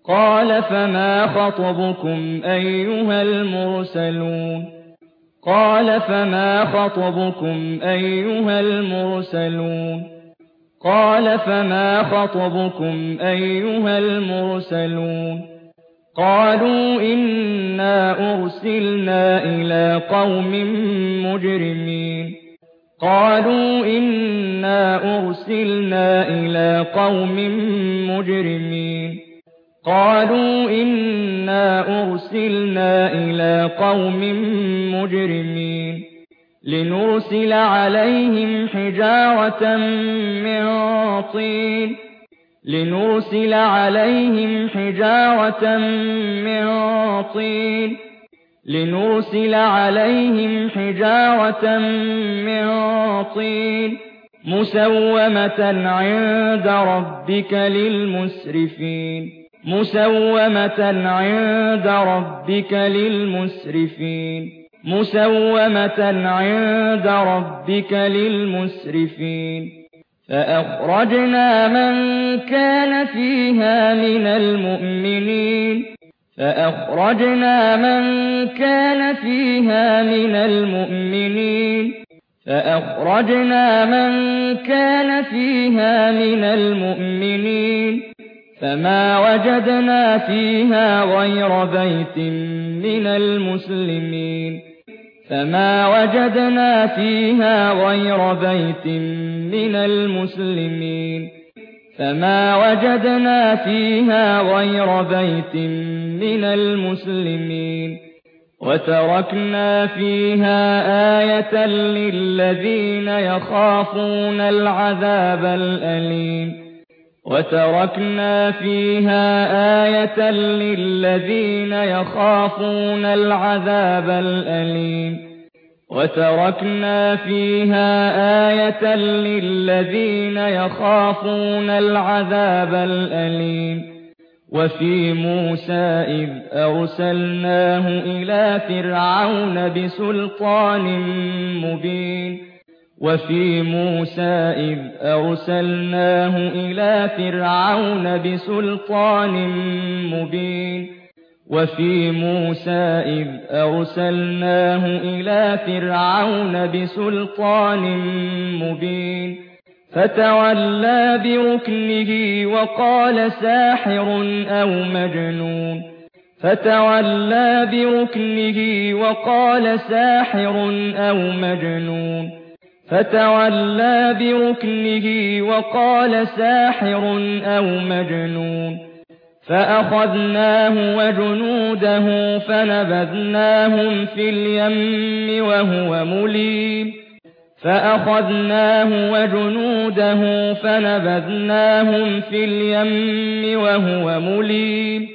قال فما خطبكم أيها المرسلون قال فما خطبكم أيها المرسلون قال فما خطبكم أيها المرسلون قالوا إنا أرسلنا إلى قوم مجرمين قالوا إنا أرسلنا إلى قوم مجرمين قالوا إنا أرسلنا إلى قوم مجرمين لنرسل عليهم حجارة من طين لنرسل عليهم حجارة من طين لنرسل عليهم حجارة من طين مسومة عند ربك للمسرفين مسومة عند ربك للمسرفين مسومة عند ربك للمسرفين فأخرجنا من كان فيها من المؤمنين فأخرجنا من كان فيها من المؤمنين فأخرجنا من كان فيها من المؤمنين فما وجدنا فيها غير بيت من المسلمين فما وجدنا فيها غير بيت من المسلمين فما وجدنا فيها غير بيت من المسلمين وتركنا فيها آية للذين يخافون العذاب الأليم وتركنا فيها آية للذين يخافون العذاب الأليم وتركنا فيها آية للذين يخافون العذاب الأليم وفي موسى إذ أرسلناه إلى فرعون بسلطان مبين وفي موسى إذ أرسلناه إلى فرعون بسلطان مبين وفي موسى إذ أرسلناه إلى فرعون بسلطان مبين فتولى بركنه وقال ساحر أو مجنون فتولى بركنه وقال ساحر أو مجنون فتولى بركنه وقال ساحر أو مجنون فأخذناه وجنوده فنبذناهم في اليم وهو مليم فأخذناه وجنوده فنبذناهم في اليم وهو مليم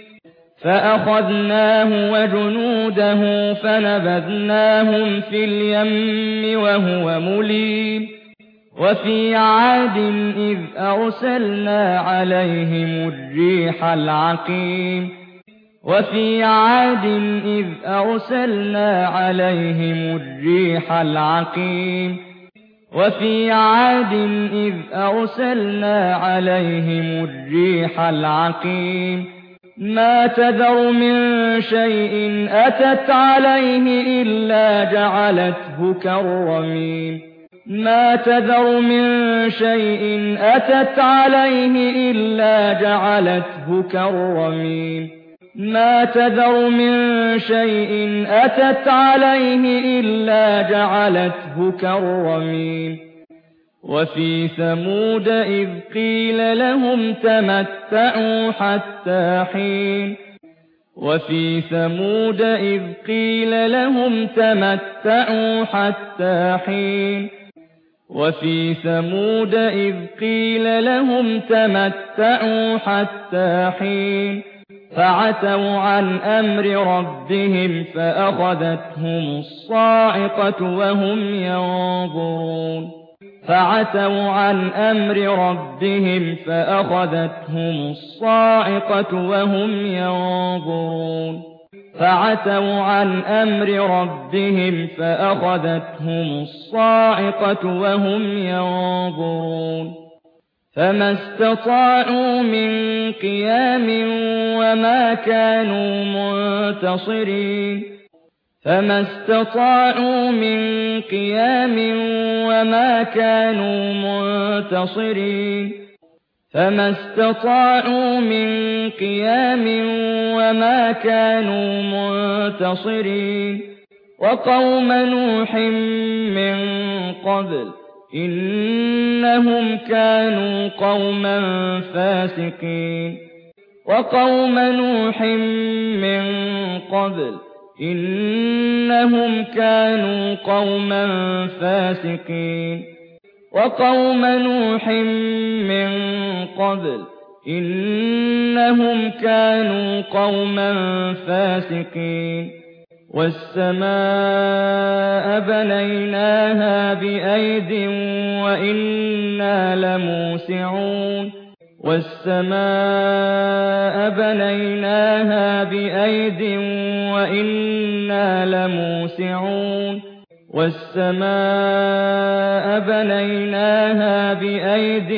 فأخذناه وجنوده فنبذناهم في اليم وهو مليم وفي عاد إذ أرسلنا عليهم الريح العقيم وفي عاد إذ أرسلنا عليهم الريح العقيم وفي عاد إذ أرسلنا عليهم الريح العقيم ما تذر من شيء أتت عليه إلا جعلته كالرميم ما تذر من شيء أتت عليه إلا جعلته كالرميم ما تذر من شيء أتت عليه إلا جعلته كالرميم وفي ثمود إذ قيل لهم تمتعوا حتى حين وفي ثمود إذ قيل لهم تمتعوا حتى حين وفي ثمود إذ قيل لهم تمتعوا حتى حين فعتوا عن أمر ربهم فأخذتهم الصاعقة وهم ينظرون فعتوا عن أمر ربهم فأخذتهم الصاعقة وهم ينظرون فعتوا عن أمر ربهم فأخذتهم الصاعقة وهم ينظرون فما استطاعوا من قيام وما كانوا منتصرين فما استطاعوا من قيام وما كانوا منتصرين فما استطاعوا من قيام وما كانوا منتصرين وقوم نوح من قبل إنهم كانوا قوما فاسقين وقوم نوح من قبل إنهم كانوا قوما فاسقين وقوم نوح من قبل إنهم كانوا قوما فاسقين والسماء بنيناها بأيد وإنا لموسعون والسماء بنيناها بأيد وإنا لموسعون والسماء بنيناها بأيد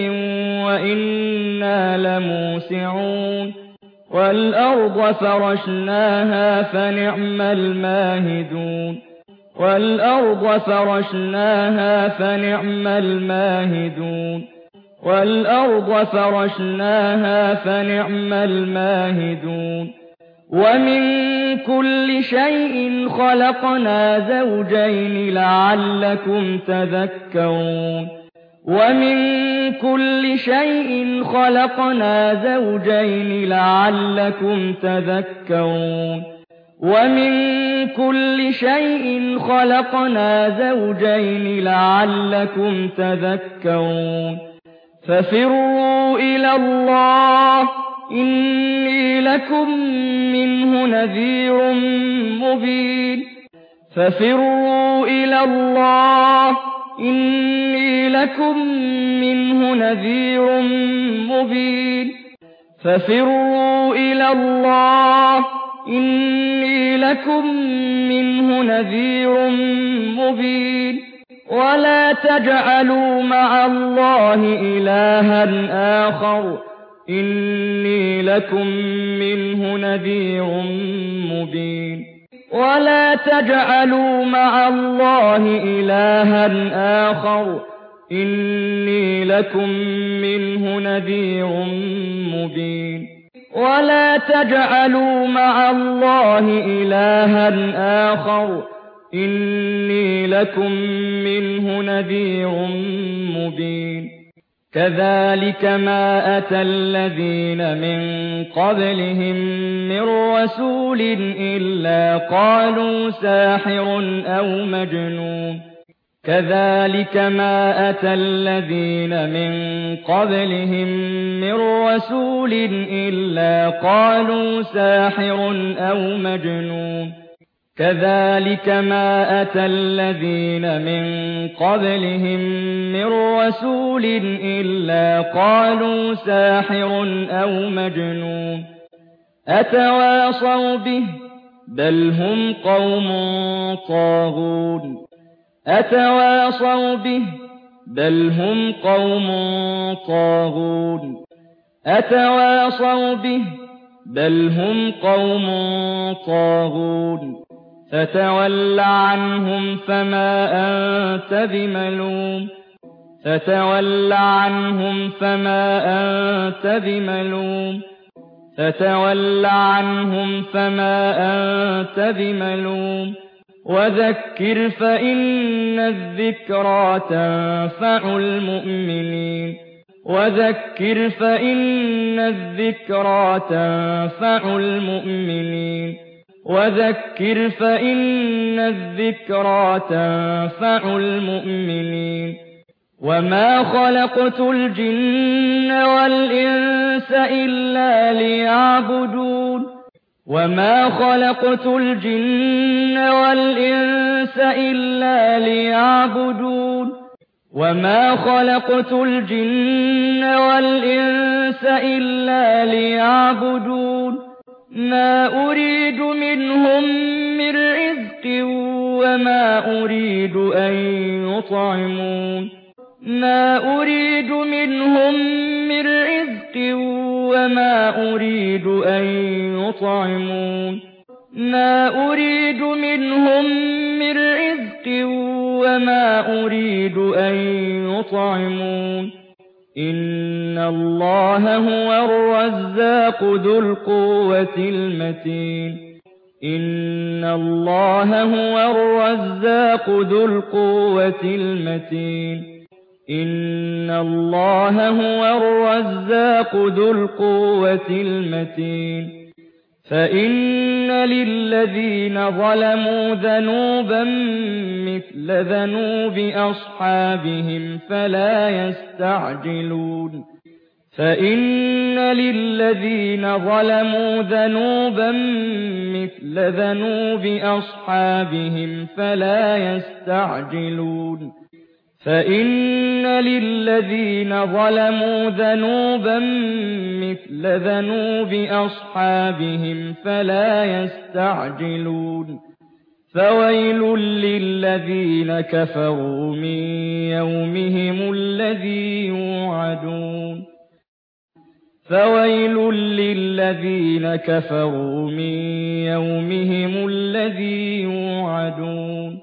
وإنا لموسعون والأرض فرشناها فنعم الماهدون والأرض فرشناها فنعم الماهدون والأرض فرشناها فنعم الماهدون ومن كل شيء خلقنا زوجين لعلكم تذكرون ومن كل شيء خلقنا زوجين لعلكم تذكرون ومن كل شيء خلقنا زوجين لعلكم تذكرون ففروا إلى الله إني لكم منه نذير مبين ففروا إلى الله إني لكم منه نذير مبين ففروا إلى الله إني لكم منه نذير مبين ولا تجعلوا مع الله إلها آخر إني لكم منه نذير مبين ولا تجعلوا مع الله إلها آخر إني لكم منه نذير مبين ولا تجعلوا مع الله إلها آخر إني لكم منه نذير مبين كذلك ما أتى الذين من قبلهم من رسول إلا قالوا ساحر أو مجنون كذلك ما أتى الذين من قبلهم من رسول إلا قالوا ساحر أو مجنون كذلك ما أتى الذين من قبلهم من رسول إلا قالوا ساحر أو مجنون أتواصوا به بل هم قوم طاغون أتواصوا به بل هم قوم طاغون أتواصوا به بل هم قوم طاغون فتول عنهم فما أنت بملوم فتول عنهم فما أنت بملوم فتول عنهم فما أنت بملوم وذكر فإن الذكرى تنفع المؤمنين وذكر فإن الذكرى تنفع المؤمنين وذكر فإن الذكرى تنفع المؤمنين وما خلقت الجن والإنس إلا ليعبدون وما خلقت الجن والإنس إلا ليعبدون وما خلقت الجن والإنس إلا ليعبدون ما أريد منهم من رزق وما أريد أن يطعمون ما أريد منهم من رزق وما أريد أن يطعمون ما أريد منهم من رزق وما أريد أن يطعمون إن الله هو الرزاق ذو القوة المتين إن الله هو الرزاق ذو القوة المتين إن الله هو الرزاق ذو القوة المتين فإن للذين ظلموا ذنوبا مثل ذنوب أصحابهم فلا يستعجلون فإن للذين ظلموا ذنوبا مثل ذنوب أصحابهم فلا يستعجلون فإن للذين ظلموا ذنوبا مثل ذنوب أصحابهم فلا يستعجلون فويل للذين كفروا من يومهم الذي يوعدون فويل للذين كفروا من يومهم الذي يوعدون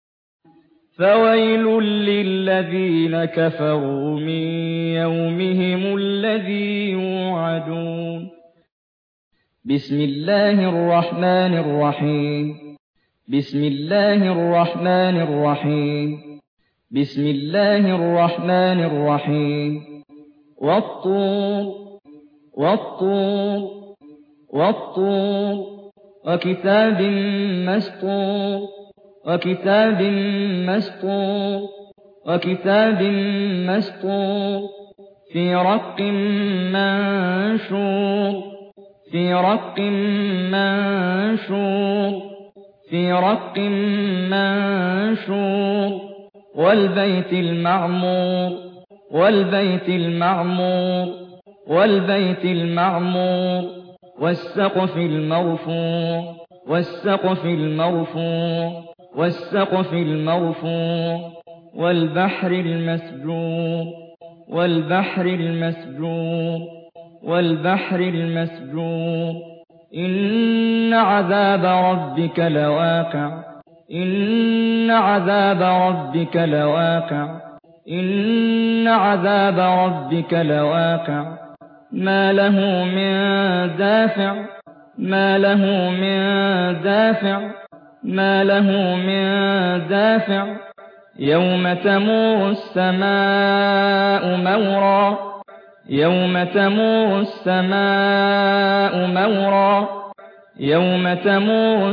فويل للذين كفروا من يومهم الذي يوعدون بسم الله الرحمن الرحيم بسم الله الرحمن الرحيم بسم الله الرحمن الرحيم والطور والطور والطور وكتاب مسطور وكتاب مسطور وكتاب مسطور في رق منشور في رق منشور في رق منشور والبيت المعمور والبيت المعمور والبيت المعمور والسقف المرفوع والسقف المرفوع والسقف المرفوع والبحر المسجور والبحر المسجور والبحر المسجور إن عذاب ربك لواقع إن عذاب ربك لواقع إن عذاب ربك لواقع ما له من دافع ما له من دافع ما له من دافع يوم تمور السماء مورا يوم تمور السماء مورا يوم تمور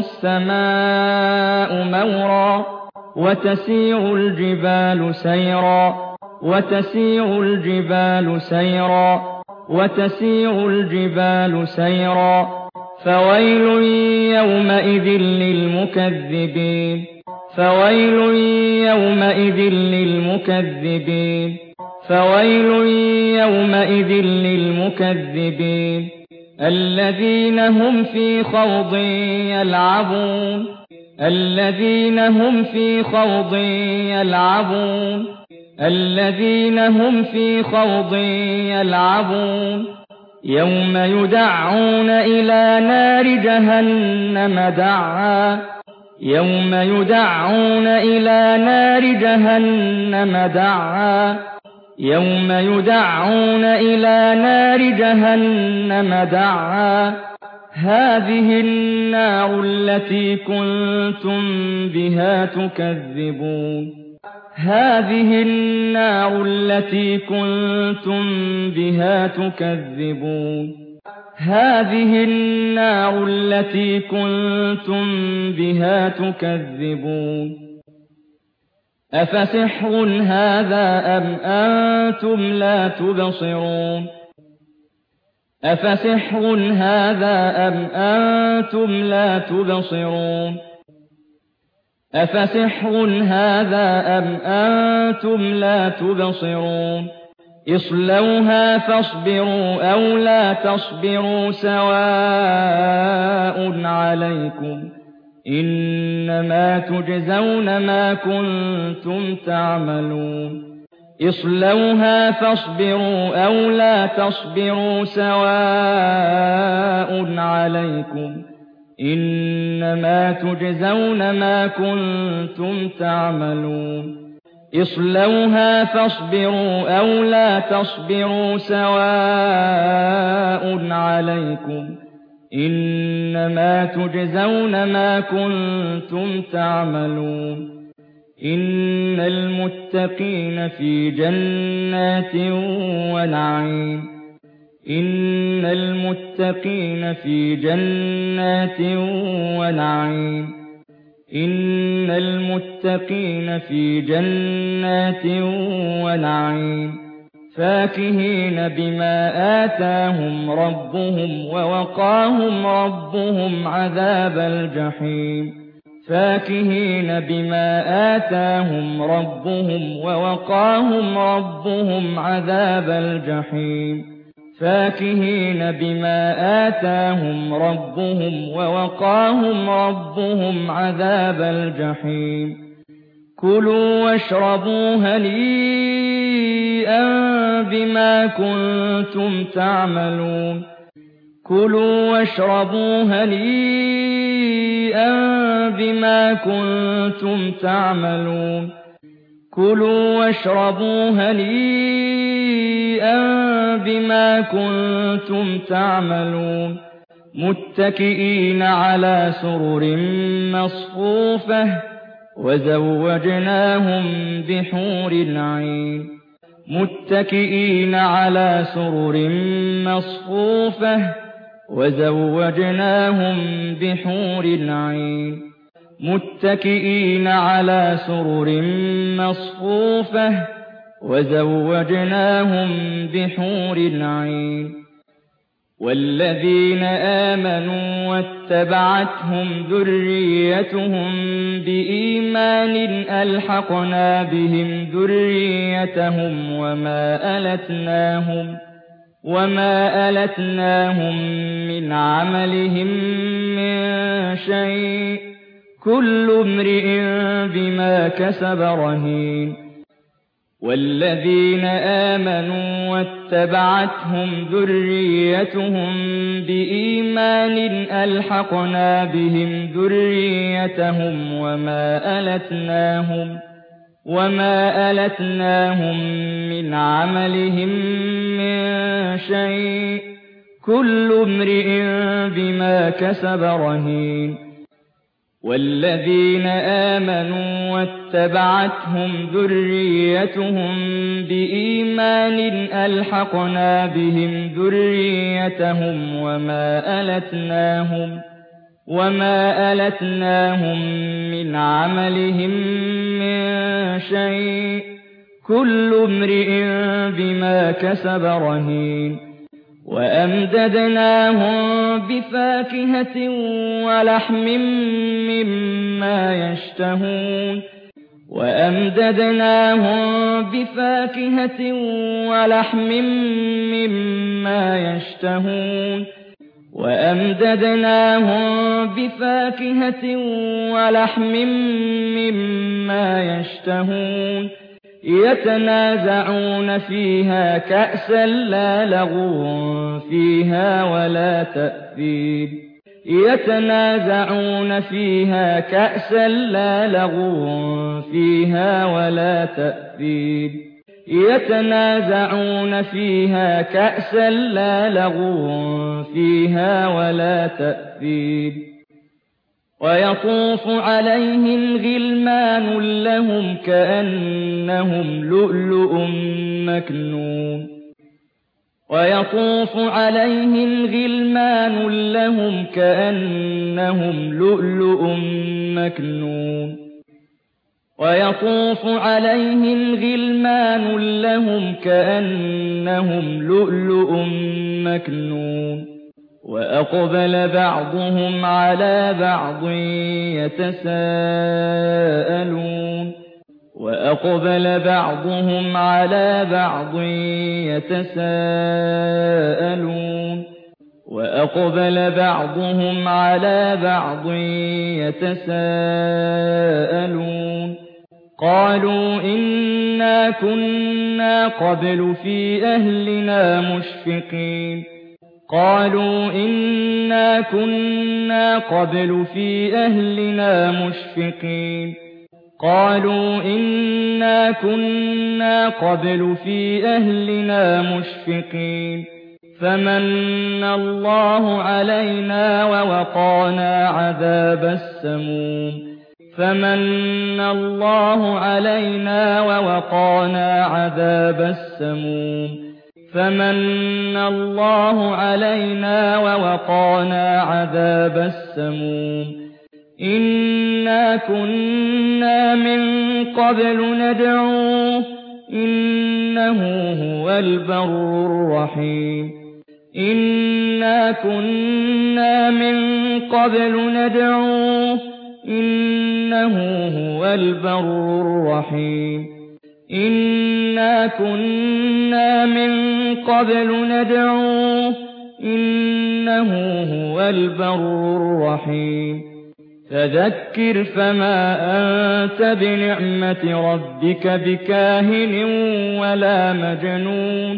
السماء مورا وتسير الجبال سيرا وتسير الجبال سيرا وتسير الجبال سيرا فويل يومئذ للمكذبين فويل يومئذ للمكذبين فويل يومئذ للمكذبين الذين هم في خوض يلعبون الذين هم في خوض يلعبون الذين هم في خوض يلعبون يوم يدعون إلى نار جهنم دعا يوم يدعون إلى نار جهنم دعا يوم يدعون إلى نار جهنم دعا هذه النار التي كنتم بها تكذبون هذه النار التي كنتم بها تكذبون هذه النار التي كنتم بها تكذبون أفسحر هذا أم أنتم لا تبصرون أفسحر هذا أم أنتم لا تبصرون أفسحر هذا أم أنتم لا تبصرون اصلوها فاصبروا أو لا تصبروا سواء عليكم إنما تجزون ما كنتم تعملون اصْلَوْهَا فاصْبِرُوا أَوْ لَا تَصْبِرُوا سَوَاءٌ عَلَيْكُمْ ۖ إِنَّمَا تُجْزَوْنَ مَا كُنتُمْ تَعْمَلُونَ اصْلَوْهَا فاصْبِرُوا أَوْ لَا تَصْبِرُوا سَوَاءٌ عَلَيْكُمْ ۖ إِنَّمَا تُجْزَوْنَ مَا كُنتُمْ تَعْمَلُونَ إِنَّ الْمُتَّقِينَ فِي جَنَّاتٍ وَنَعِيمٍ إِنَّ الْمُتَّقِينَ فِي جَنَّاتٍ وَنَعِيمٍ إِنَّ الْمُتَّقِينَ فِي جَنَّاتٍ ونعيم فاكهين بما آتاهم ربهم ووقاهم ربهم عذاب الجحيم فاكهين بما آتاهم ربهم ووقاهم ربهم عذاب الجحيم فاكهين بما آتاهم ربهم ووقاهم ربهم عذاب الجحيم كلوا واشربوا هنيئا بما كنتم تعملون كلوا واشربوا هنيئا بما كنتم تعملون كلوا واشربوا هنيئا بما كنتم تعملون متكئين على سرر مصفوفة وزوجناهم بحور عين متكئين على سرر مصفوفة وزوجناهم بحور عين متكئين على سرر مصفوفة وزوجناهم بحور عين والذين آمنوا واتبعتهم ذريتهم بإيمان ألحقنا بهم ذريتهم وما ألتناهم من عملهم من شيء كل امرئ بما كسب رهين والذين آمنوا واتبعتهم ذريتهم بإيمان ألحقنا بهم ذريتهم وما ألتناهم من عملهم من شيء كل امرئ بما كسب رهين والذين آمنوا واتبعتهم ذريتهم بإيمان ألحقنا بهم ذريتهم وما ألتناهم من عملهم من شيء كل امرئ بما كسب رهين وأمددناهم بفاكهة ولحم مما يشتهون وأمددناهم بفاكهة ولحم مما يشتهون وأمددناهم بفاكهة ولحم مما يشتهون يتنازعون فيها كأسا لا لغو فيها ولا تأثيم يتنازعون فيها كأسا لا لغو فيها ولا تأثيم يتنازعون فيها كأسا لا لغو فيها ولا تأثيم ويطوف عليهم غلمان لهم كأنهم لؤلؤ مكنون ويطوف عليهم غلمان لهم كأنهم لؤلؤ مكنون ويطوف عليهم غلمان لهم كأنهم لؤلؤ مكنون وأقبل بعضهم على بعض يتساءلون وأقبل بعضهم على بعض يتساءلون وأقبل بعضهم على بعض يتساءلون قالوا إنا كنا قبل في أهلنا مشفقين قالوا إنا كنا قبل في أهلنا مشفقين قالوا إنا كنا قبل في أهلنا مشفقين فمن الله علينا ووقانا عذاب السموم فمن الله علينا ووقانا عذاب السموم فمن الله علينا ووقانا عذاب السموم إنا كنا من قبل ندعوه إنه هو البر الرحيم إنا كنا من قبل ندعوه إنه هو البر الرحيم إنا كنا من قبل ندعوه إنه هو البر الرحيم فذكر فما أنت بنعمة ربك بكاهن ولا مجنون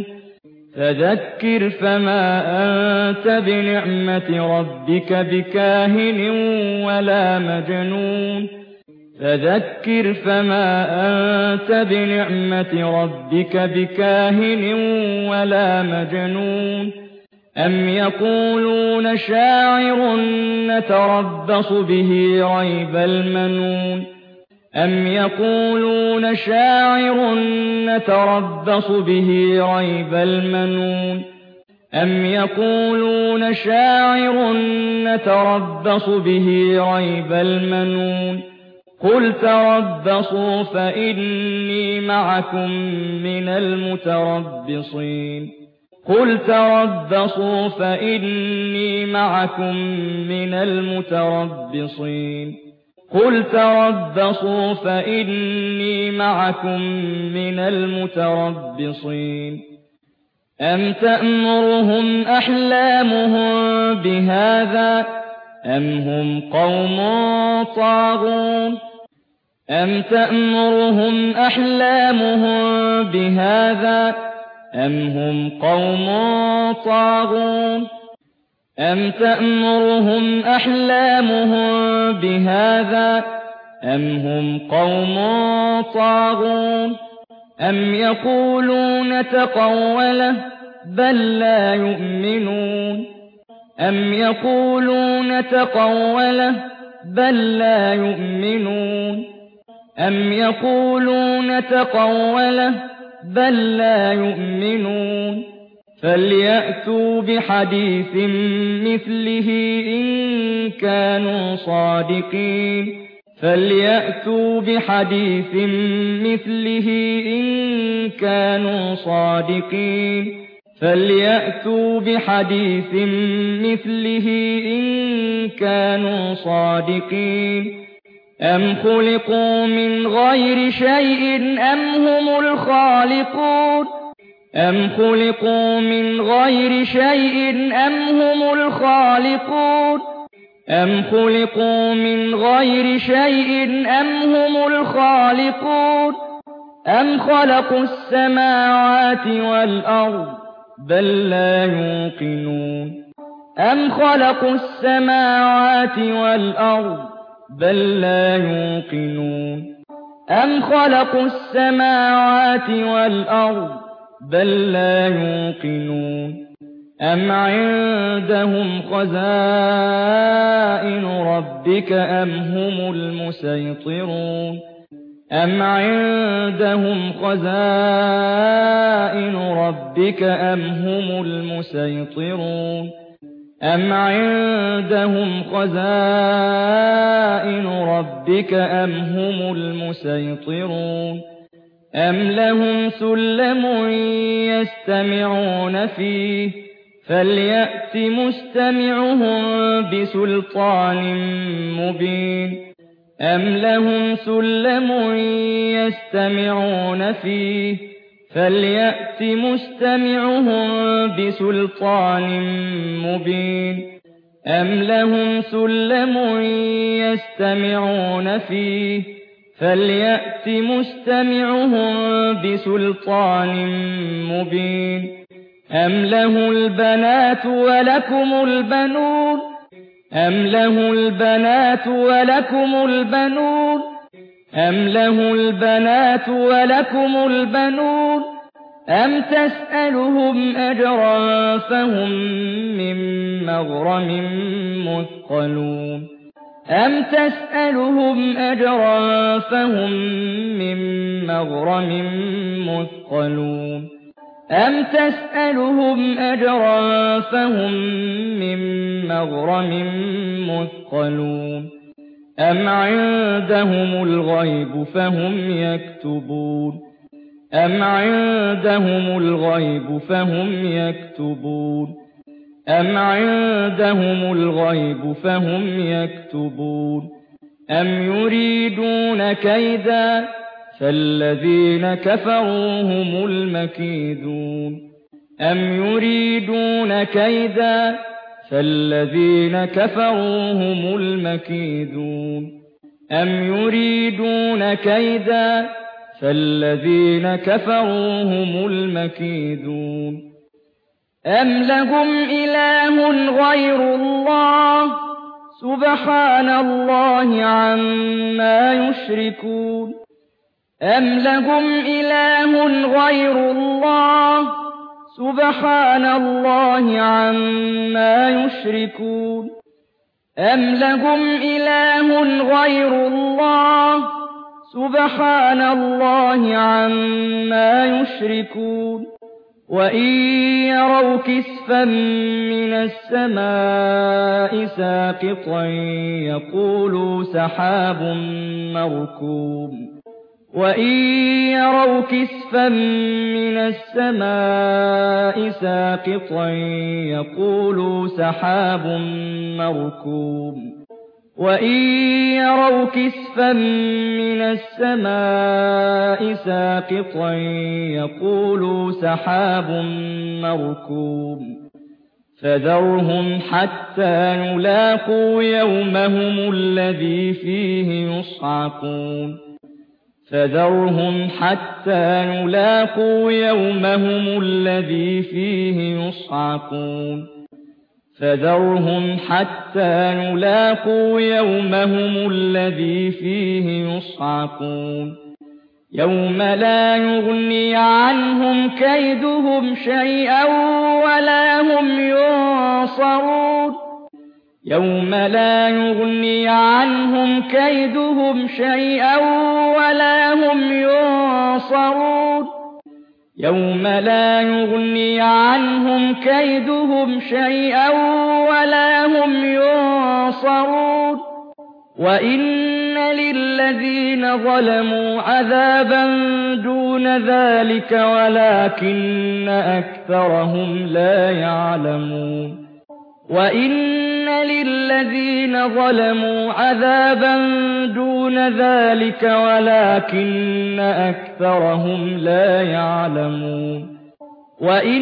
فذكر فما أنت بنعمة ربك بكاهن ولا مجنون فذكر فما أنت بنعمة ربك بكاهن ولا مجنون أم يقولون شاعر نتربص به ريب المنون أم يقولون شاعر نتربص به ريب المنون أم يقولون شاعر نتربص به ريب المنون قل تربصوا فإني معكم من المتربصين قل تربصوا فإني معكم من المتربصين قل تربصوا فإني معكم من المتربصين أم تأمرهم أحلامهم بهذا أم هم قوم طاغون أم تأمرهم أحلامهم بهذا أم هم قوم طاغون أم تأمرهم أحلامهم بهذا أم هم قوم طاغون أم يقولون تقوله بل لا يؤمنون أم يقولون تقوله بل لا يؤمنون أم يقولون تقوله بل لا يؤمنون فليأتوا بحديث مثله إن كانوا صادقين فليأتوا بحديث مثله إن كانوا صادقين فليأتوا بحديث مثله إن كانوا صادقين أم خلقوا من غير شيء أم هم الخالقون أم خلقوا من غير شيء أم هم الخالقون أم خلقوا من غير شيء أم هم الخالقون أم خلقوا السماوات والأرض بل لا يوقنون أم خلقوا السماوات والأرض بل لا يوقنون أم خلقوا السماوات والأرض بل لا يوقنون أم عندهم خزائن ربك أم هم المسيطرون أم عندهم خزائن ربك أم هم المسيطرون أم عندهم خزائن ربك أم هم المسيطرون أم لهم سلم يستمعون فيه فليأت مستمعهم بسلطان مبين أم لهم سلم يستمعون فيه فليأت مستمعهم بسلطان مبين أم لهم سلم يستمعون فيه فليأت مستمعهم بسلطان مبين أم له البنات ولكم البنون أم له البنات ولكم البنون أم له البنات ولكم البنون أم تسألهم أجرا فهم من مغرم مثقلون أم تسألهم أجرا فهم من مغرم مثقلون أم تسألهم أجرا فهم من مغرم مثقلون أم عندهم الغيب فهم يكتبون أم عندهم الغيب فهم يكتبون أم عندهم الغيب فهم يكتبون أم يريدون كيدا فالذين كفروا هم المكيدون أم يريدون كيدا فالذين كفروا هم المكيدون أم يريدون كيدا فالذين كفروا هم المكيدون أم لهم إله غير الله سبحان الله عما يشركون أم لهم إله غير الله سبحان الله عما يشركون أم لهم إله غير الله سبحان الله عما يشركون وإن يروا كسفا من السماء ساقطا يقولوا سحاب مركوم وإن يروا كسفا من السماء ساقطا يقولوا سحاب مركوم وإن يروا كسفا من السماء ساقطا يقولوا سحاب مركوم فذرهم حتى يلاقوا يومهم الذي فيه يصعقون فذرهم حتى يلاقوا يومهم الذي فيه يصعقون فذرهم حتى يلاقوا يومهم الذي فيه يصعقون يوم لا يغني عنهم كيدهم شيئا ولا هم ينصرون يوم لا يغني عنهم كيدهم شيئا ولا هم ينصرون يوم لا يغني عنهم كيدهم شيئا ولا هم ينصرون وإن للذين ظلموا عذابا دون ذلك ولكن أكثرهم لا يعلمون وإن للذين ظلموا عذابا دون ذلك ولكن أكثرهم لا يعلمون وإن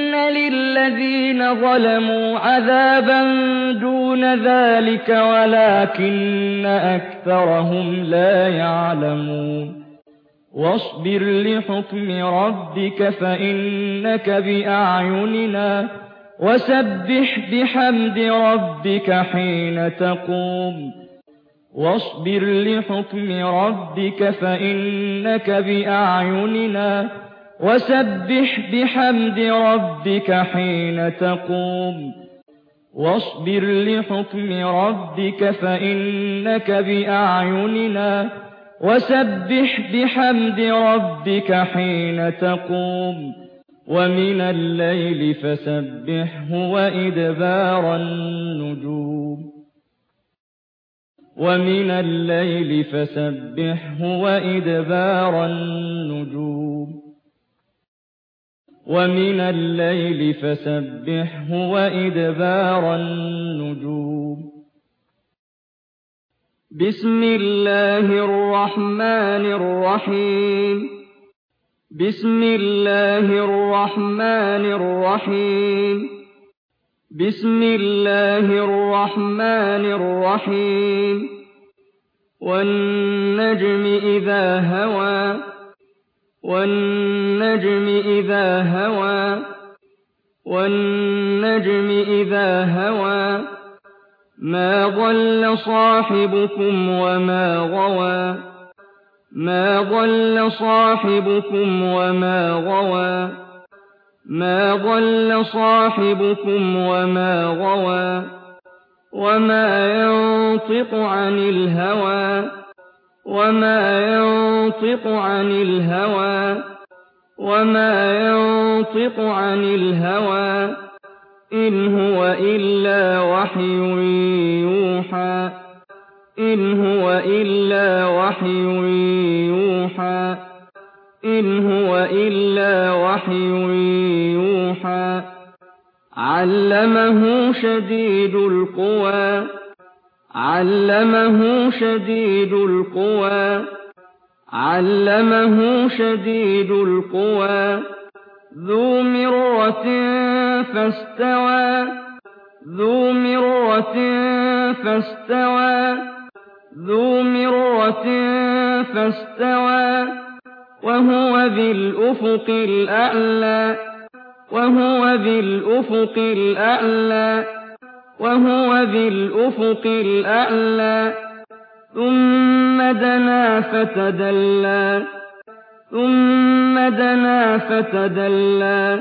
للذين ظلموا عذابا دون ذلك ولكن أكثرهم لا يعلمون واصبر لحكم ربك فإنك بأعيننا وسبح بحمد ربك حين تقوم واصبر لحكم ربك فإنك بأعيننا وسبح بحمد ربك حين تقوم واصبر لحكم ربك فإنك بأعيننا وسبح بحمد ربك حين تقوم ومن الليل فسبحه وإدبار النجوم ومن الليل فسبحه وإدبار النجوم ومن الليل فسبحه وإدبار النجوم بسم الله الرحمن الرحيم بسم الله الرحمن الرحيم بسم الله الرحمن الرحيم وَالنَّجْمِ إِذَا هَوَىٰ وَالنَّجْمِ إِذَا هَوَىٰ وَالنَّجْمِ إِذَا هَوَىٰ مَا ضَلَّ صَاحِبُكُمْ وَمَا غَوَىٰ مَا ضَلَّ صَاحِبُكُمْ وَمَا غَوَىٰ مَا ضَلَّ صَاحِبُكُمْ وَمَا غَوَىٰ وَمَا يَنطِقُ عَنِ الْهَوَىٰ وَمَا يَنطِقُ عَنِ الْهَوَىٰ وَمَا يَنطِقُ عَنِ الْهَوَىٰ إِنْ هُوَ إِلَّا وَحْيٌ يُوحَىٰ إِنْ هُوَ إِلَّا وَحْيٌ يُوحَىٰ إِنْ هُوَ إِلَّا وَحْيٌ يُوحَىٰ عَلَّمَهُ شَدِيدُ الْقُوَىٰ عَلَّمَهُ شَدِيدُ الْقُوَىٰ عَلَّمَهُ شَدِيدُ الْقُوَىٰ ذُو مِرَّةٍ فَاسْتَوَىٰ ذُو مِرَّةٍ فَاسْتَوَىٰ ذُو مِرَّةٍ فَاسْتَوَىٰ وَهُوَ بِالْأُفُقِ الْأَعْلَىٰ وَهُوَ بِالْأُفُقِ الْأَعْلَىٰ وَهُوَ بِالْأُفُقِ الْأَعْلَىٰ ثُمَّ دَنَا فَتَدَلَّىٰ ثُمَّ دَنَا فَتَدَلَّىٰ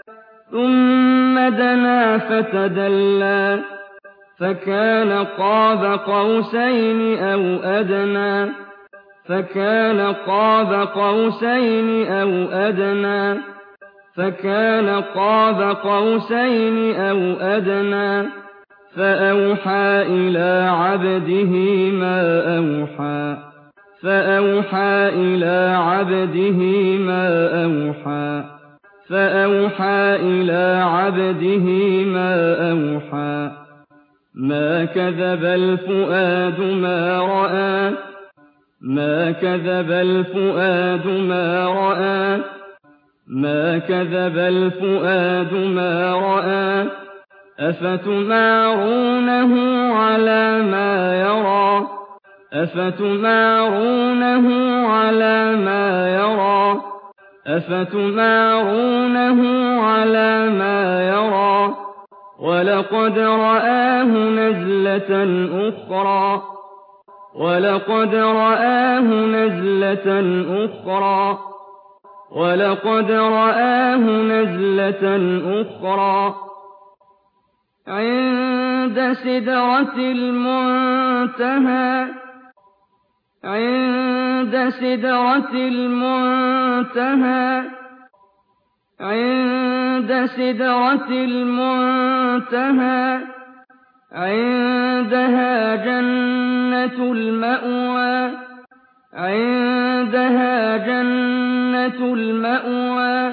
ثُمَّ دَنَا فَتَدَلَّىٰ فَكَانَ قَابَ قَوْسَيْنِ أَوْ أَدْنَىٰ فَكَانَ قَابَ قَوْسَيْنِ أَوْ أَدْنَىٰ فَكَانَ قَابَ قَوْسَيْنِ أَوْ أَدْنَىٰ فَأَوْحَىٰ إِلَىٰ عَبْدِهِ مَا أَوْحَىٰ فَأَوْحَىٰ إِلَىٰ عَبْدِهِ مَا أَوْحَىٰ فَأَوْحَىٰ إِلَىٰ عَبْدِهِ مَا أَوْحَىٰ مَا كَذَبَ الْفُؤَادُ مَا رَأَىٰ مَا كَذَبَ الْفُؤَادُ مَا رَأَىٰ مَا كَذَبَ الْفُؤَادُ مَا رَأَىٰ أَفَتُمَارُونَهُ عَلَىٰ مَا يَرَىٰ أَفَتُمَارُونَهُ عَلَىٰ مَا يَرَىٰ أَفَتُمَارُونَهُ عَلَىٰ مَا يَرَىٰ وَلَقَدْ رَآهُ نَزْلَةً أُخْرَىٰ وَلَقَدْ رَآهُ نَزْلَةً أُخْرَىٰ وَلَقَدْ رَآهُ نَزْلَةً أُخْرَىٰ عِندَ سِدْرَةِ الْمُنتَهَىٰ عِندَ سِدْرَةِ الْمُنتَهَىٰ عِندَ سِدْرَةِ الْمُنتَهَىٰ عِندَهَا جَنَّةُ الْمَأْوَىٰ عِندَهَا جَنَّةُ الْمَأْوَىٰ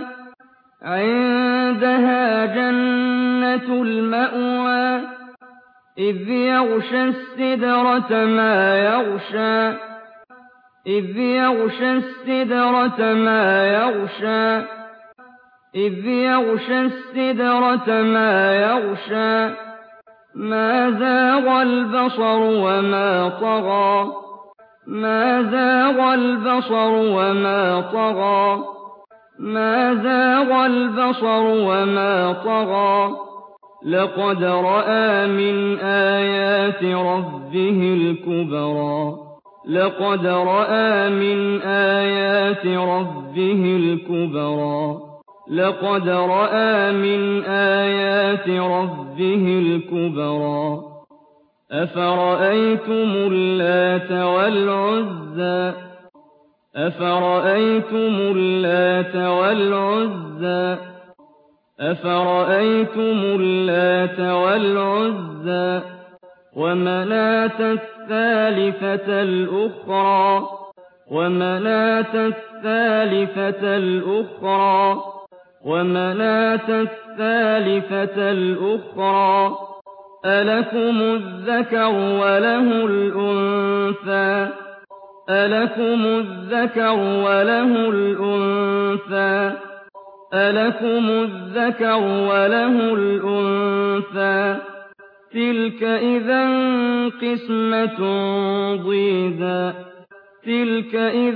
عِندَهَا جَنَّةُ الْمَأْوَىٰ إِذْ يَغْشَى السِّدْرَةَ مَا يَغْشَىٰ إِذْ يَغْشَى السِّدْرَةَ مَا يَغْشَىٰ إِذْ يَغْشَى السِّدْرَةَ مَا يَغْشَىٰ مَا زَاغَ الْبَصَرُ وَمَا طَغَىٰ مَا زَاغَ الْبَصَرُ وَمَا طَغَىٰ مَا زَاغَ الْبَصَرُ وَمَا طَغَىٰ لَقَدْ رَأَىٰ مِنْ آيَاتِ رَبِّهِ الْكُبْرَىٰ لَقَدْ رَأَىٰ مِنْ آيَاتِ رَبِّهِ الْكُبْرَىٰ لَقَدْ رَأَىٰ مِنْ آيَاتِ رَبِّهِ الْكُبْرَىٰ أَفَرَأَيْتُمُ اللَّاتَ وَالْعُزَّىٰ أَفَرَأَيْتُمُ اللَّاتَ وَالْعُزَّىٰ أَفَرَأَيْتُمُ اللَّاتَ وَالْعُزَّىٰ وَمَنَاةَ الثَّالِثَةَ الْأُخْرَىٰ وَمَنَاةَ الثَّالِثَةَ الْأُخْرَىٰ وَمَنَاةَ الثَّالِثَةَ الْأُخْرَىٰ أَلَكُمُ الذَّكَرُ وَلَهُ الْأُنثَىٰ أَلَكُمُ الذَّكَرُ وَلَهُ الْأُنثَىٰ أَلَكُمُ الذَّكَرُ وَلَهُ الْأُنثَىٰ تِلْكَ إِذًا قِسْمَةٌ ضِيزَىٰ تِلْكَ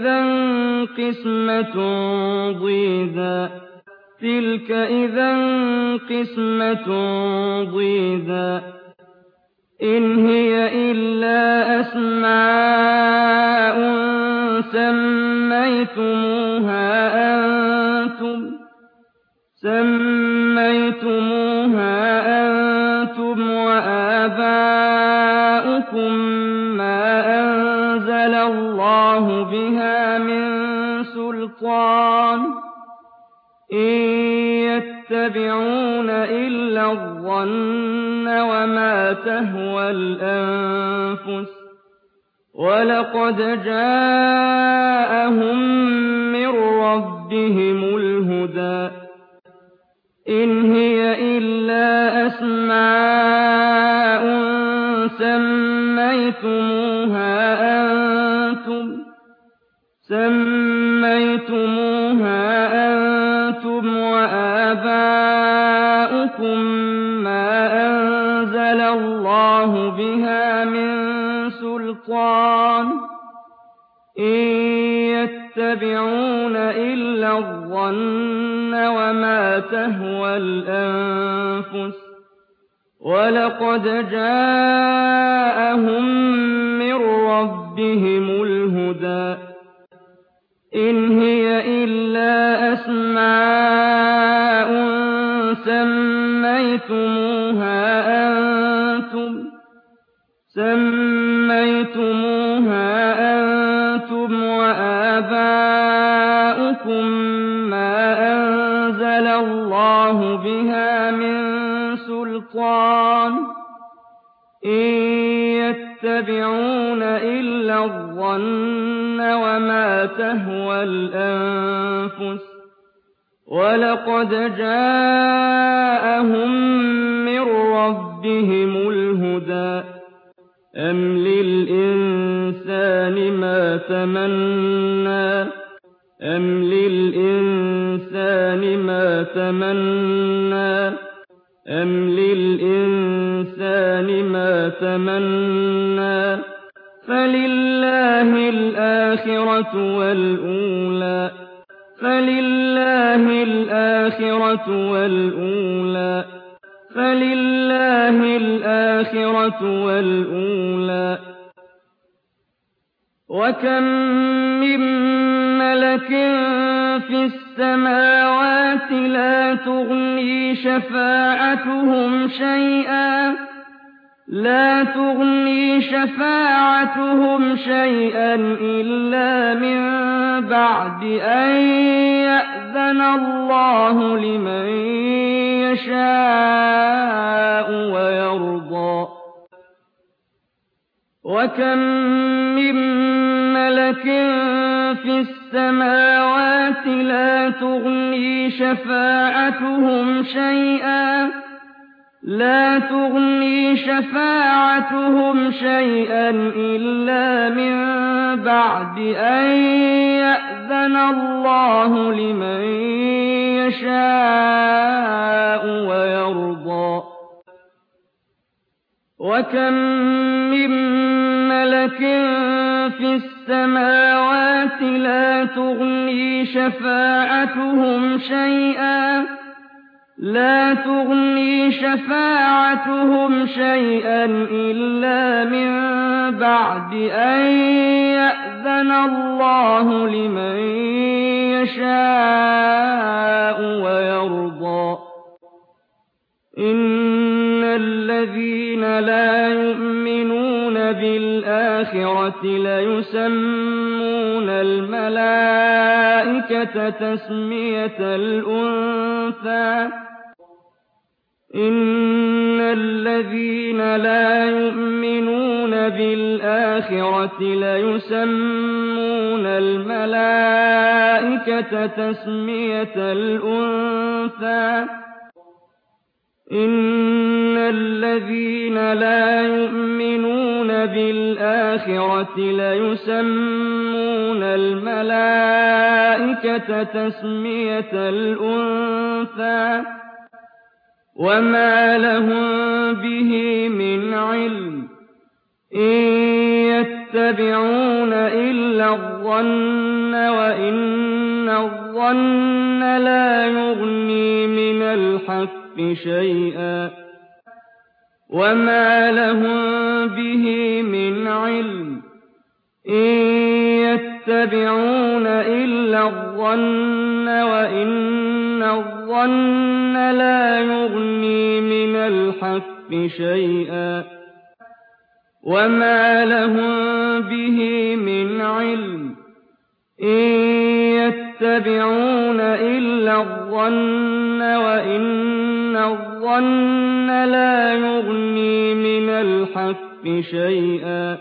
إِذًا قِسْمَةٌ ضِيزَىٰ إِنْ هِيَ إِلَّا أَسْمَاءٌ سَمَّيْتُمُوهَا أَنتُمْ وَآبَاؤُكُم مَّا أَنزَلَ اللَّهُ بِهَا مِن سُلْطَانٍ ۚ إِن يَتَّبِعُونَ إِلَّا الظَّنَّ وَمَا تَهْوَى الْأَنفُسُ ۖ وَلَقَدْ جَاءَهُم مِّن رَّبِّهِمُ الْهُدَىٰ إِنْ هِيَ إِلَّا أَسْمَاءٌ سَمَّيْتُمُوهَا أَنتُمْ وَآبَاؤُكُم مَّا أَنزَلَ اللَّهُ بِهَا مِن سُلْطَانٍ ۚ إِن يَتَّبِعُونَ إِلَّا الظَّنَّ وَمَا تَهْوَى الْأَنفُسُ ۖ وَلَقَدْ جَاءَهُم مِّن رَّبِّهِمُ الْهُدَىٰ إِنْ هِيَ إِلَّا أَسْمَاءٌ سَمَّيْتُمُوهَا أَنتُمْ وَآبَاؤُكُم مَّا أَنزَلَ اللَّهُ بِهَا مِن سُلْطَانٍ ۚ إِن يَتَّبِعُونَ إِلَّا الظَّنَّ وَمَا تَهْوَى الْأَنفُسُ ۖ وَلَقَدْ جَاءَهُم مِّن رَّبِّهِمُ الْهُدَىٰ أَمْ لِلْإِنسَانِ مَا تَمَنَّىٰ فَلِلَّهِ الْآخِرَةُ وَالْأُولَىٰ وَكَم مِّن مَّلَكٍ فِي السَّمَاوَاتِ لَا تُغْنِي شَفَاعَتُهُمْ شَيْئًا إِلَّا مِن بَعْدِ أَن يَأْذَنَ اللَّهُ لِمَن يَشَاءُ وَيَرْضَىٰ وَكَم مِّن مَّلَكٍ فِي السَّمَاوَاتِ لَا تُغْنِي شَفَاعَتُهُمْ شَيْئًا إِلَّا مِن بَعْدِ أَن يَأْذَنَ اللَّهُ لِمَن يَشَاءُ وَيَرْضَىٰ وَكَم مِّن مَّلَكٍ فِي السَّمَاوَاتِ لَا تُغْنِي شَفَاعَتُهُمْ شَيْئًا إِلَّا مِن بَعْدِ أَن يَأْذَنَ اللَّهُ لِمَن يَشَاءُ وَيَرْضَىٰ إِنَّ الَّذِينَ لَا يُؤْمِنُونَ بِالْآخِرَةِ لَيُسَمُّونَ الْمَلَائِكَةَ تَسْمِيَةَ الْأُنثَىٰ إِنَّ الَّذِينَ لَا يُؤْمِنُونَ بِالْآخِرَةِ لَيُسَمُّونَ الْمَلَائِكَةَ تَسْمِيَةَ الْأُنثَىٰ إِنَّ الَّذِينَ لَا يُؤْمِنُونَ بِالْآخِرَةِ لَيُسَمُّونَ الْمَلَائِكَةَ تَسْمِيَةَ الْأُنثَىٰ وما لهم به من علم إن يتبعون إلا الظن وإن الظن لا يغني من الحق شيئا وما لهم به من علم إن يتبعون إلا الظن وإن الظن لا يغني من الحق شيئا وما لهم به من علم إن يتبعون إلا الظن وإن الظن لا يغني من الحق شيئا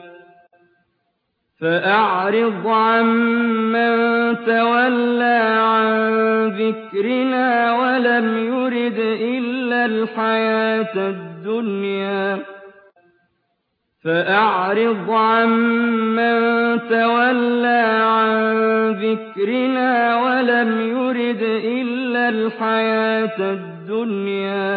فأعرض عمن تولى عن ذكرنا ولم يرد إلا الحياة الدنيا فأعرض عمن تولى عن ذكرنا ولم يرد إلا الحياة الدنيا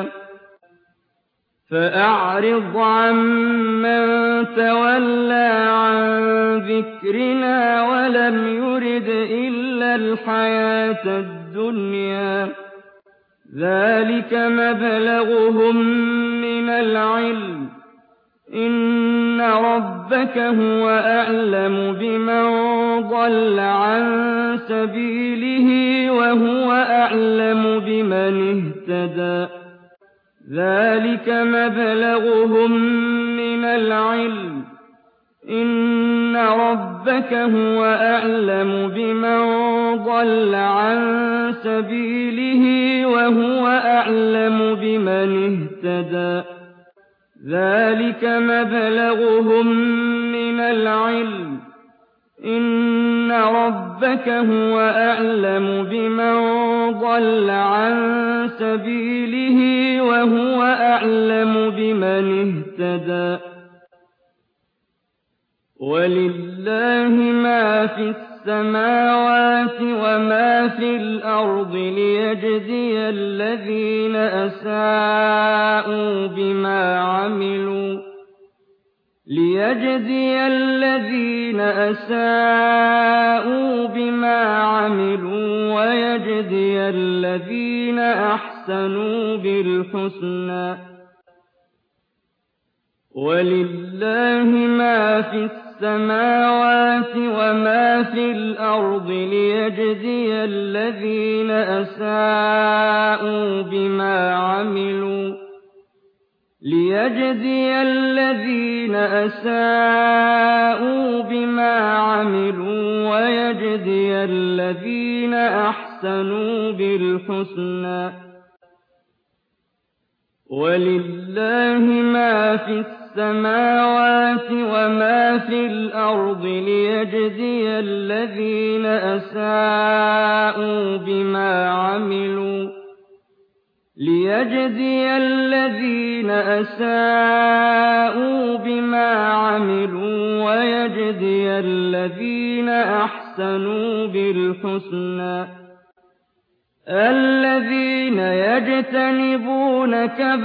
فأعرض عمن تولى عن ذكرنا ولم يرد إلا الحياة الدنيا ذلك مبلغهم من العلم إن ربك هو أعلم بمن ضل عن سبيله وهو أعلم بمن اهتدى ذلك مبلغهم من العلم إن ربك هو أعلم بمن ضل عن سبيله وهو أعلم بمن اهتدى ذلك مبلغهم من العلم إن ربك هو أعلم بمن ضل عن سبيله وهو أعلم بمن اهتدى ولله ما في السماوات وما في الأرض ليجزي الذين أساءوا بما عملوا ويجزي الذين أحسنوا بالحسنى ولله ما في السماوات وما في الأرض ليجزي الذين أساءوا بما عملوا ويجزي الذين أحسنوا بالحسنى ولله ما في السماوات وما في الأرض ليجزي الذين أساءوا بما عملوا ويجزي الذين أحسنوا بالحسنى الذين يجتنبون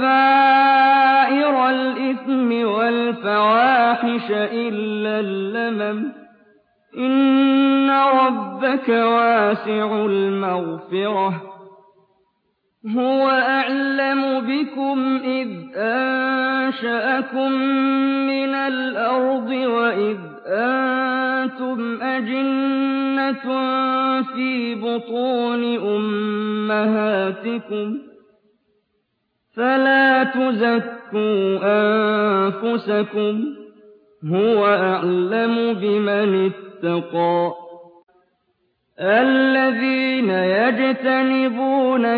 كبائر الإثم والفواحش إلا اللمم إن ربك واسع المغفرة هو أعلم بكم إذ أنشأكم من الأرض وإذ أنتم أجنة في بطون أمهاتكم فلا تزكوا أنفسكم هو أعلم بمن اتقى الذين يجتنبون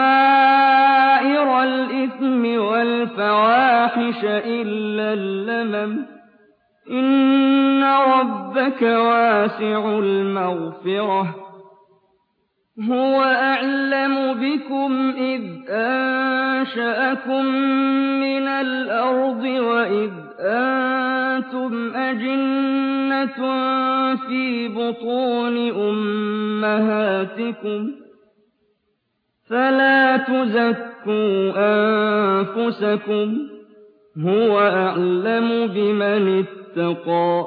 كبائر الإثم والفواحش إلا اللمم إن ربك واسع المغفرة هو أعلم بكم إذ أنشأكم من الأرض وإذ أنتم أجنة في بطون أمهاتكم فلا تزكوا تزكوا أنفسكم هو أعلم بمن اتقى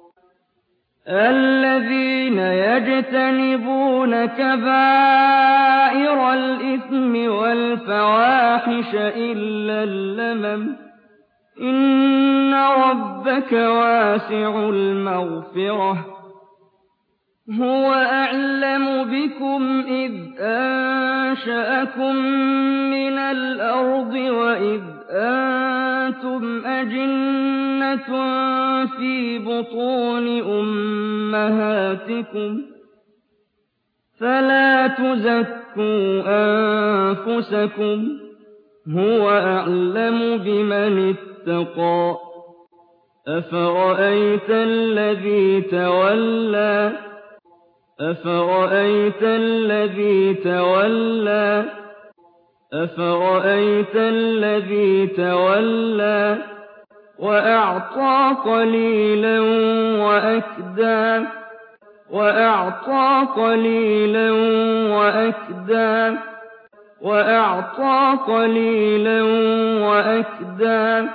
الذين يجتنبون كبائر الإثم والفواحش إلا اللمم إن ربك واسع المغفرة هو أعلم بكم إذ أنشأكم من الأرض وإذ أنتم أجنة في بطون أمهاتكم فلا تزكوا أنفسكم هو أعلم بمن اتقى أفرأيت الذي تولى أفرأيت الذي تولى وأعطى قليلا وأكدى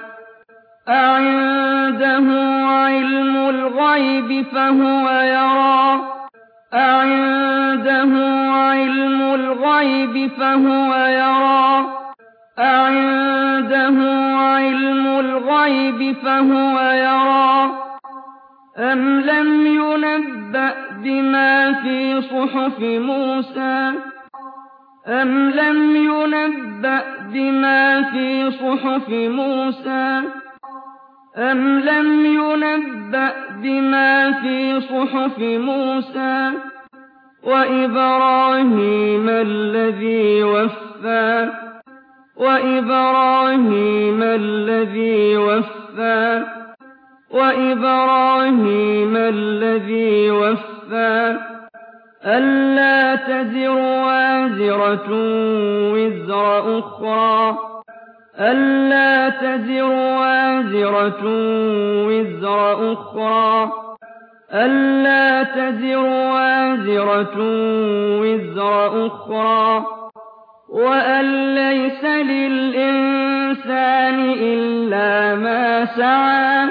أعنده علم الغيب فهو يرى أم لم ينبأ بما في صحف موسى وإبراهيم الذي وفى ألا تزر وازرة وزر أخرى وأن ليس للإنسان إلا ما سعى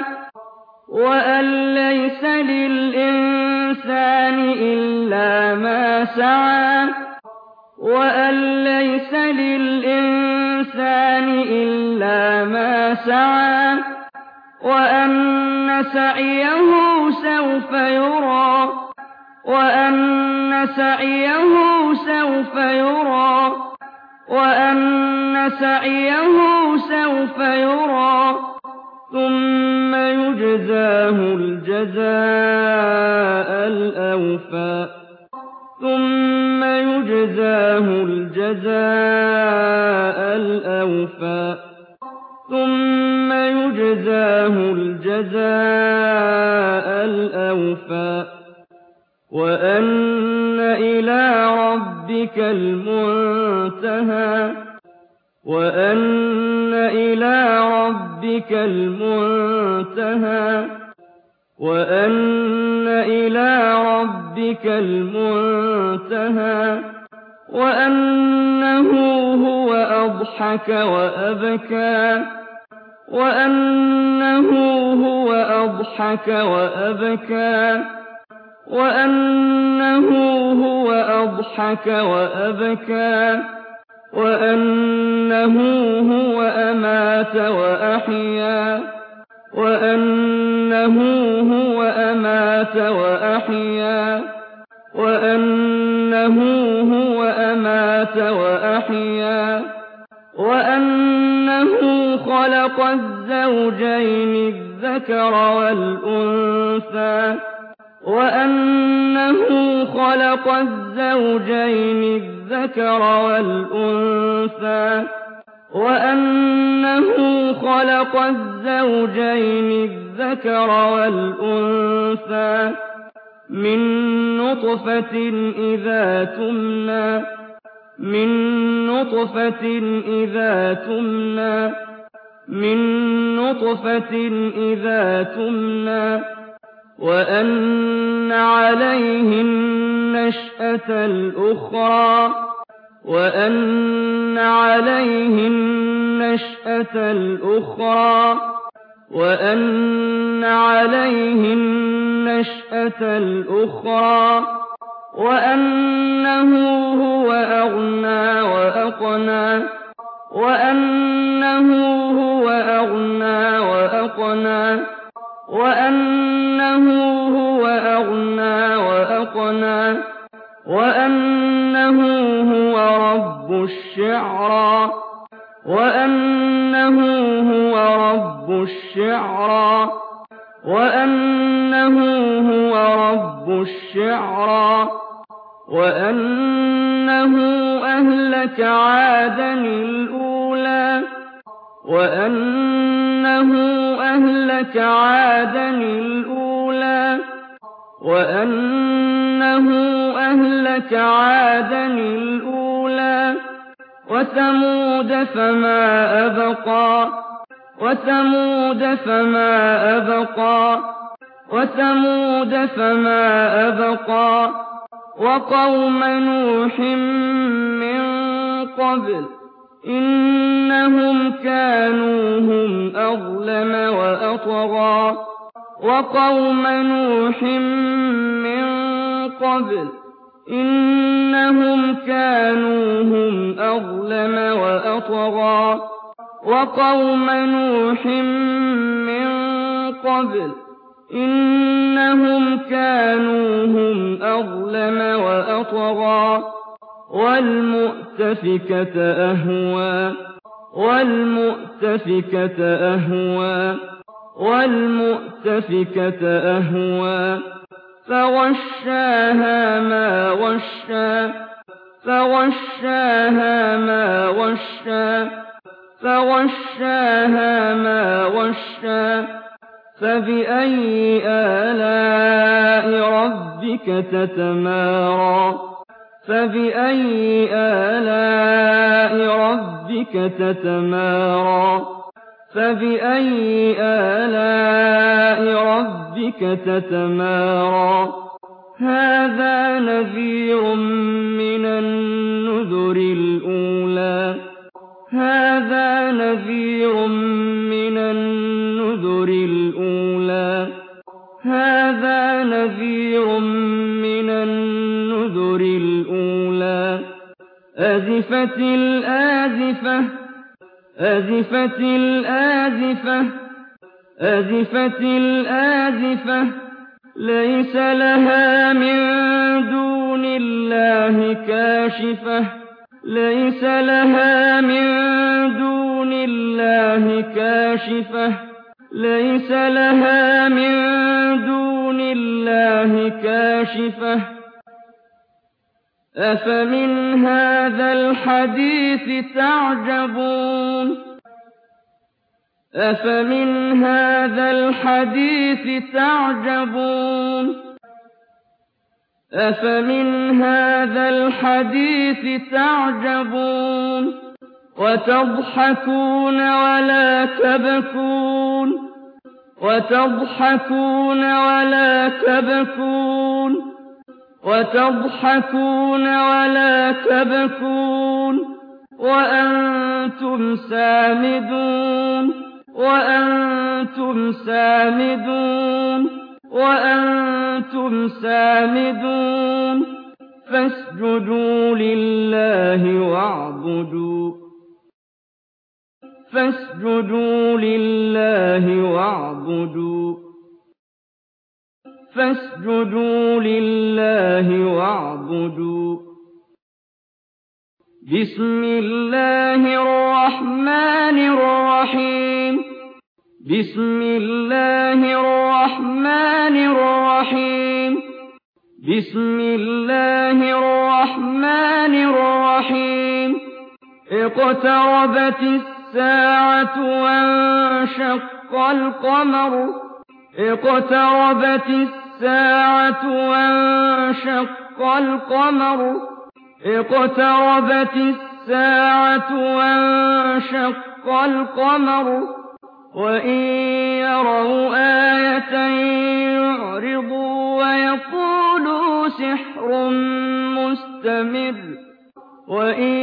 وأن سعيه سوف يرى ثم يجزاه الجزاء الأوفى وأن إلى ربك المنتهى وأنه هو أضحك وأبكى وأنه هو أمات وأحيا وأنه خلق الزوجين الذكر والأنثى من نطفة إذا تمنى وأن عليه النشأة الأخرى وأن عليه النشأة الأخرى وأن عليه النشأة الأخرى وأنه هو أغنى وأقنى وأنه هو أغنى وأقنى وأنه هو أغنى وأقنى وأنه هو رب الشعرى وأنه هو رب الشعرى وأنه هو رب الشعرى وأنه أهلك عادا الأولى وأنه أهلك عادا الأولى وأنه أهلك عادا الأولى وثمود فما أبقى وثمود فما أبقى وثمود فما أبقى وقوم نوح من قبل إنهم كانوا هم أظلم وأطغى وقوم نوح من قبل إنهم كانوا هم أظلم وأطغى وقوم نوح من قبل إنهم كانوا هم أظلم وأطغى والمؤتفكة أهوى والمؤتفكة أهوى والمؤتفكة أهوى فغشاها ما غشى فغشاها ما غشى فغشاها ما غشى فبأي آلاء ربك تتمارى فبأي آلاء ربك تتمارى فبأي آلاء ربك تتمارى هذا نذير من النذر الأولى هذا نذير من النذر الأولى هذا نذير من النذر الأولى أزفت الآزفة أزفت الآزفة أزفت الآزفة ليس لها من دون الله كاشفة ليس لها من دون الله كاشفة ليس لها من دون الله كاشفة أفمن هذا الحديث تعجبون أفمن هذا الحديث تعجبون أفمن هذا الحديث تعجبون وتضحكون ولا تبكون وتضحكون ولا تبكون وتضحكون ولا تبكون وأنتم سامدون وأنتم سامدون وأنتم سامدون فاسجدوا لله واعبدوا فاسجدوا لله واعبدوا فاسجدوا لله واعبدوا بسم الله الرحمن الرحيم بسم الله الرحمن الرحيم بسم الله الرحمن الرحيم اقتربت الساعة وانشق القمر اقتربت الساعة وانشق القمر اقتربت الساعة وانشق القمر وإن يروا آية يعرضوا ويقولوا سحر مستمر وإن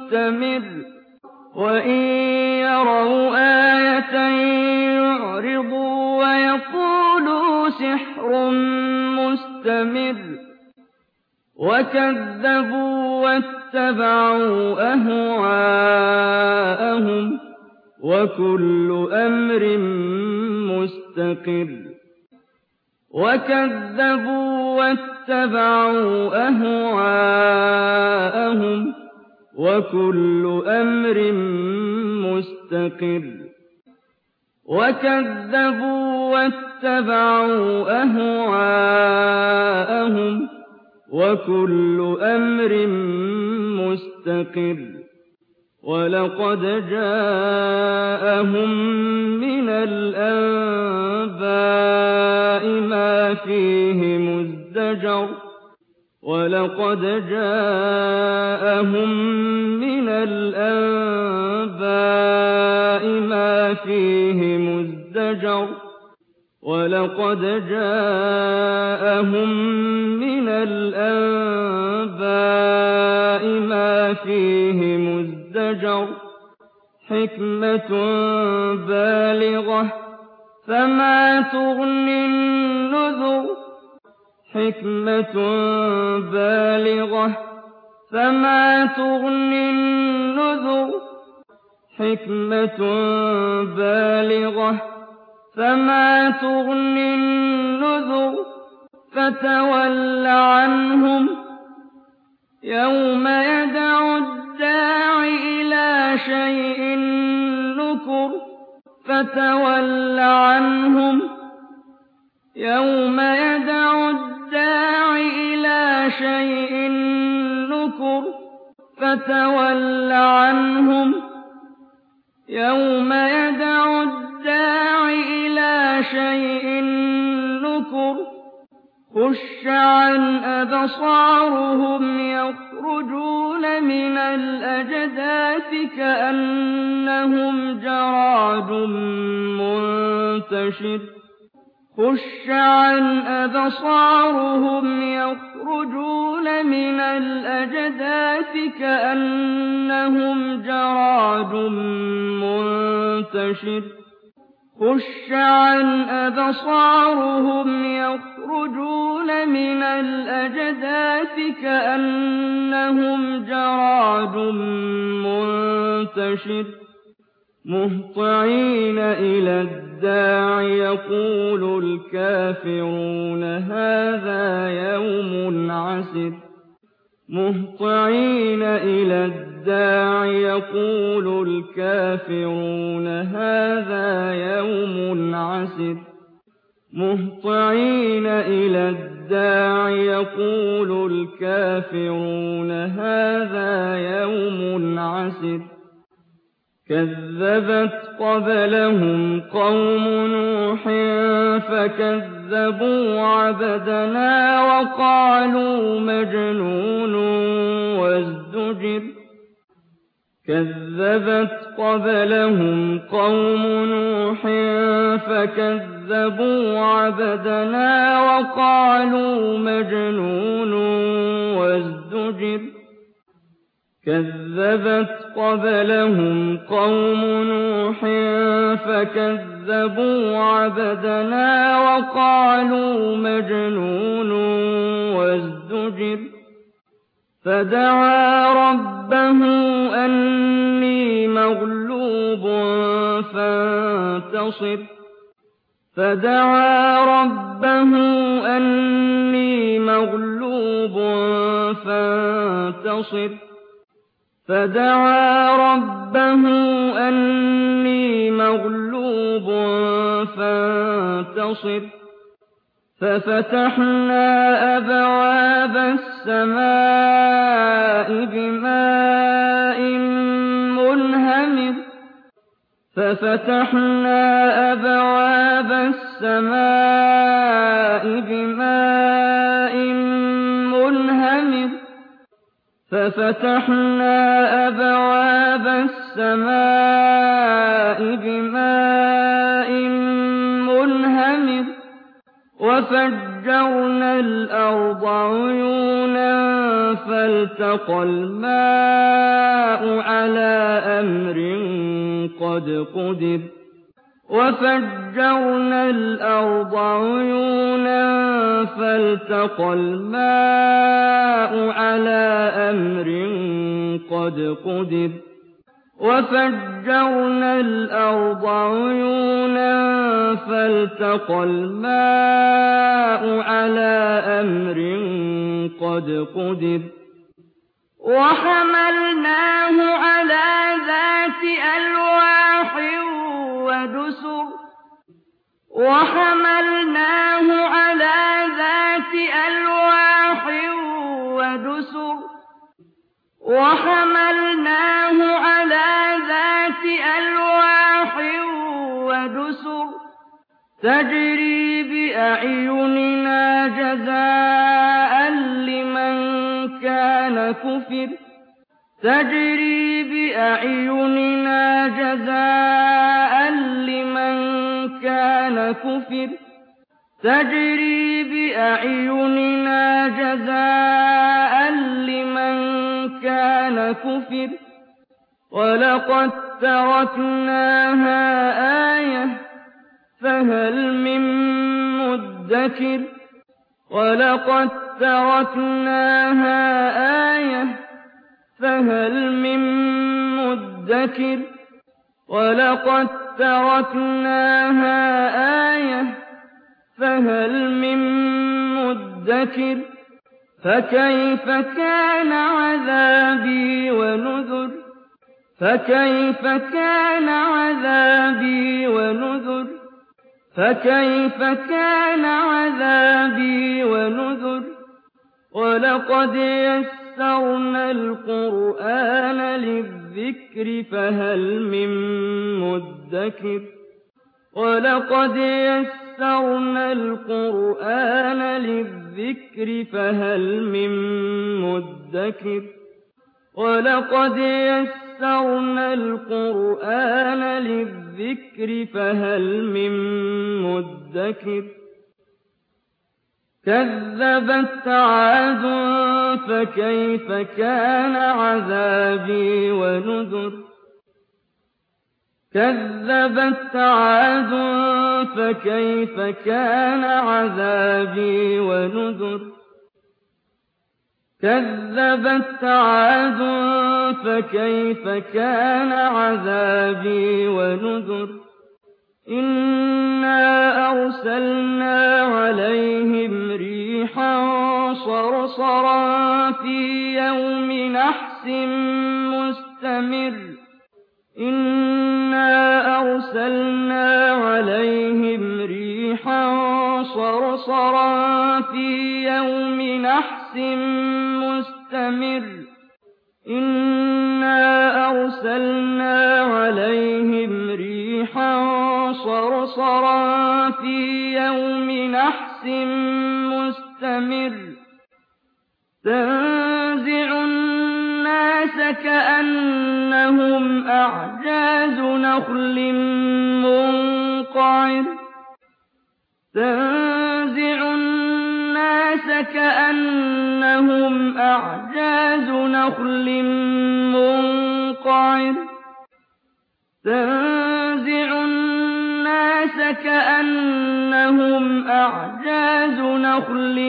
مستمر وإن يروا آية يعرضوا ويقولوا سحر مستمر وكذبوا واتبعوا أهواءهم وكل أمر مستقر وكذبوا واتبعوا أهواءهم وكل أمر مستقر وكذبوا واتبعوا أهواءهم وكل أمر مستقر ولقد جاءهم من الأنباء ما فيه مزدجر ولقد جاءهم من الأنباء ما فيه مزدجر ولقد جاءهم من الأنباء ما فيه مزدجر حكمة بالغة فما تغني النذر حكمة بالغة فما تغني النذر حكمة بالغة فما تغني النذر فتول عنهم يوم يدعو الداع إلى شيء نكر فتول عنهم يوم يدعو الداع إلى شيء نكر فتول عنهم يوم يدعو الداع إلى شيء نكر خش عن أبصارهم يخرجون من الأجداث كأنهم جراد منتشر خش عن أبصارهم يخرجون من الأجداث كأنهم جراد منتشر خش عن أبصارهم يخرجون من الأجداث كأنهم جراد منتشر مهطعين إلى الداع يقول الكافرون هذا يوم عسر مهطعين إلى الداع يقول الكافرون هذا يوم عسر مهطعين إلى الداع يقول الكافرون هذا يوم عسر كذبت قبلهم قوم نوح فكذبوا عبدنا وقالوا مجنون وازدجر كذبت قبلهم قوم نوح فكذبوا عبدنا وقالوا مجنون وازدجر كذبت قبلهم قوم نوح فكذبوا عبدنا وقالوا مجنون وازدجر فدعا ربه أني مغلوب فانتصر فدعا ربه أني مغلوب فانتصر فدعا ربه أني مغلوب فانتصر ففتحنا أبواب السماء بماء منهمر ففتحنا أبواب السماء بماء منهمر ففتحنا أبواب السماء بماء منهمر وفجرنا الأرض عيونا فالتقى الماء على أمر قد قدر وفجرنا الأرض عيونا فالتقى الماء على أمر قد قدر وفجرنا الأرض عيونا فالتقى الماء على أمر قد قدر وحملناه على ذات ألواح ودسر وحملناه على ذات ألواح ودسر وحملناه على ذات ألواح ودسر تجري بأعيننا جزاء لمن كان كفر تجري بأعيننا جزاء لمن كان كفر تجري بأعيننا جزاء لمن كان كفر ولقد تركناها آية فهل من مدكر ولقد تركناها آية فهل من مدكر ولقد تركناها آية فهل من مدكر فكيف كان عذابي ونذر فكيف كان عذابي ونذر فكيف كان عذابي ونذر ولقد يسرنا القرآن للذكر فهل من مدكر ولقد يسرنا القرآن للذكر فهل من مدكر ولقد يسرنا القرآن للذكر فهل من مدكر كذبت عاد فكيف كان عذابي ونذر كذبت عاد فكيف كان عذابي ونذر كذبت عاد فكيف كان عذابي ونذر إنا أرسلنا عليهم ريحا صرصرا في يوم نحس مستمر إنا أرسلنا عليهم ريحا صرصرا في يوم نحس مستمر إنا أرسلنا عليهم ريحا صرصرا في يوم نحس مستمر تنزع الناس كأنهم أعجاز نخل منقعر تنزع الناس كأنهم أعجاز نخل منقعر تنزع الناس كأنهم أعجاز نخل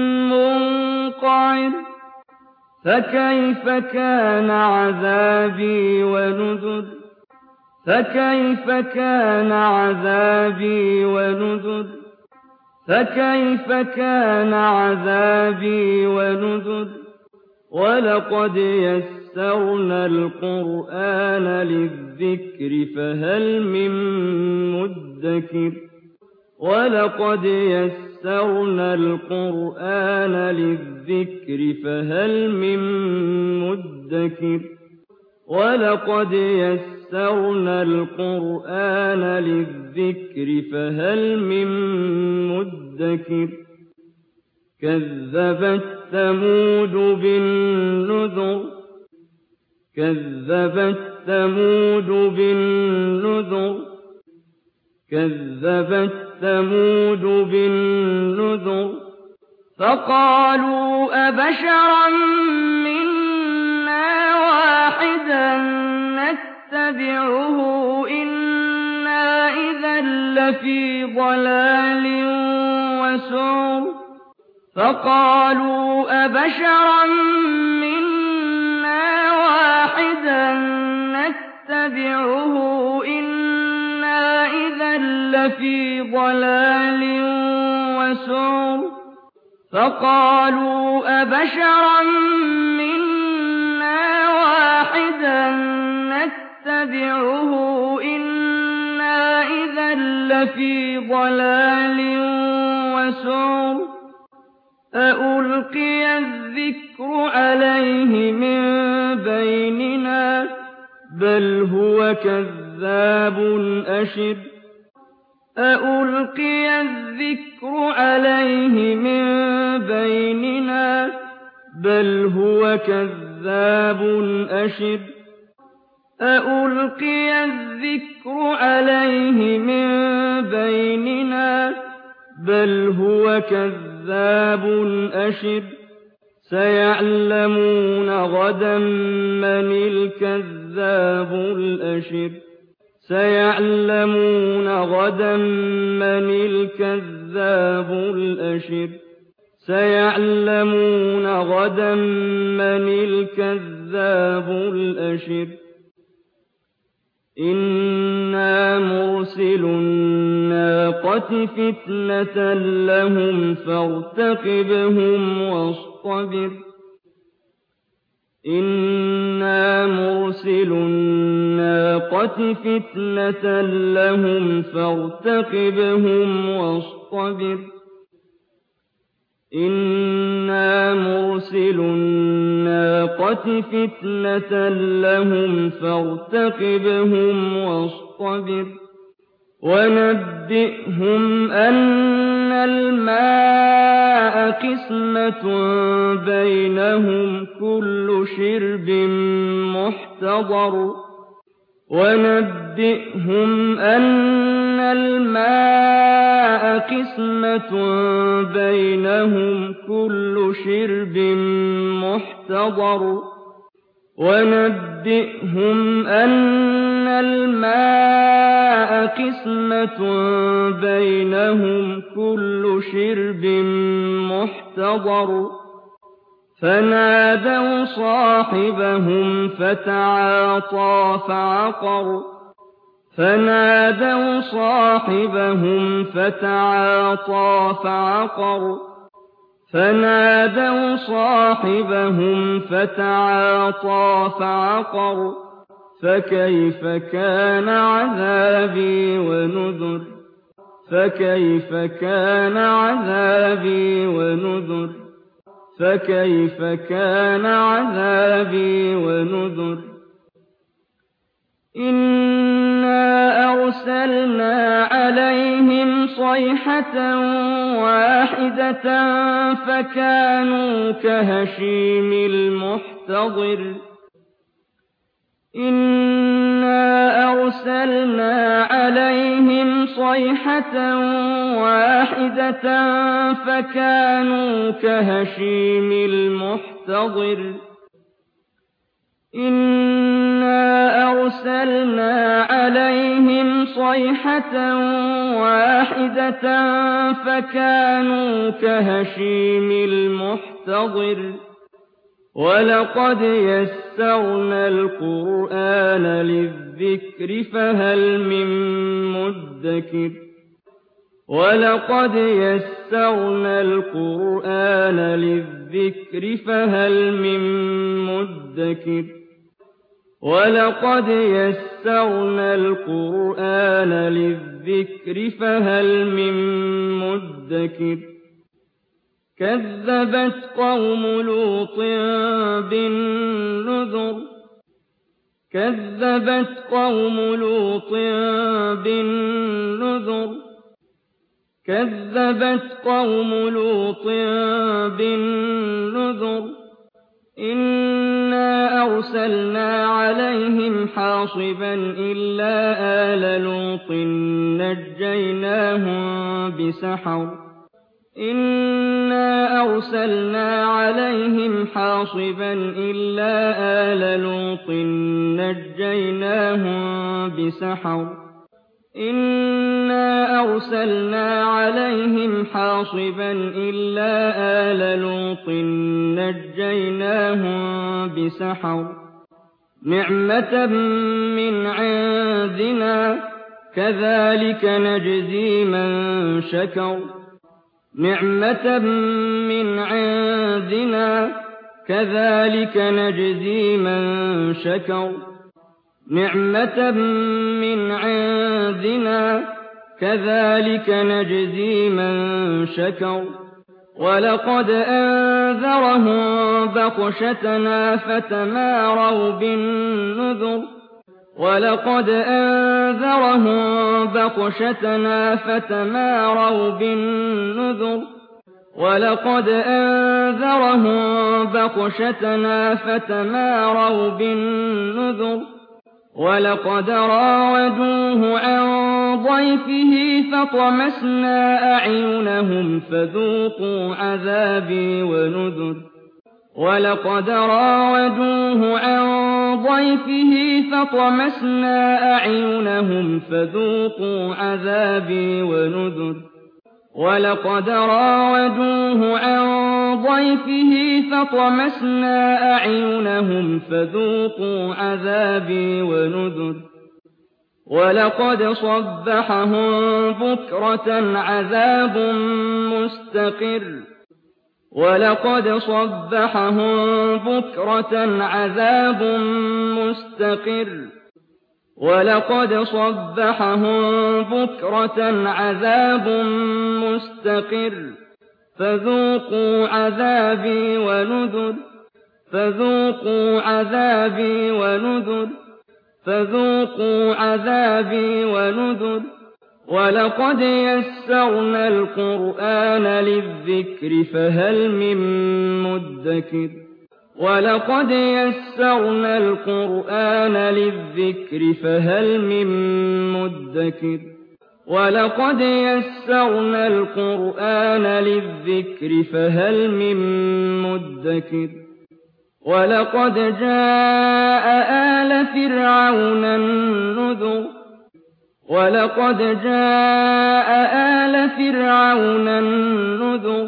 منقعر فكيف كان عذابي ونذر فكيف كان عذابي ونذر فكيف كان عذابي ونذر ولقد يسرنا القرآن للذكر فهل من مدكر ولقد يسرنا القرآن للذكر فهل من مدكر ولقد يسرنا القرآن للذكر فهل من مدكر كذبت ثمود بالنذر كذبت ثمود بالنذر كذبت ثمود بالنذر فقالوا أبشرا واحدا نتبعه إنا إذا لفي ضلال وسعر فقالوا أبشرا منا واحدا نتبعه إنا إذا لفي ضلال وسعر فقالوا أبشرا منا واحدا نتبعه إنا إذا لفي ضلال وسعر أألقي الذكر عليه من بيننا بل هو كذاب أشر أألقي الذكر عليه من بيننا بل هو كذاب أشر أألقي الذكر عليه من بيننا بل هو كذاب أشر سيعلمون غدا من الكذاب الأشر سيعلمون غدا من الكذاب الأشر سيعلمون غدا من الكذاب الأشر إنا مرسل الناقة فتنة لهم فارتقبهم واصطبر إنا مرسل الناقة فتنة لهم فارتقبهم واصطبر إنا مرسل الناقة فتنة لهم فارتقبهم واصطبر ونبئهم أن الماء قسمة بينهم كل شرب محتضر ونبئهم أن الماء قسمة بينهم كل شرب محتضر ونبئهم أن الماء قسمة بينهم كل شرب محتضر فنادوا صاحبهم فتعاطى فعقر فنادوا صاحبهم فتعاطى فعقر فنادوا صاحبهم فتعاطى فعقر فكيف كان عذابي ونذر فكيف كان عذابي ونذر فكيف كان عذابي ونذر إنا أرسلنا عليهم صيحة واحدة فكانوا كهشيم المحتضر إنا أرسلنا عليهم صيحة واحدة فكانوا كهشيم المحتضر إنا أرسلنا عليهم صيحة واحدة فكانوا كهشيم المحتضر ولقد يسرنا القرآن للذكر فهل من مدكر ولقد يسرنا القرآن للذكر فهل من مدكر ولقد يسرنا القرآن للذكر فهل من مدكر كذبت قوم لوط بالنذر كذبت قوم لوط بالنذر كذبت قوم لوط بالنذر إنا أرسلنا عليهم حاصبا إلا آل لوط نجيناهم بسحر إِنَّا أَرْسَلْنَا عَلَيْهِمْ حَاصِبًا إِلَّا آلَ لُوطٍ نَّجَّيْنَاهُم بِسَحَرٍ إِنَّا أَرْسَلْنَا عَلَيْهِمْ حَاصِبًا إِلَّا آلَ لُوطٍ نَّجَّيْنَاهُم بِسَحَرٍ نِّعْمَةً مِّنْ عِندِنَا ۚ كَذَٰلِكَ نَجْزِي مَن شَكَرَ نِعْمَةً مِّنْ عِندِنَا ۚ كَذَٰلِكَ نَجْزِي مَن شَكَرَ نِعْمَةً مِّنْ عِندِنَا ۚ كَذَٰلِكَ نَجْزِي مَن شَكَرَ وَلَقَدْ أَنذَرَهُم بَطْشَتَنَا فَتَمَارَوْا بِالنُّذُرِ وَلَقَدْ أَنذَرَهُم بَطْشَتَنَا فَتَمَارَوْا بِالنُّذُرِ وَلَقَدْ أَنذَرَهُم بَطْشَتَنَا فَتَمَارَوْا بِالنُّذُرِ وَلَقَدْ رَاوَدُوهُ عَن ضَيْفِهِ فَطَمَسْنَا أَعْيُنَهُمْ فَذُوقُوا عَذَابِي وَنُذُرِ وَلَقَدْ رَاوَدُوهُ عَن ضَيْفِهِ فَطَمَسْنَا أَعْيُنَهُمْ فَذُوقُوا عَذَابِي وَنُذُرِ وَلَقَدْ رَاوَدُوهُ عَن ضَيْفِهِ فَطَمَسْنَا أَعْيُنَهُمْ فَذُوقُوا عَذَابِي وَنُذُرِ وَلَقَدْ صَبَّحَهُم بُكْرَةً عَذَابٌ مُّسْتَقِرٌّ وَلَقَدْ صَبَّحَهُم بُكْرَةً عَذَابٌ مُّسْتَقِرٌّ وَلَقَدْ صَبَّحَهُم بُكْرَةً عَذَابٌ مُّسْتَقِرٌّ فَذُوقُوا عَذَابِي وَنُذُرِ فَذُوقُوا عَذَابِي وَنُذُرِ فَذُوقُوا عَذَابِي وَنُذُرِ وَلَقَدْ يَسَّرْنَا الْقُرْآنَ لِلذِّكْرِ فَهَلْ مِن مُّدَّكِرٍ وَلَقَدْ يَسَّرْنَا الْقُرْآنَ لِلذِّكْرِ فَهَلْ مِن مُّدَّكِرٍ وَلَقَدْ يَسَّرْنَا الْقُرْآنَ لِلذِّكْرِ فَهَلْ مِن مُّدَّكِرٍ وَلَقَدْ جَاءَ آلَ فِرْعَوْنَ النُّذُرُ وَلَقَدْ جَاءَ آلَ فِرْعَوْنَ النُّذُرُ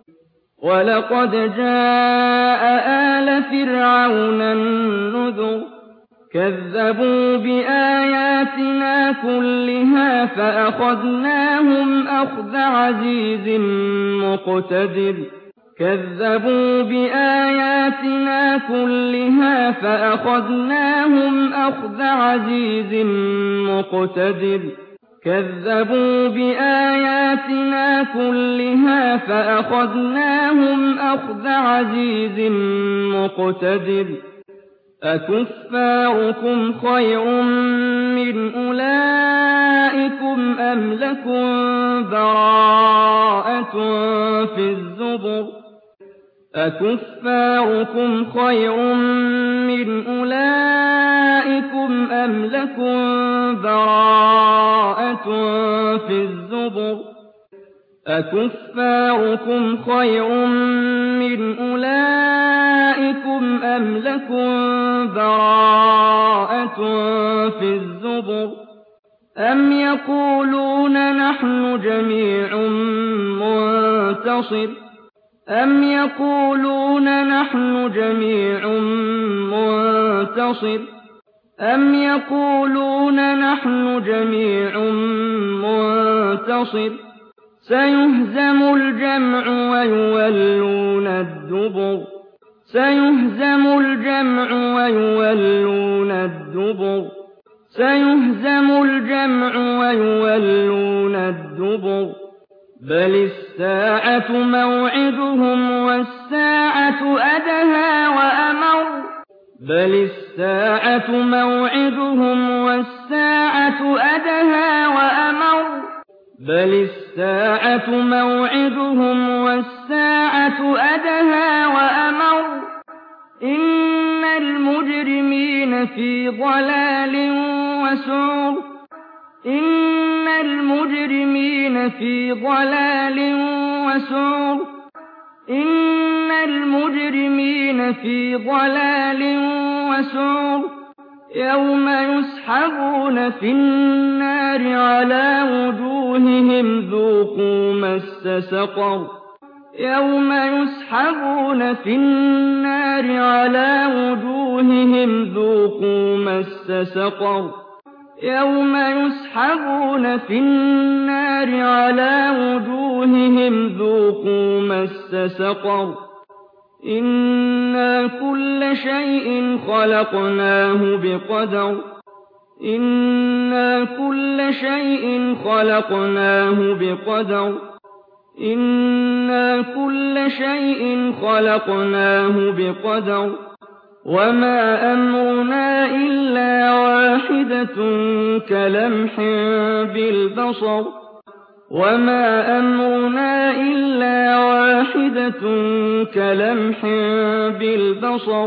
وَلَقَدْ جَاءَ آلَ فِرْعَوْنَ النُّذُرُ كَذَّبُوا بِآيَاتِنَا كُلِّهَا فَأَخَذْنَاهُمْ أَخْذَ عَزِيزٍ مُّقْتَدِرٍ كَذَّبُوا بِآيَاتِنَا كُلِّهَا فَأَخَذْنَاهُمْ أَخْذَ عَزِيزٍ مُّقْتَدِرٍ كَذَّبُوا بِآيَاتِنَا كُلِّهَا فَأَخَذْنَاهُمْ أَخْذَ عَزِيزٍ مُّقْتَدِرٍ أَكُفَّارُكُمْ خَيْرٌ مِّنْ أُولَٰئِكُمْ أَمْ لَكُم بَرَاءَةٌ فِي الزُّبُرِ أَكُفَّارُكُمْ خَيْرٌ مِّنْ أُولَٰئِكُمْ أَمْ لَكُم بَرَاءَةٌ فِي الزُّبُرِ أَكُفَّارُكُمْ خَيْرٌ مِّنْ أُولَٰئِكُمْ أَمْ لَكُم بَرَاءَةٌ فِي الزُّبُرِ أَمْ يَقُولُونَ نَحْنُ جَمِيعٌ مُّنتَصِرٌ أَمْ يَقُولُونَ نَحْنُ جَمِيعٌ مُّنتَصِرٌ أَمْ يَقُولُونَ نَحْنُ جَمِيعٌ مُّنتَصِرٌ سَيُهْزَمُ الْجَمْعُ وَيُوَلُّونَ الدُّبُرَ سَيُهْزَمُ الْجَمْعُ وَيُوَلُّونَ الدُّبُرَ سَيُهْزَمُ الْجَمْعُ وَيُوَلُّونَ الدُّبُرَ بَلِ السَّاعَةُ مَوْعِدُهُمْ وَالسَّاعَةُ أَدْهَىٰ وَأَمَرُّ بَلِ السَّاعَةُ مَوْعِدُهُمْ وَالسَّاعَةُ أَدْهَىٰ وَأَمَرُّ بَلِ السَّاعَةُ مَوْعِدُهُمْ وَالسَّاعَةُ أَدْهَىٰ وَأَمَرُّ إِنَّ الْمُجْرِمِينَ فِي ضَلَالٍ وَسُعُرٍ إِنَّ الْمُجْرِمِينَ فِي ضَلَالٍ وسعر إن المجرمين في ضلال وسعر يوم يسحبون في النار على وجوههم ذوقوا مس سقر يوم يسحبون في النار على وجوههم ذوقوا مس سقر يوم يسحبون في النار على وجوههم ذوقوا مس سقر إنا كل شيء خلقناه بقدر إنا كل شيء خلقناه بقدر إنا كل شيء خلقناه بقدر وما أمرنا إلا واحدة كلمح بالبصر وما أمرنا إلا واحدة كلمح بالبصر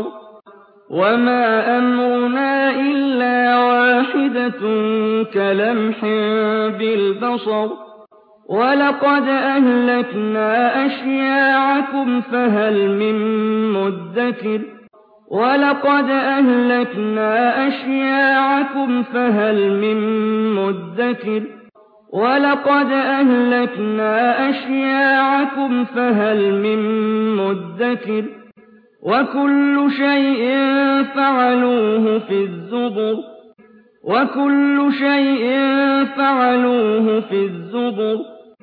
وما أمرنا إلا واحدة كلمح بالبصر ولقد أهلكنا أشياعكم فهل من مدكر ولقد أهلكنا أشياعكم فهل من مدكر ولقد أهلكنا أشياعكم فهل من مدكر وكل شيء فعلوه في الزبر وكل شيء فعلوه في الزبر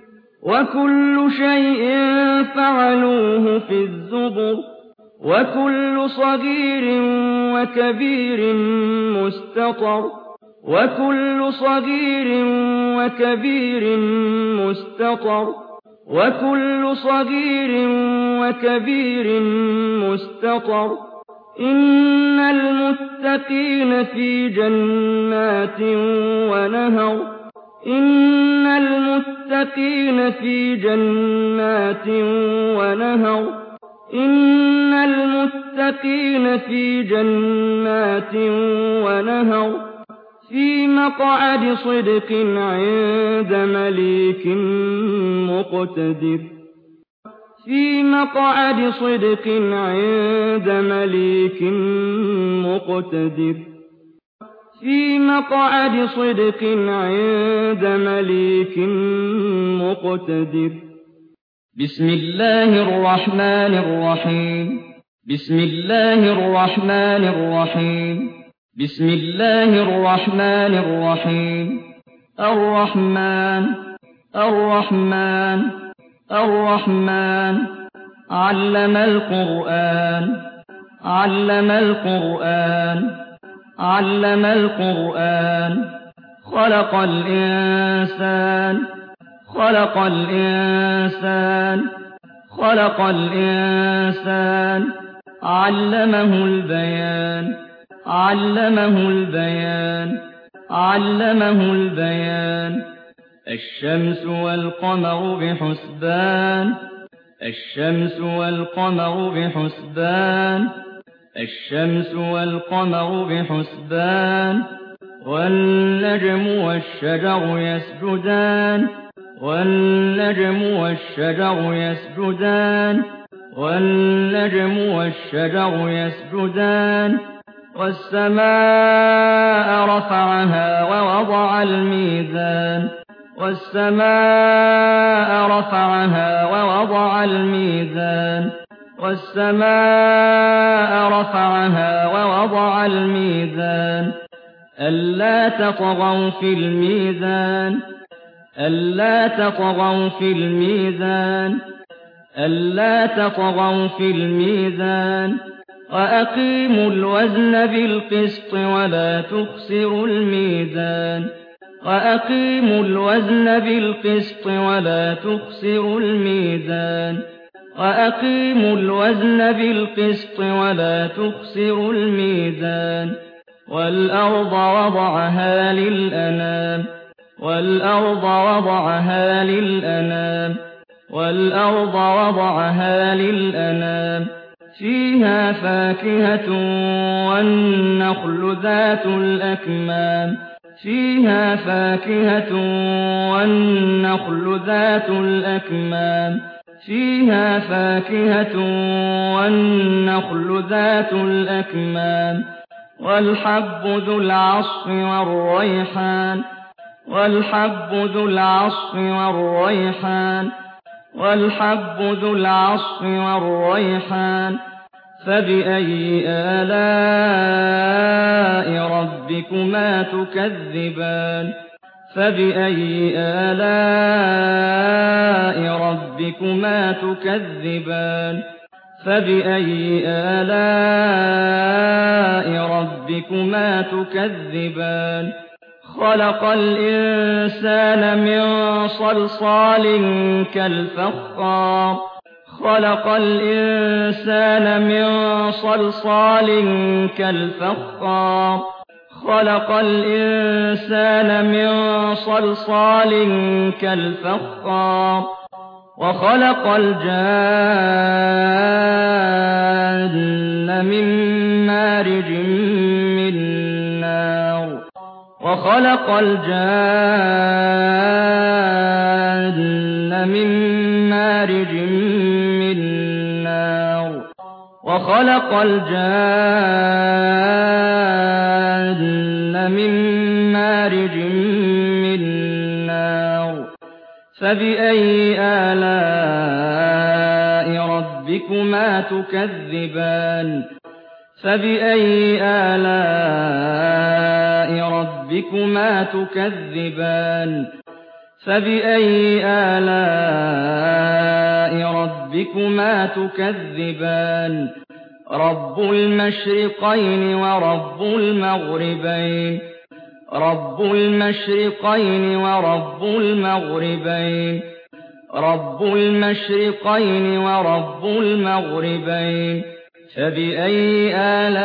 وكل شيء فعلوه في الزبر وكل صغير وكبير مستطر وكل صغير وكبير مستطر وكل صغير وكبير مستطر إن المتقين في جنات ونهر إن المتقين في جنات ونهر إن المتقين في جنات ونهر في مقعد صدق عند مليك مقتدر في مقعد صدق عند مليك مقتدر في مقعد صدق عند مليك مقتدر بسم الله الرحمن الرحيم بسم الله الرحمن الرحيم بسم الله الرحمن الرحيم الرحمن الرحمن الرحمن علم القرآن علم القرآن علم القرآن خلق الإنسان خلق الإنسان خلق الإنسان علمه البيان علمه البيان علمه البيان الشمس والقمر بحسبان الشمس والقمر بحسبان الشمس والقمر بحسبان والنجم والشجر يسجدان والنجم والشجر يسجدان والنجم والشجر يسجدان والسماء رفعها ووضع الميزان والسماء رفعها ووضع الميزان والسماء رفعها ووضع الميزان ألا تطغوا في الميزان ألا تطغوا في الميزان ألا تطغوا في الميزان وأقيموا الوزن بالقسط ولا تخسروا الميزان وأقيموا الوزن بالقسط ولا تخسروا الميزان وأقيموا الوزن بالقسط ولا تخسروا الميزان والأرض وضعها للأنام والأرض وضعها للأنام والأرض وضعها للأنام فيها فاكهة والنخل ذات الأكمام فيها فاكهة والنخل ذات الأكمام فيها فاكهة والنخل ذات الأكمام والحب ذو العصف والريحان والحب ذو العصف والريحان والحب ذو العصف والريحان فبأي آلاء ربكما تكذبان فبأي آلاء ربكما تكذبان فبأي آلاء ربكما تكذبان خلق الإنسان من صلصال كالفخار خلق الإنسان من صلصال كالفخار خلق الإنسان من صلصال كالفخار وخلق الجان من مارج من نار وخلق الجان من مارج من نار وخلق الجان من مارج من نار فبأي آلاء ربكما تكذبان فبأي آلاء ربكما تكذبان فبأي آلاء ربكما تكذبان رب المشرقين ورب المغربين رب المشرقين ورب المغربين رب المشرقين ورب المغربين فبأي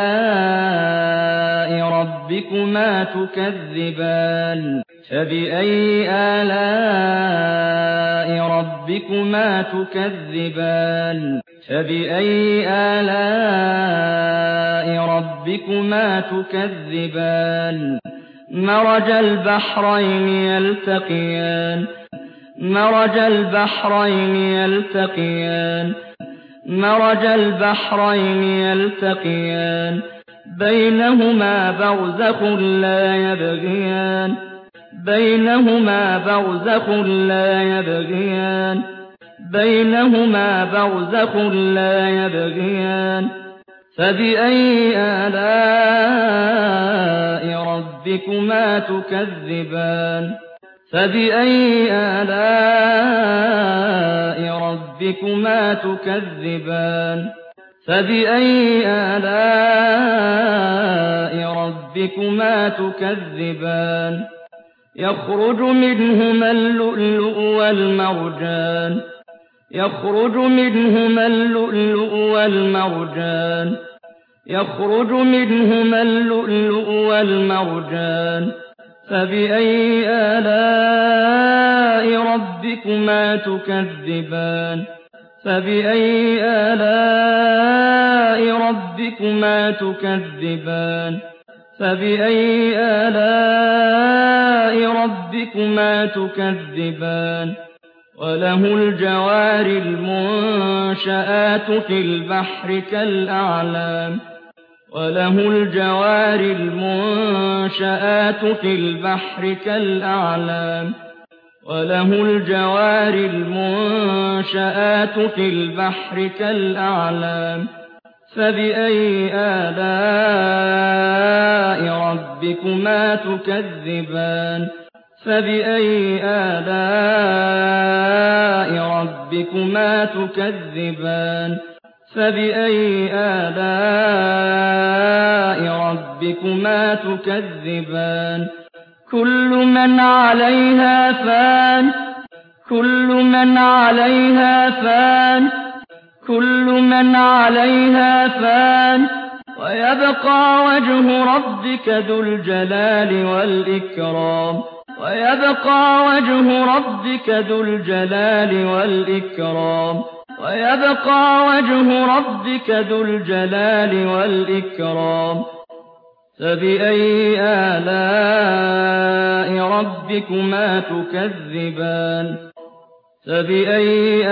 آلاء ربكما تكذبان فبأي آلاء ربكما تكذبان فبأي آلاء ربكما تكذبان مرج البحرين يلتقيان مرج البحرين يلتقيان مرج البحرين يلتقيان بينهما برزخ لا يبغيان بينهما برزخ لا يبغيان بينهما برزخ لا يبغيان فبأي آلاء ربكما تكذبان فبأي آلاء ربكما تكذبان فبأي آلاء ربكما تكذبان يخرج منهما اللؤلؤ والمرجان يخرج منهما اللؤلؤ والمرجان يخرج منهما اللؤلؤ والمرجان فبأي آلاء ربكما تكذبان فبأي آلاء ربكما تكذبان فبأي آلاء ربكما تكذبان وله الجوار المنشآت في البحر كالأعلام وله الجوار المنشآت في البحر كالأعلام وله الجوار المنشآت في البحر كالأعلام فبأي آلاء ربكما تكذبان فبأي آلاء ربكما تكذبان فبأي آلاء ربكما تكذبان كل من عليها فان كل من عليها فان كل من عليها فان ويبقى وجه ربك ذو الجلال والإكرام ويبقى وجه ربك ذو الجلال والإكرام ويبقى وجه ربك ذو الجلال والإكرام فبأي آلاء ربكما تكذبان فبأي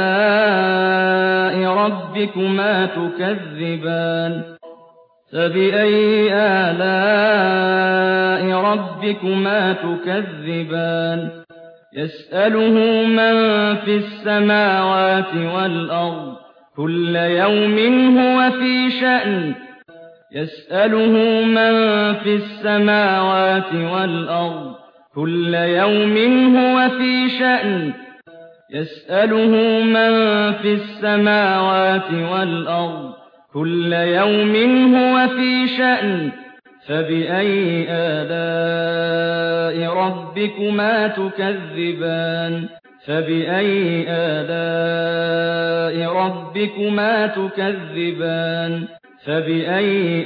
آلاء ربكما تكذبان فبأي آلاء ربكما تكذبان يسأله من في السماوات والأرض كل يوم هو في شأن يسأله من في السماوات والأرض كل يوم هو في شأن يسأله من في السماوات والأرض كل يوم هو في شأن فبأي آلاء ربكما تكذبان فبأي آلاء ربكما تكذبان فبأي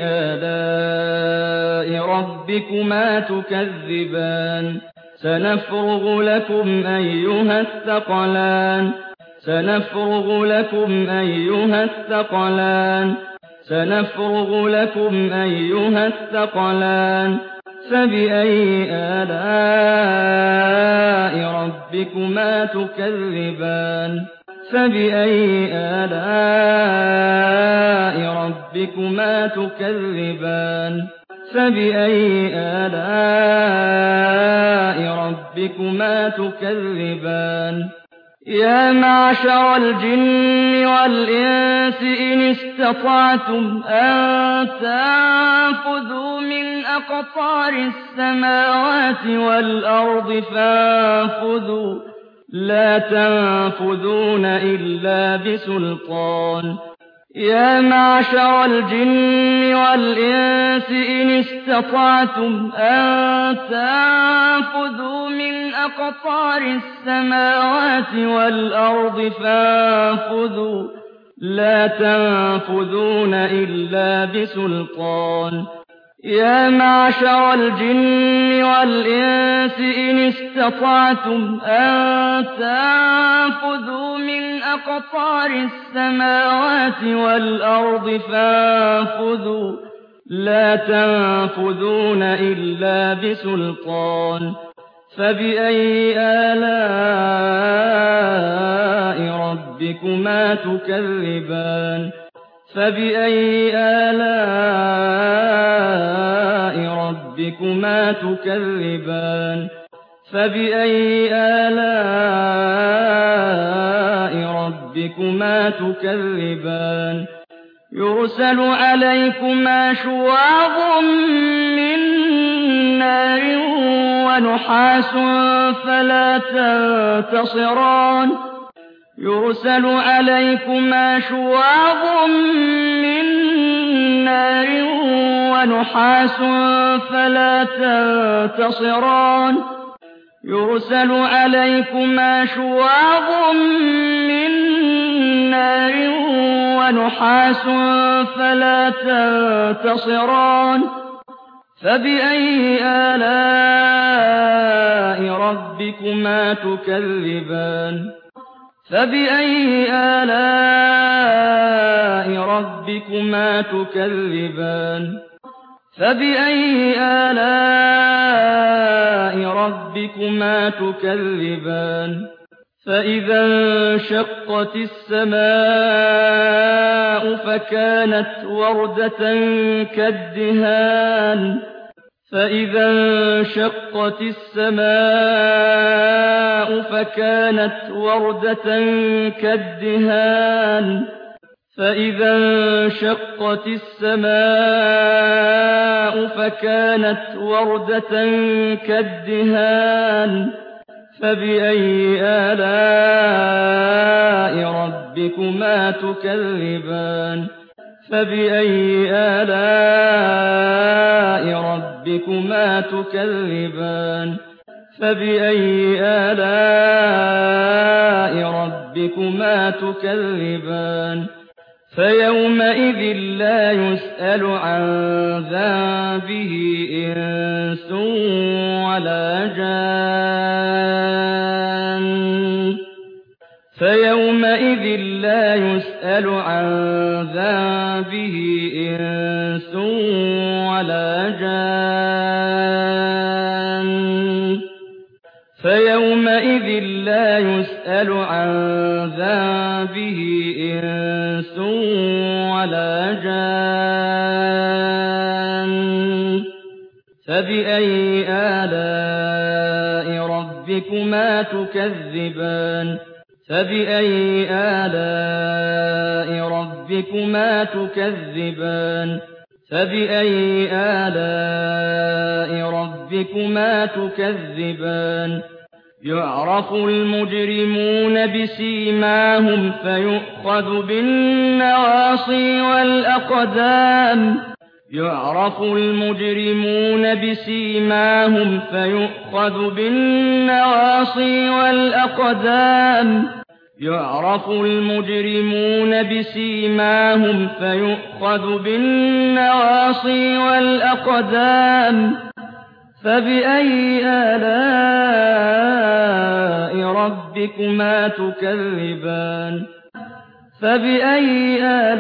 آلاء ربكما تكذبان سنفرغ لكم أيها الثقلان سنفرغ لكم أيها الثقلان سنفرغ لكم أيها الثقلان فبأي آلاء ربكما تكذبان فبأي آلاء ربكما تكذبان فبأي آلاء ربكما تكذبان يا معشر الجن والإنس إن استطعتم أن تنفذوا من أقطار السماوات والأرض فانفذوا لا تنفذون إلا بسلطان يا معشر الجن والإنس إن استطعتم أن تنفذوا من أقطار السماوات والأرض فانفذوا لا تنفذون إلا بسلطان يا معشر الجن والإنس إن استطعتم أن تنفذوا من أقطار السماوات والأرض فانفذوا لا تنفذون إلا بسلطان فبأي آلاء ربكما تكذبان فبأي آلاء ربكما تكذبان فبأي آلاء ربكما تكذبان يرسل عليكما شواظ من نار ونحاس فلا تنتصران يرسل عليكما شواظ من نار ونحاس فلا تنتصران يرسل عليكما شواظ من نار ونحاس فلا تنتصران فبأي آلاء ربكما تكذبان فبأي آلاء ربكما تكذبان فبأي آلاء ربكما تكذبان فإذا انشقت السماء فكانت وردة كالدهان فإذا انشقت السماء فكانت وردة كالدهان فإذا انشقت السماء فكانت وردة كالدهان فبأي آلاء ربكما تكذبان فبأي آلاء ربكما تكذبان فبأي آلاء ربكما تكذبان فيومئذ لا يسأل عن ذنبه إنس ولا جان فيومئذ لا يسأل عن ذنبه إنس ولا جان فيومئذ لا يسأل عن ذنبه إنس ولا جان فبأي آلاء ربكما تكذبان فبأي آلاء ربكما تكذبان فبأي آلاء ربكما تكذبان يعرف المجرمون بسيماهم فيؤخذ بالنواصي والأقدام يعرف المجرمون بسيماهم فيؤخذ بالنواصي والأقدام يعرف المجرمون بسيماهم فيؤخذ بالنواصي والأقدام فبأي آلاء ربكما تكذبان فبأي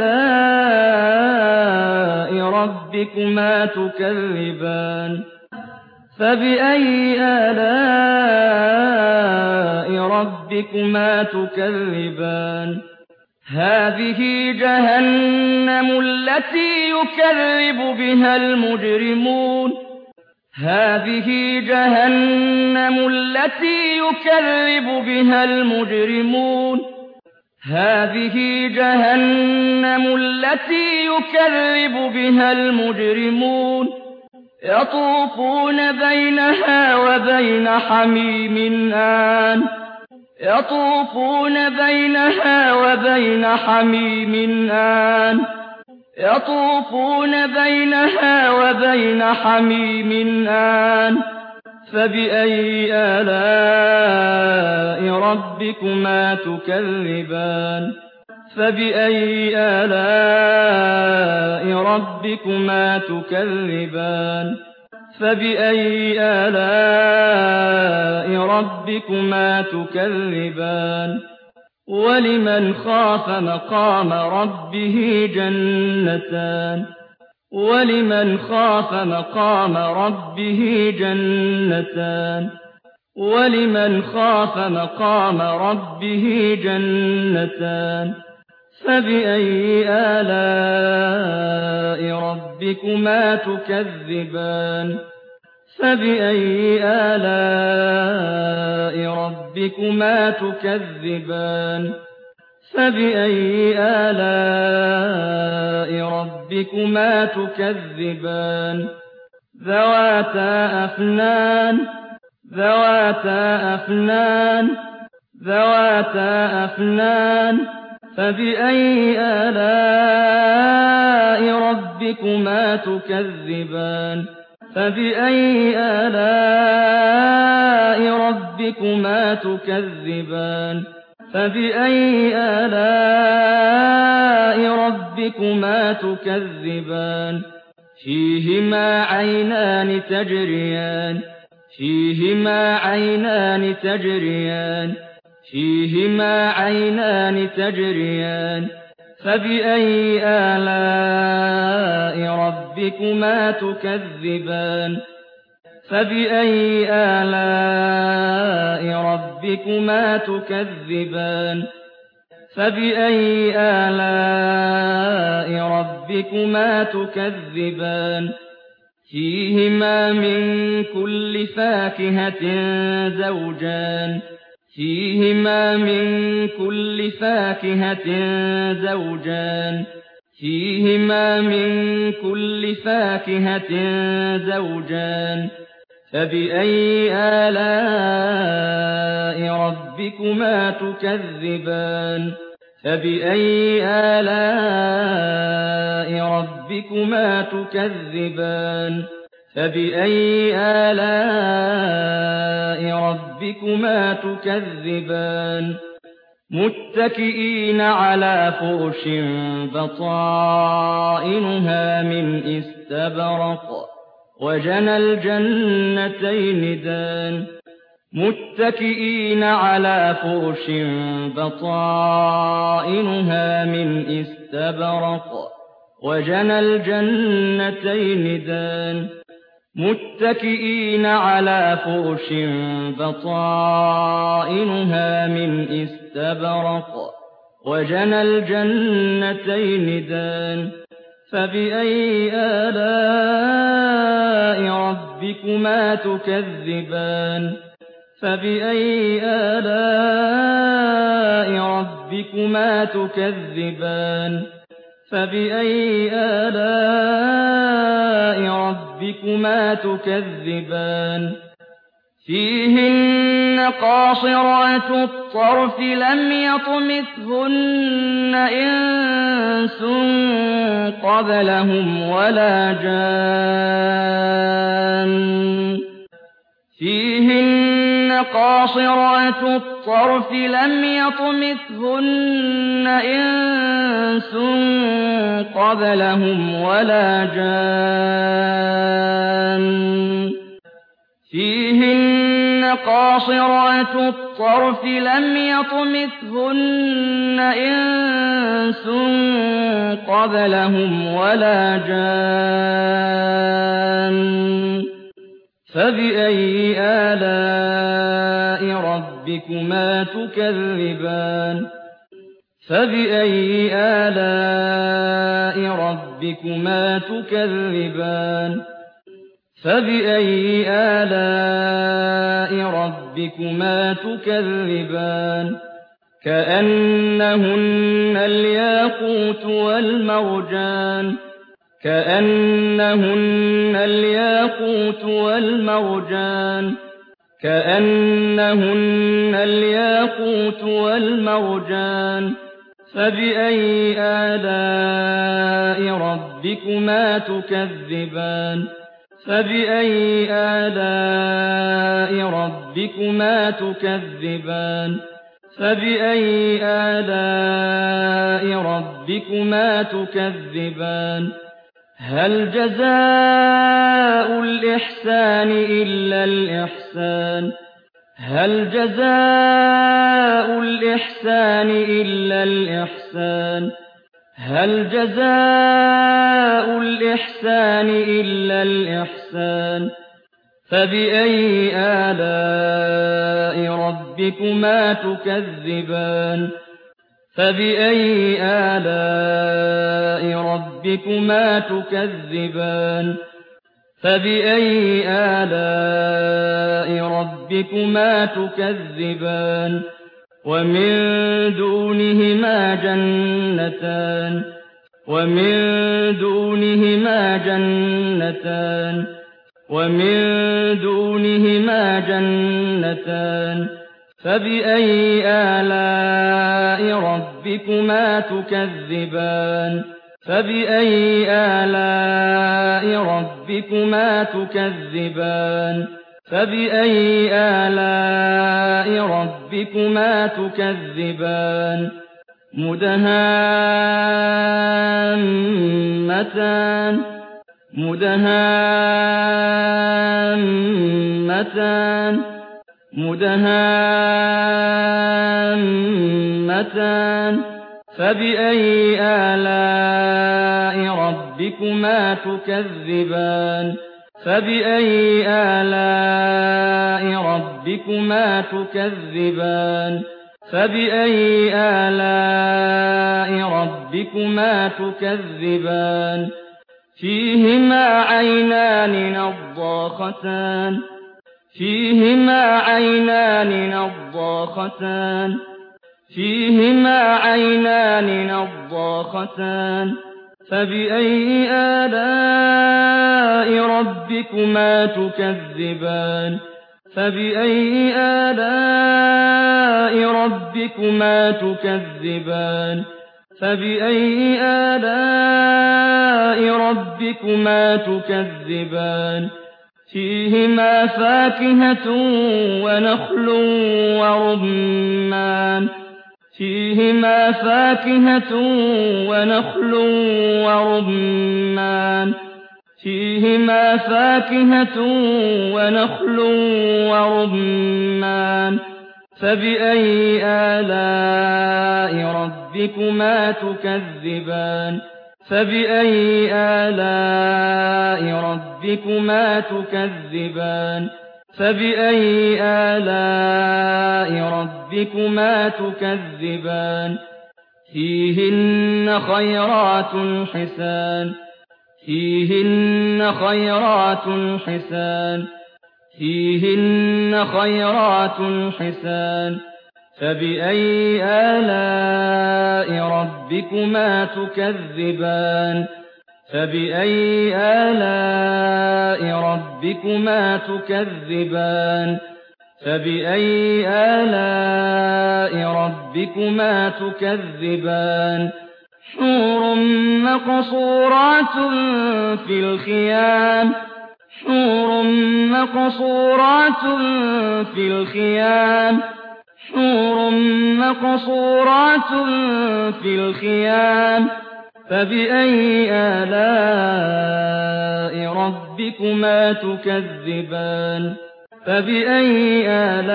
آلاء ربكما تكذبان فبأي آلاء ربكما تكذبان هذه جهنم التي يكذب بها المجرمون هذه جهنم التي يكذب بها المجرمون هذه جهنم التي يكذب بها المجرمون يطوفون بينها وبين حميم آن يطوفون بينها وبين حميم آن يطوفون بينها وبين حميم آن فبأي آلاء ربكما تكذبان فبأي آلاء ربكما تكذبان فبأي آلاء ربكما تكذبان ولمن خاف مقام ربه جنتان ولمن خاف مقام ربه جنتان ولمن خاف مقام ربه جنتان فبأي آلاء ربكما تكذبان فبأي آلاء ربكما تكذبان فبأي آلاء ربكما تكذبان ذواتا أفنان ذواتا أفنان ذواتا أفنان فبأي آلاء ربكما تكذبان فبأي آلاء ربكما تكذبان فبأي آلاء ربكما تكذبان فيهما عينان تجريان فيهما عينان تجريان فيهما عينان تجريان فبأي آلاء ربكما تكذبان فبأي آلاء ربكما تكذبان فبأي آلاء ربكما تكذبان فيهما من كل فاكهة زوجان فيهما من كل فاكهة زوجان فيهما من كل فاكهة زوجان فبأي آلاء ربكما تكذبان فبأي آلاء ربكما تكذبان فبأي آلاء ربكما تكذبان متكئين على فرش بطائنها من استبرق وجنى الجنتين دان متكئين على فرش بطائنها من استبرق وجنى الجنتين دان متكئين على فرش بطائنها من استبرق وجنى الجنتين دان فبأي آلاء ربكما تكذبان فبأي آلاء ربكما تكذبان فبأي آلاء ربكما تكذبان فيهن قاصرات الطرف لم يطمثهن إنس قبلهم ولا جان فيهن قاصرات الطرف لم يطمثهن إنس قبلهم ولا جان فيهن قاصرات الطرف لم يطمثهن إنس قبلهم ولا جان فبأي آلاء ربكما تكذبان فبأي آلاء ربكما تكذبان فبأي آلاء ربكما تكذبان كأنهن الياقوت والمرجان كأنهن الياقوت والمرجان كأنهن الياقوت والمرجان فبأي آلاء ربكما تكذبان فبأي آلاء ربكما تكذبان فبأي آلاء ربكما تكذبان هل جزاء الإحسان إلا الإحسان هل جزاء الإحسان إلا الإحسان هل جزاء الإحسان إلا الإحسان فبأي آلاء ربكما تكذبان فبأي آلاء ربكما تكذبان فبأي آلاء ربكما تكذبان ومن دونهما جنتان ومن دونهما جنتان ومن دونهما جنتان فبأي آلاء ربكما تكذبان فبأي آلاء ربكما تكذبان فبأي آلاء ربكما تكذبان مدهامتان مدهامتان مدهامتان فبأي آلاء ربكما تكذبان فبأي آلاء ربكما تكذبان فبأي آلاء ربكما تكذبان فيهما عينان نضاختان فيهما عينان نضاختان فيهما عينان نضاختان فبأي آلاء ربكما تكذبان فبأي آلاء ربكما تكذبان فبأي آلاء ربكما تكذبان فيهما فاكهة ونخل ورمان فيهما فاكهة ونخل ورمان فيهما فاكهة ونخل ورمان فبأي آلاء ربكما تكذبان فبأي آلاء ربكما ربكما تكذبان فبأي آلاء ربكما تكذبان فيهن خيرات حسان فيهن خيرات حسان فيهن خيرات حسان فبأي آلاء ربكما تكذبان فبأي آلاء ربكما تكذبان فبأي آلاء ربكما تكذبان حور مقصورات في الخيام حور مقصورات في الخيام حور مقصورات في الخيام فبأي آلاء ربكما تكذبان فبأي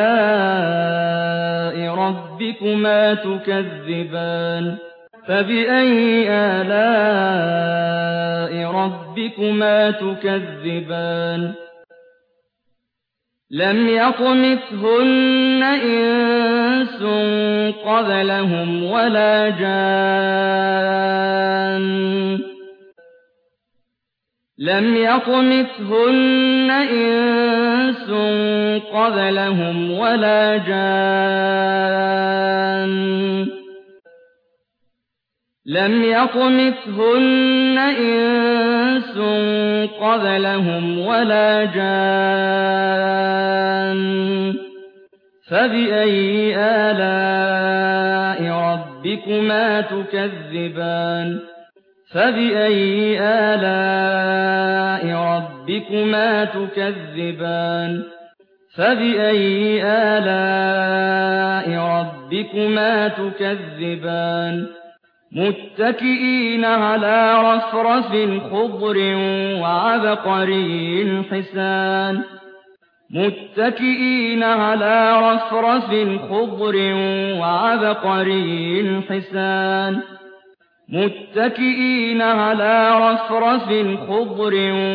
آلاء ربكما تكذبان فبأي آلاء ربكما تكذبان لم يطمثهن إنس قبلهم ولا جان لم يطمثهن إنس قبلهم ولا جان لم يطمثهن إنس قبلهم ولا جان فبأي آلاء ربكما تكذبان فبأي آلاء ربكما تكذبان فبأي آلاء ربكما تكذبان متكئين على رفرف خضر وعبقري حسان متكئين على رفرف خضر وعبقري حسان متكئين على رفرف خضر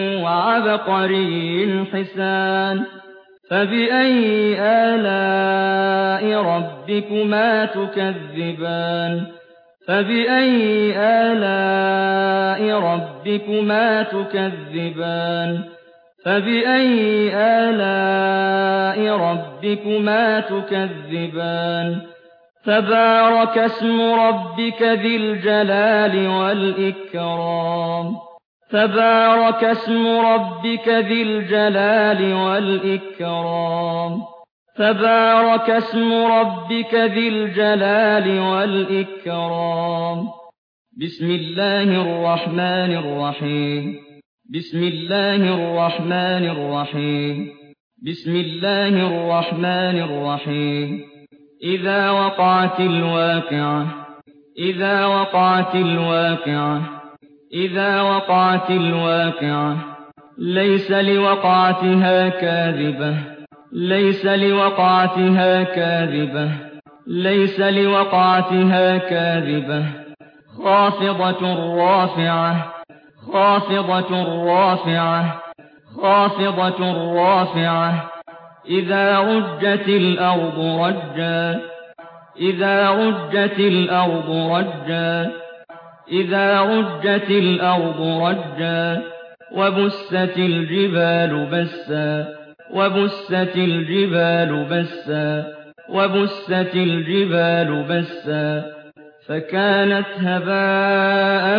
وعبقري حسان فبأي آلاء ربكما تكذبان فبأي آلاء ربكما تكذبان فبأي آلاء ربكما تكذبان تبارك اسم ربك ذي الجلال والإكرام تبارك اسم ربك ذي الجلال والإكرام تبارك اسم ربك ذي الجلال والإكرام بسم الله الرحمن الرحيم بسم الله الرحمن الرحيم بسم الله الرحمن الرحيم إذا وقعت الواقعة إذا وقعت الواقعة إذا وقعت الواقعة ليس لوقعتها كاذبة ليس لوقعتها كاذبة ليس لوقعتها كاذبة خافضة رافعة خافضة رافعة خافضة رافعة إذا رجت الأرض رجا إذا رجت الأرض رجا إذا رجت الأرض رجا وبست الجبال بسا وبست الجبال بسا وبست الجبال بسا فكانت هباء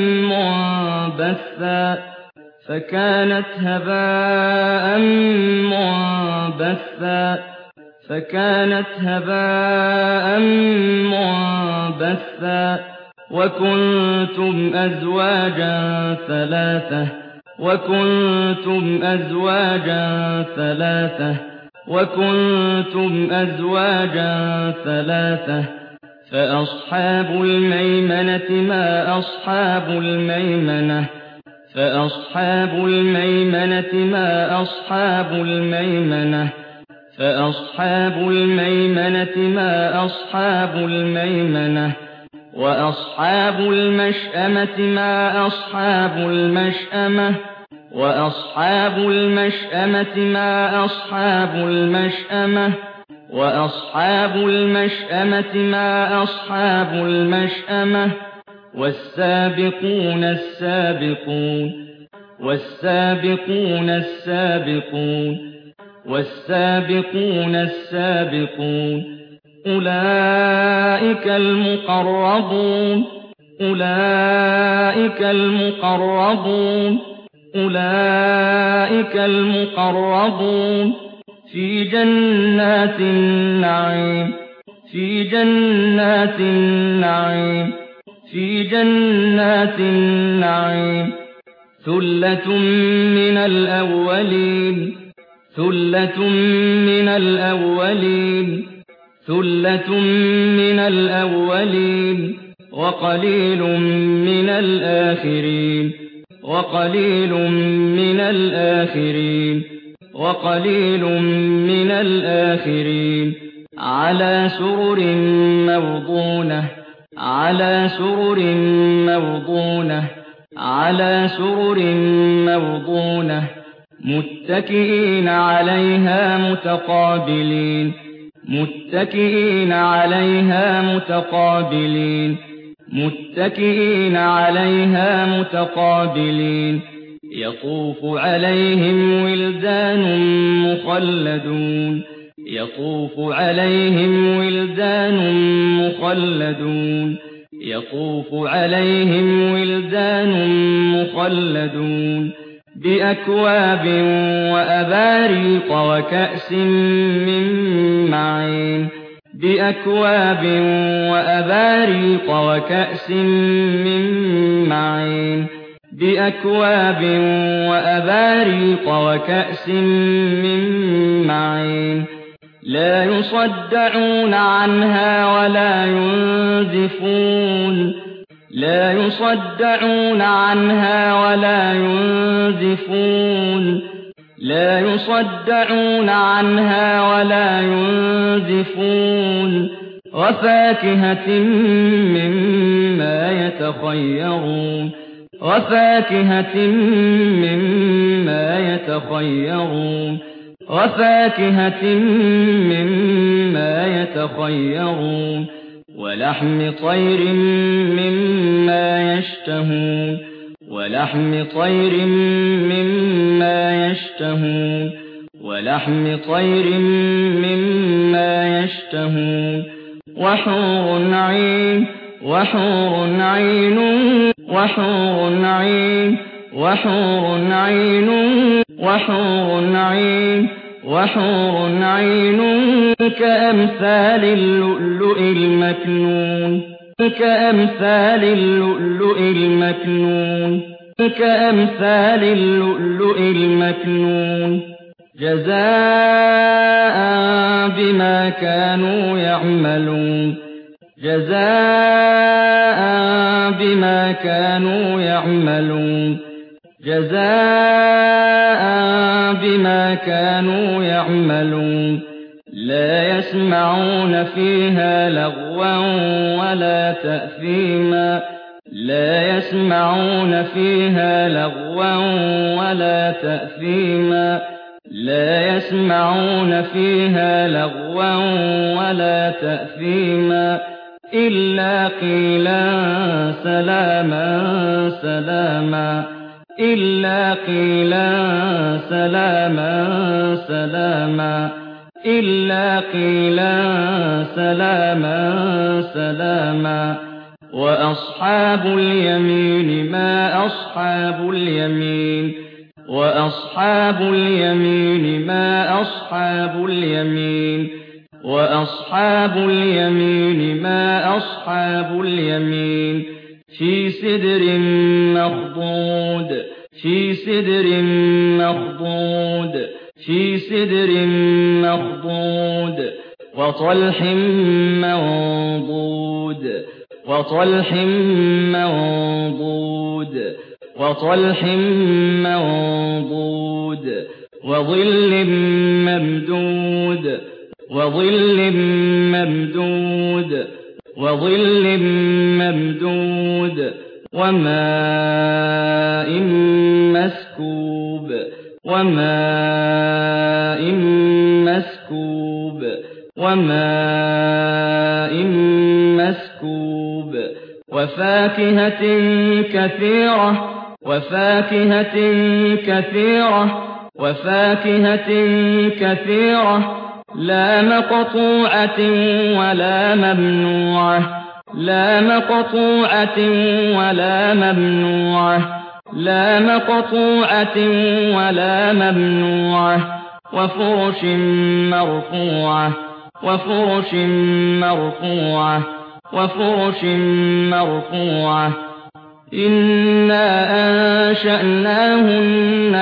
منبثا فكانت هباء منبثا فكانت هباء منبثا وكنتم أزواجا ثلاثة وكنتم أزواجا ثلاثة وكنتم أزواجا ثلاثة فأصحاب الميمنة ما أصحاب الميمنة فأصحاب الميمنة ما أصحاب الميمنة فأصحاب الميمنة ما أصحاب الميمنة وأصحاب المشأمة ما أصحاب المشأمة وأصحاب المشأمة ما أصحاب المشأمة وأصحاب المشأمة ما أصحاب المشأمة والسابقون السابقون والسابقون السابقون والسابقون السابقون أولئك المقربون أولئك المقربون أولئك المقربون في جنات النعيم في جنات النعيم في جنات النعيم ثلة من الأولين ثلة من الأولين ثلة من الأولين وقليل من الآخرين وقليل من الآخرين وقليل من الآخرين على سرر موضونة على سرر موضونة على سرر موضونة متكئين عليها متقابلين متكئين عليها متقابلين متكئين عليها متقابلين يطوف عليهم ولدان مخلدون يطوف عليهم ولدان مخلدون يطوف عليهم ولدان مخلدون بأكواب وأباريق وكأس من معين بأكواب وأباريق وكأس من معين بأكواب وأباريق وكأس من معين لا يصدعون عنها ولا ينزفون لا يصدعون عنها ولا ينزفون لا يصدعون عنها ولا ينزفون وفاكهة مما يتخيرون وفاكهة مما يتخيرون وفاكهة مما يتخيرون ولحم طير مما يشتهون ولحم طير مما يشتهون ولحم طير مما يشتهون وحور عين وحور عين وحور عين وحور عين وحور عين وحور عين كأمثال اللؤلؤ المكنون كأمثال اللؤلؤ المكنون كأمثال اللؤلؤ المكنون جزاء بما كانوا يعملون جزاء بما كانوا يعملون جزاء بما كانوا يعملون لا يسمعون فيها لغوا ولا تأثيما لا يسمعون فيها لغوا ولا تأثيما لا يسمعون فيها لغوا ولا تأثيما إلا قيلا سلاما سلاما إلا قيلا سلاما سلاما إلا قيلا سلاما سلاما وأصحاب اليمين ما أصحاب اليمين وأصحاب اليمين ما أصحاب اليمين وأصحاب اليمين ما أصحاب اليمين في سدر مخضود في سدر مخضود في سدر مخضود وطلح منضود وطلح منضود وطلح منضود وظل ممدود وظل ممدود وظل ممدود وماء مسكوب وماء مسكوب وفاكهة كثيرة لا مقطوعة ولا ممنوعة وفرش مرفوعة إنا أنشأناهن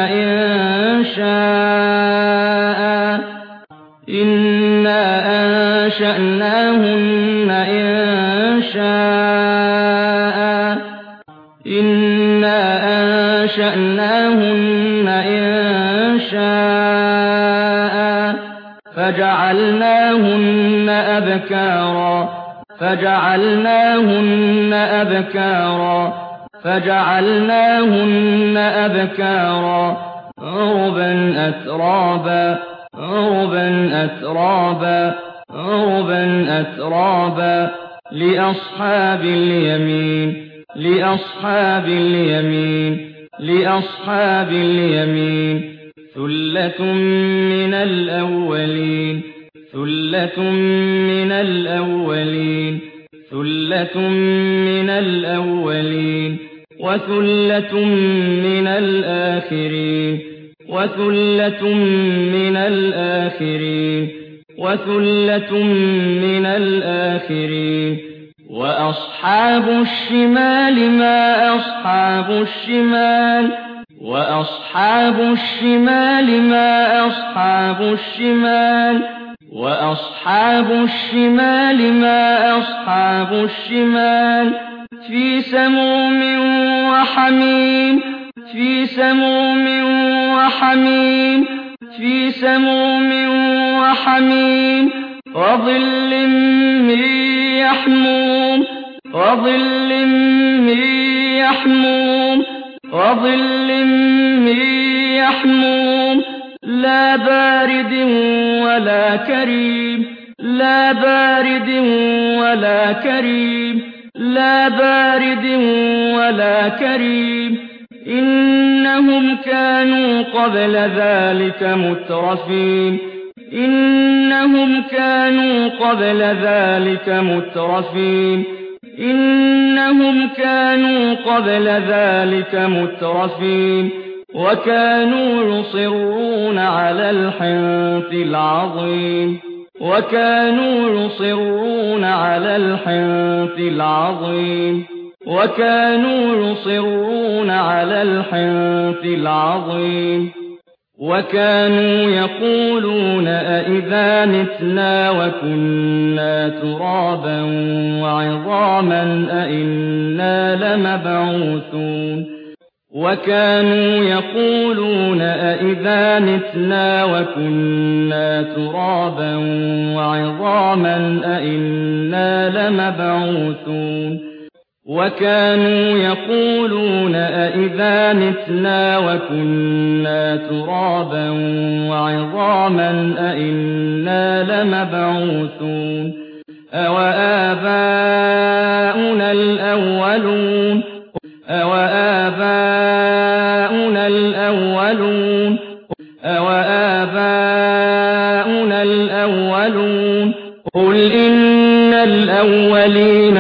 إنشاء فجعلناهن أبكارا عربا أترابا لأصحاب اليمين ثلة من الأولين وثلة من الآخرين وأصحاب الشمال ما أصحاب الشمال في سموم وحميم وظل من يحموم لا بارد ولا كريم إنهم كانوا قبل ذلك مترفين وكانوا يصرون على الحنث العظيم وكانوا يقولون أئذا متنا وكنا ترابا وعظاما أئنا لمبعوثون أوآباؤنا الأولون قل إن الأولين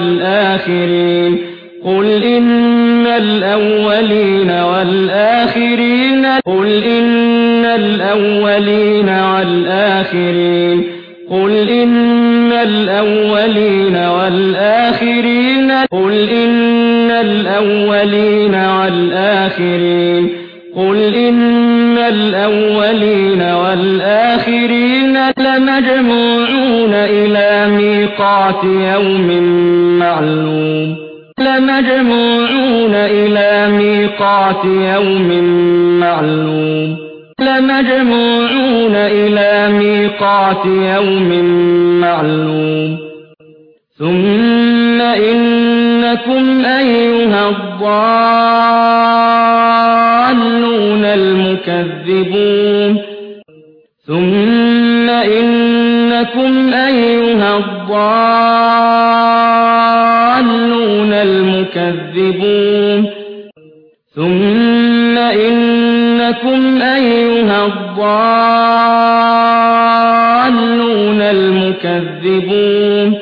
والآخرين لمجموعون إلى ميقات يوم معلوم ثم إنكم أيها الضالون المكذبون ثم إنكم أيها الضالون المكذبون ثم إنكم أيها الضالون المكذبون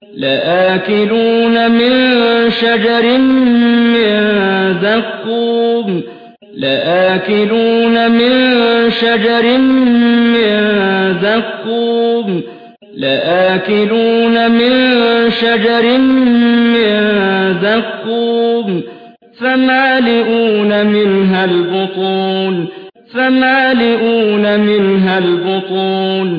لآكلون من شجر من زقوم لآكلون من شجر من زقوم لآكلون من شجر من زقوم فمالئون منها البطون فمالئون منها البطون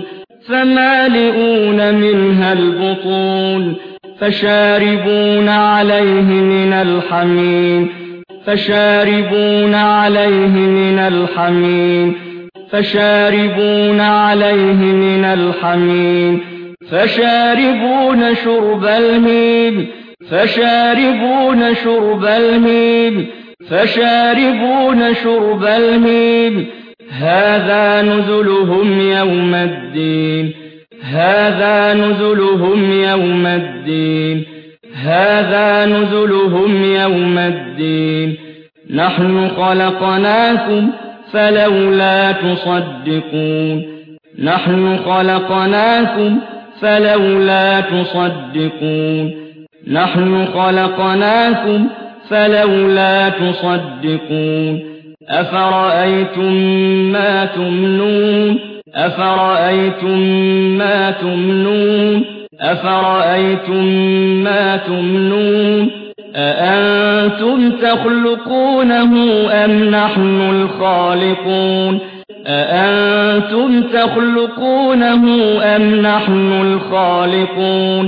فمالئون منها البطون فشاربون عليه من الحميم فشاربون عليه من الحميم فشاربون عليه من الحميم فشاربون شرب الهيم فشاربون شرب الهيم فشاربون شرب الهيم هذا نزلهم يوم الدين هذا نزلهم يوم الدين هذا نزلهم يوم الدين نحن خلقناكم فلولا تصدقون نحن خلقناكم فلولا تصدقون نحن خلقناكم فلولا تصدقون أفرأيتم ما تمنون أفرأيتم ما تمنون أفرأيتم ما تمنون أأنتم تخلقونه أم نحن الخالقون أأنتم تخلقونه أم نحن الخالقون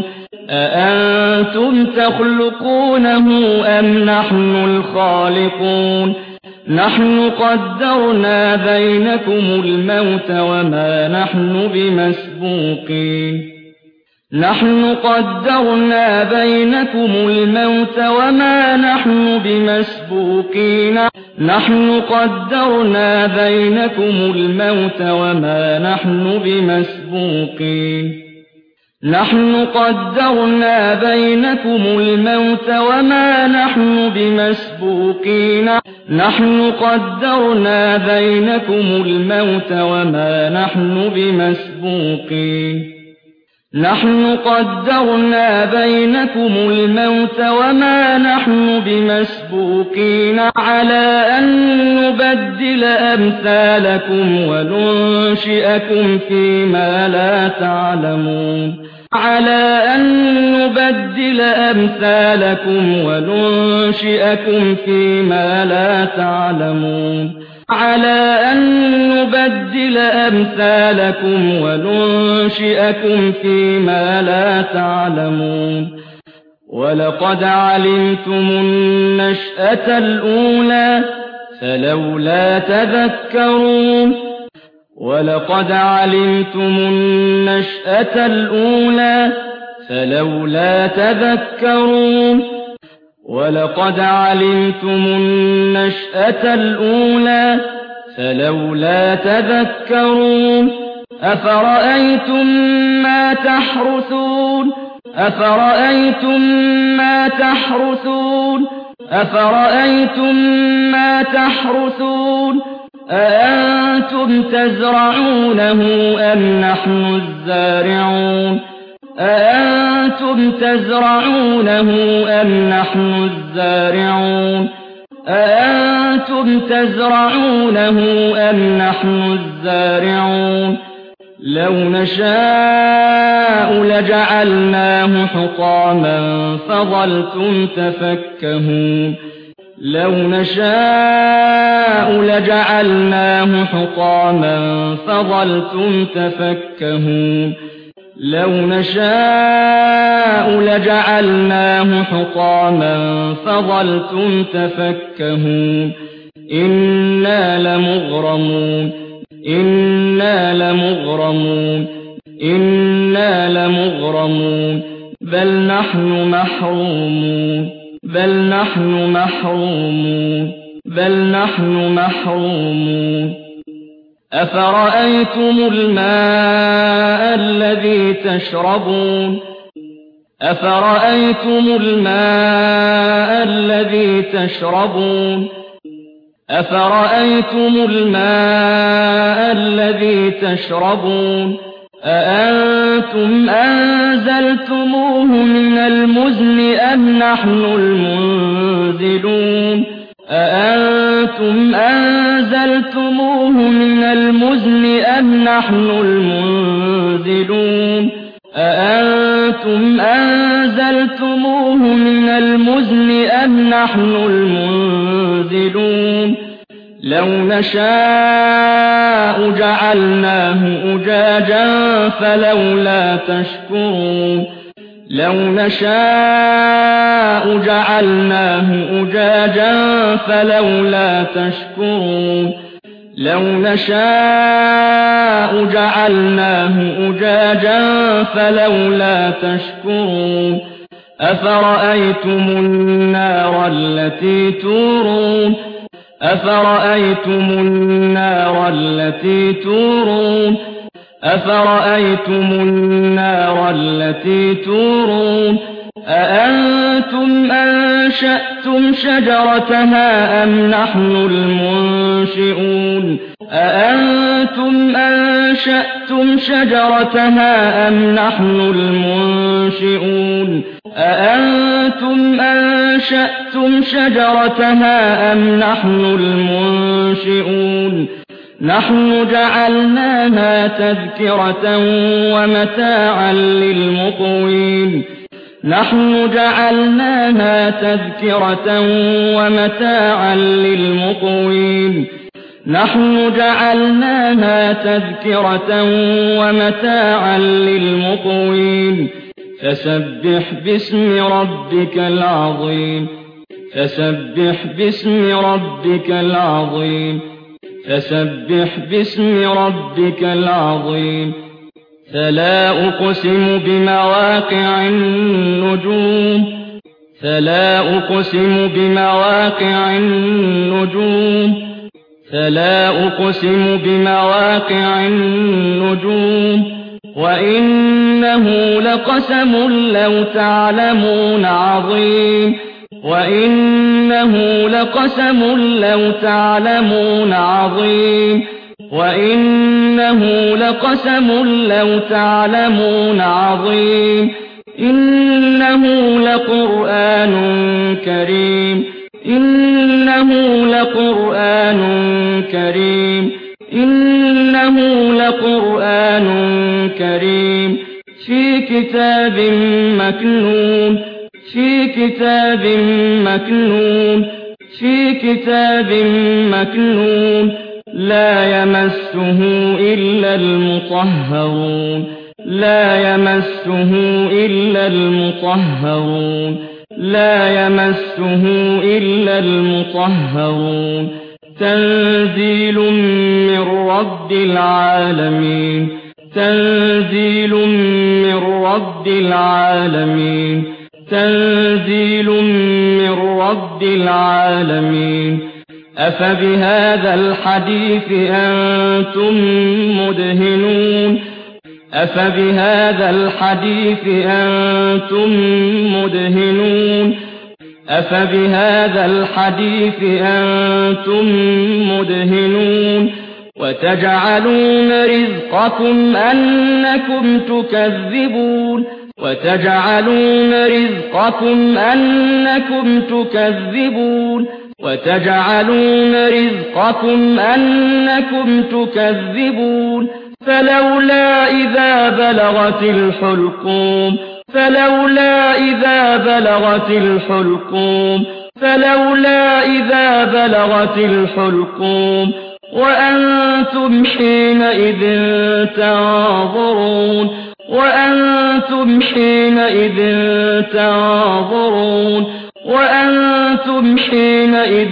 أأنتم تخلقونه أم نحن الخالقون نحن قدرنا بينكم الموت وما نحن بمسبوقين نحن قدرنا بينكم الموت وما نحن بمسبوقين نحن قدرنا بينكم الموت وما نحن بمسبوقين نحن قدرنا بينكم الموت وما نحن بمسبوقين نحن قدرنا بينكم الموت وما نحن بمسبوقين نحن قدرنا بينكم الموت وما نحن بمسبوقين على أن نبدل أمثالكم وننشئكم فيما لا تعلمون على أن نبدل أمثالكم وننشئكم فيما لا تعلمون على أن نبدل أمثالكم وننشئكم فيما لا تعلمون ولقد علمتم النشأة الأولى فلولا تذكرون ولقد علمتم النشأة الأولى فلولا تذكرون ولقد علمتم النشأة الأولى فلولا تذكرون أفرأيتم ما تحرثون أفرأيتم ما تحرثون أفرأيتم ما تحرثون أأنتم تزرعونه أم نحن الزارعون أأنتم تزرعونه أم نحن الزارعون أأنتم تزرعونه أم نحن الزارعون لو نشاء لجعلناه حطاما فظلتم تفكهون لو نشاء لجعلناه حطاما فظلتم تفكهون لو نشاء لجعلناه حطاما فظلتم تفكهون إنا لمغرمون إنا لمغرمون إنا لمغرمون بل نحن محرومون بل نحن محرومون بل نحن محرومون أفرأيتم الماء الذي تشربون أفرأيتم الماء الذي تشربون أفرأيتم الماء الذي تشربون أأنتم أنزلتموه من المزن أم نحن المنزلون أأنتم أنزلتموه من المزن أم نحن المنزلون أأنتم أنزلتموه من المزن أم نحن المنزلون لو نشاء جعلناه أجاجا فلولا تشكرون لو نشاء جعلناه أجاجا فلولا تشكرون لو نشاء جعلناه أجاجا فلولا تشكرون أفرأيتم النار التي تورون أفرأيتم النار التي تورون أفرأيتم النار التي تورون أأنتم أنشأتم شجرتها أم نحن المنشئون أأنتم أنشأتم شجرتها أم نحن المنشئون أأنتم أنشأتم شجرتها أم نحن المنشئون نحن جعلناها تذكرة ومتاعا للمقوين نحن جعلناها تذكرة ومتاعا للمقوين نحن جعلناها تذكرة ومتاعا للمقوين فسبح باسم ربك العظيم فسبح باسم ربك العظيم فسبح باسم ربك العظيم فلا أقسم بمواقع النجوم فلا أقسم بمواقع النجوم فلا أقسم بمواقع النجوم وإنه لقسم لو تعلمون عظيم وإنه لقسم لو تعلمون عظيم وإنه لقسم لو تعلمون عظيم إنه لقرآن كريم إنه لقرآن كريم إنه لقرآن كريم في كتاب مكنون في كتاب مكنون في كتاب مكنون لا يمسه إلا المطهرون لا يمسه إلا المطهرون لا يمسه إلا المطهرون تنزيل من رب العالمين تنزيل من رب العالمين تنزيل من رب العالمين أفبهذا الحديث أنتم مدهنون أفبهذا الحديث أنتم مدهنون أفبهذا الحديث أنتم مدهنون وتجعلون رزقكم أنكم تكذبون وتجعلون رزقكم أنكم تكذبون وتجعلون رزقكم أنكم تكذبون فلولا إذا بلغت الحلقوم فلولا إذا بلغت الحلقوم فلولا إذا بلغت الحلقوم وأنتم حينئذ تنظرون وأنتم حينئذ تنظرون وأنتم حينئذ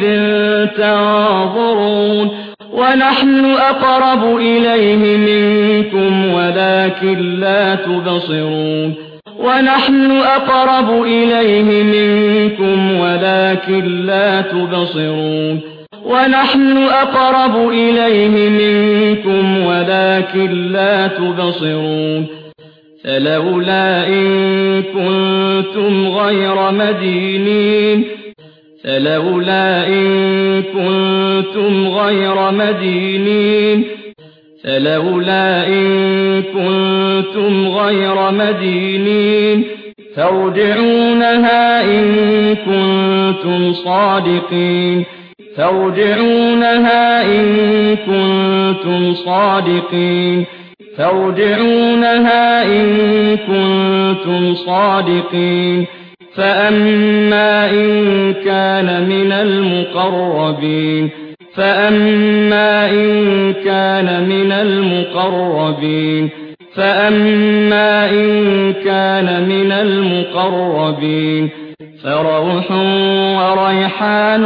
تنظرون ونحن أقرب إليه منكم ولكن لا تبصرون ونحن أقرب إليه منكم ولكن لا تبصرون ونحن أقرب إليه منكم ولكن لا تبصرون فلولا إن كنتم غير مدينين فلولا إن كنتم غير مدينين فلولا إن كنتم غير مدينين ترجعونها إن كنتم صادقين ترجعونها إن كنتم صادقين ترجعونها إن كنتم صادقين فأما إن كان من المقربين فأما إن كان من المقربين فأما إن كان من المقربين فروح وريحان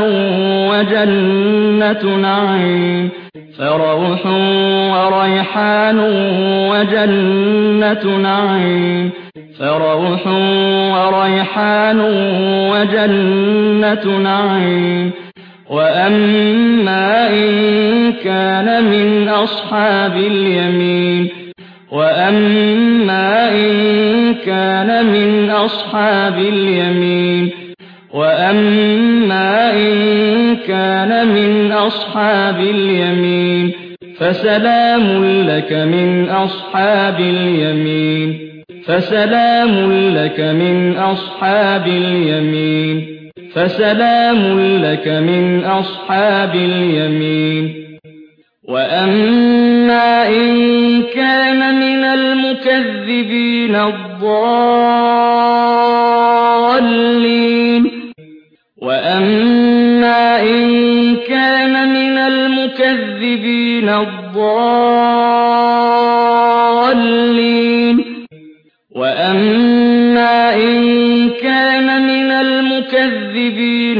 وجنة نعيم فروح وريحان وجنة نعيم فروح وريحان وجنة نعيم وأما إن كان من أصحاب اليمين وأما إن كان من أصحاب اليمين وأما إن كان من أصحاب اليمين فسلام لك من أصحاب اليمين فسلام لك من أصحاب اليمين فسلام لك من أصحاب اليمين وأما إن كان من المكذبين الضالين وأما إن كان من المكذبين الضالين وأما إن كان من المكذبين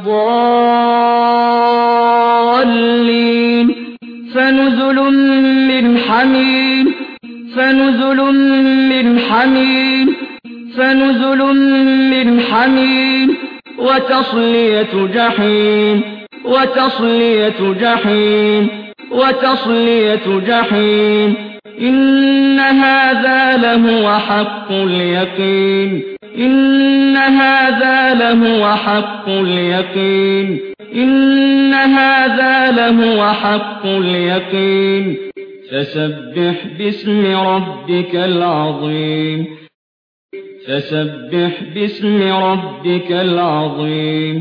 الضالين فنزل من حميم فنزل من حميم فنزل من حميم وتصلية جحيم وتصلية جحيم وتصلية جحيم إن هذا لهو حق اليقين إن هذا لهو حق اليقين إن هذا لهو حق اليقين فسبح باسم ربك العظيم فسبح باسم ربك العظيم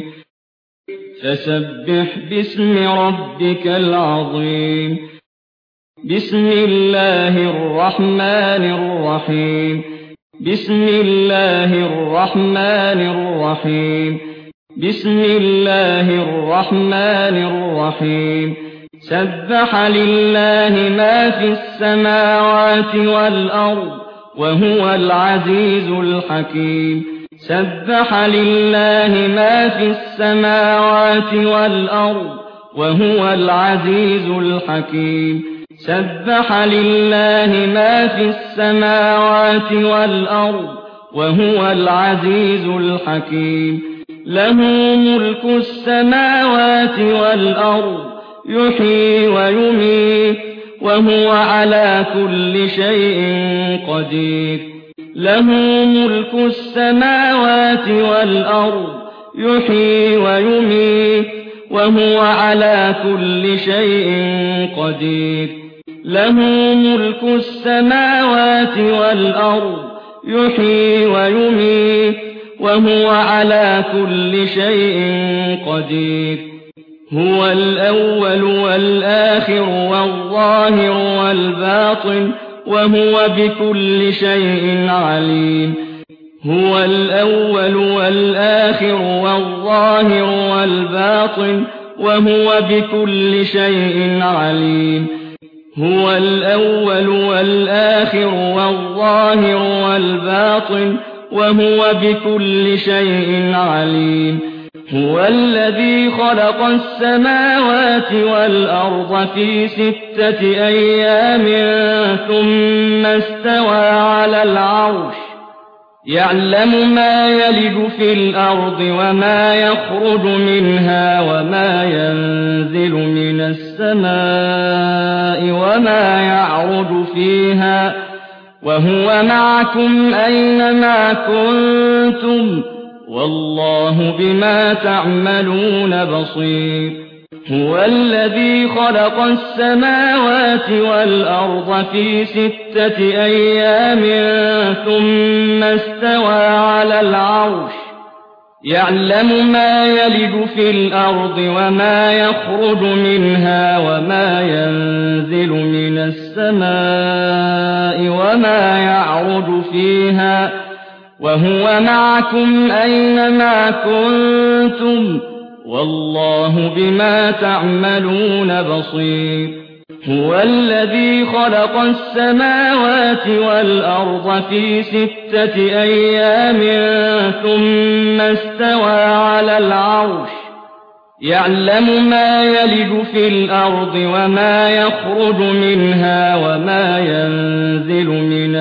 فسبح باسم ربك العظيم بسم الله الرحمن الرحيم بسم الله الرحمن الرحيم بسم الله الرحمن الرحيم سبح لله ما في السماوات والأرض وهو العزيز الحكيم سبح لله ما في السماوات والأرض وهو العزيز الحكيم سبح لله ما في السماوات والأرض وهو العزيز الحكيم له ملك السماوات والأرض يحيي ويميت وهو على كل شيء قدير له ملك السماوات والأرض يحيي ويميت وهو على كل شيء قدير له ملك السماوات والأرض يحيي ويميت وهو على كل شيء قدير هو الأول والآخر والظاهر والباطن وهو بكل شيء عليم هو الأول والآخر والظاهر والباطن وهو بكل شيء عليم هو الأول والآخر والظاهر والباطن وهو بكل شيء عليم هو الذي خلق السماوات والأرض في 6 أيام ثم استوى على العرش يعلم ما يلج في الأرض وما يخرج منها وما ينزل من السماء وما يعرج فيها وهو معكم أينما كنتم والله بما تعملون بصير هو الذي خلق السماوات والأرض في 6 أيام ثم استوى على العرش يعلم ما يلج في الأرض وما يخرج منها وما ينزل من السماء وما يعرج فيها وهو معكم أينما كنتم والله بما تعملون بصير هو الذي خلق السماوات والأرض في 6 أيام ثم استوى على العرش يعلم ما يلج في الأرض وما يخرج منها وما ينزل من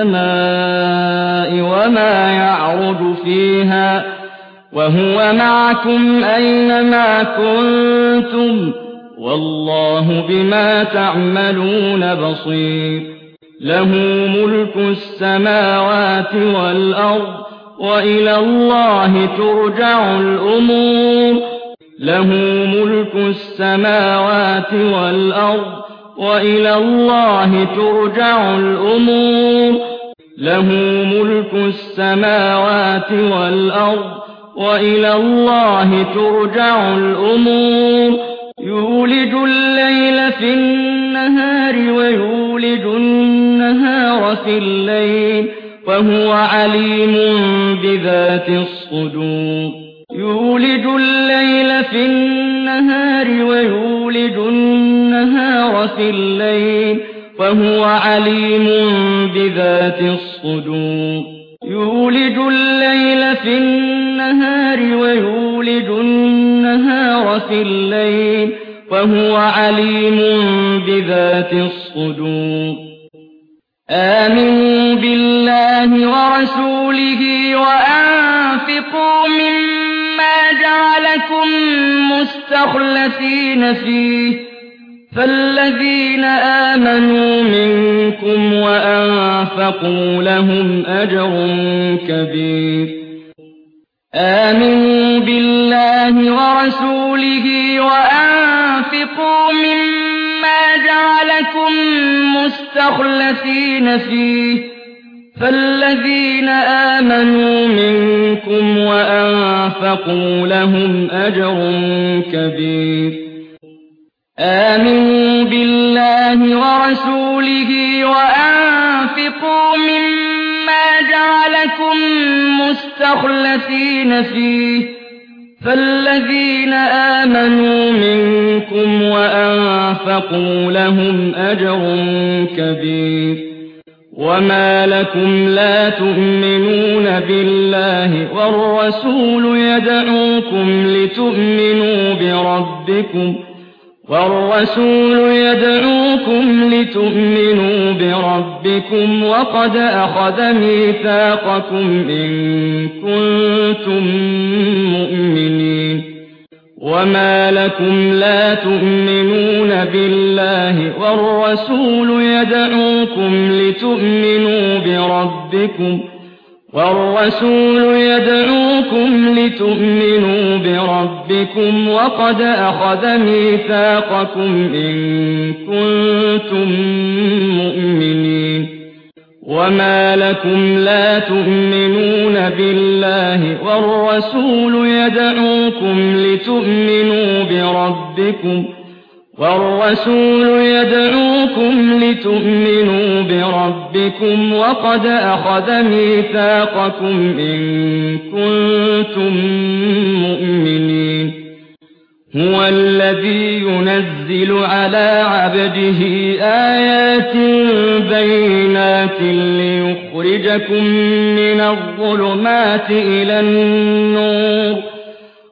السماء وما يعرج فيها وهو معكم أينما كنتم والله بما تعملون بصير له ملك السماوات والأرض وإلى الله ترجع الأمور له ملك السماوات والأرض وإلى الله ترجع الأمور له ملك السماوات والأرض وإلى الله ترجع الأمور يولج الليل في النهار ويولج النهار في الليل وهو عليم بذات الصدور يولج الليل في النهار ويولج النهار في الليل وهو عليم بذات الصدور يولج الليل في النهار ويولج النهار في الليل وهو عليم بذات الصدور آمنوا بالله ورسوله وأنفقوا مما جعلكم مستخلفين فيه فالذين آمنوا منكم وأنفقوا لهم أجر كبير آمنوا بالله ورسوله وأنفقوا مما جعلكم مستخلفين فيه فالذين آمنوا منكم وأنفقوا لهم أجر كبير آمنوا بالله ورسوله وأنفقوا مما جعلكم مستخلفين فيه فالذين آمنوا منكم وأنفقوا لهم أجر كبير وما لكم لا تؤمنون بالله والرسول يدعوكم لتؤمنوا بربكم وقد أخذ ميثاقكم إن كنتم مؤمنين وما لكم لا تؤمنون بالله والرسول يدعوكم لتؤمنوا بربكم وقد أخذ ميثاقكم إن كنتم مؤمنين وما لكم لا تؤمنون بالله والرسول يدعوكم لتؤمنوا بربكم وقد أخذ ميثاقكم إن كنتم مؤمنين هو الذي ينزل على عبده آيات بينات ليخرجكم من الظلمات إلى النور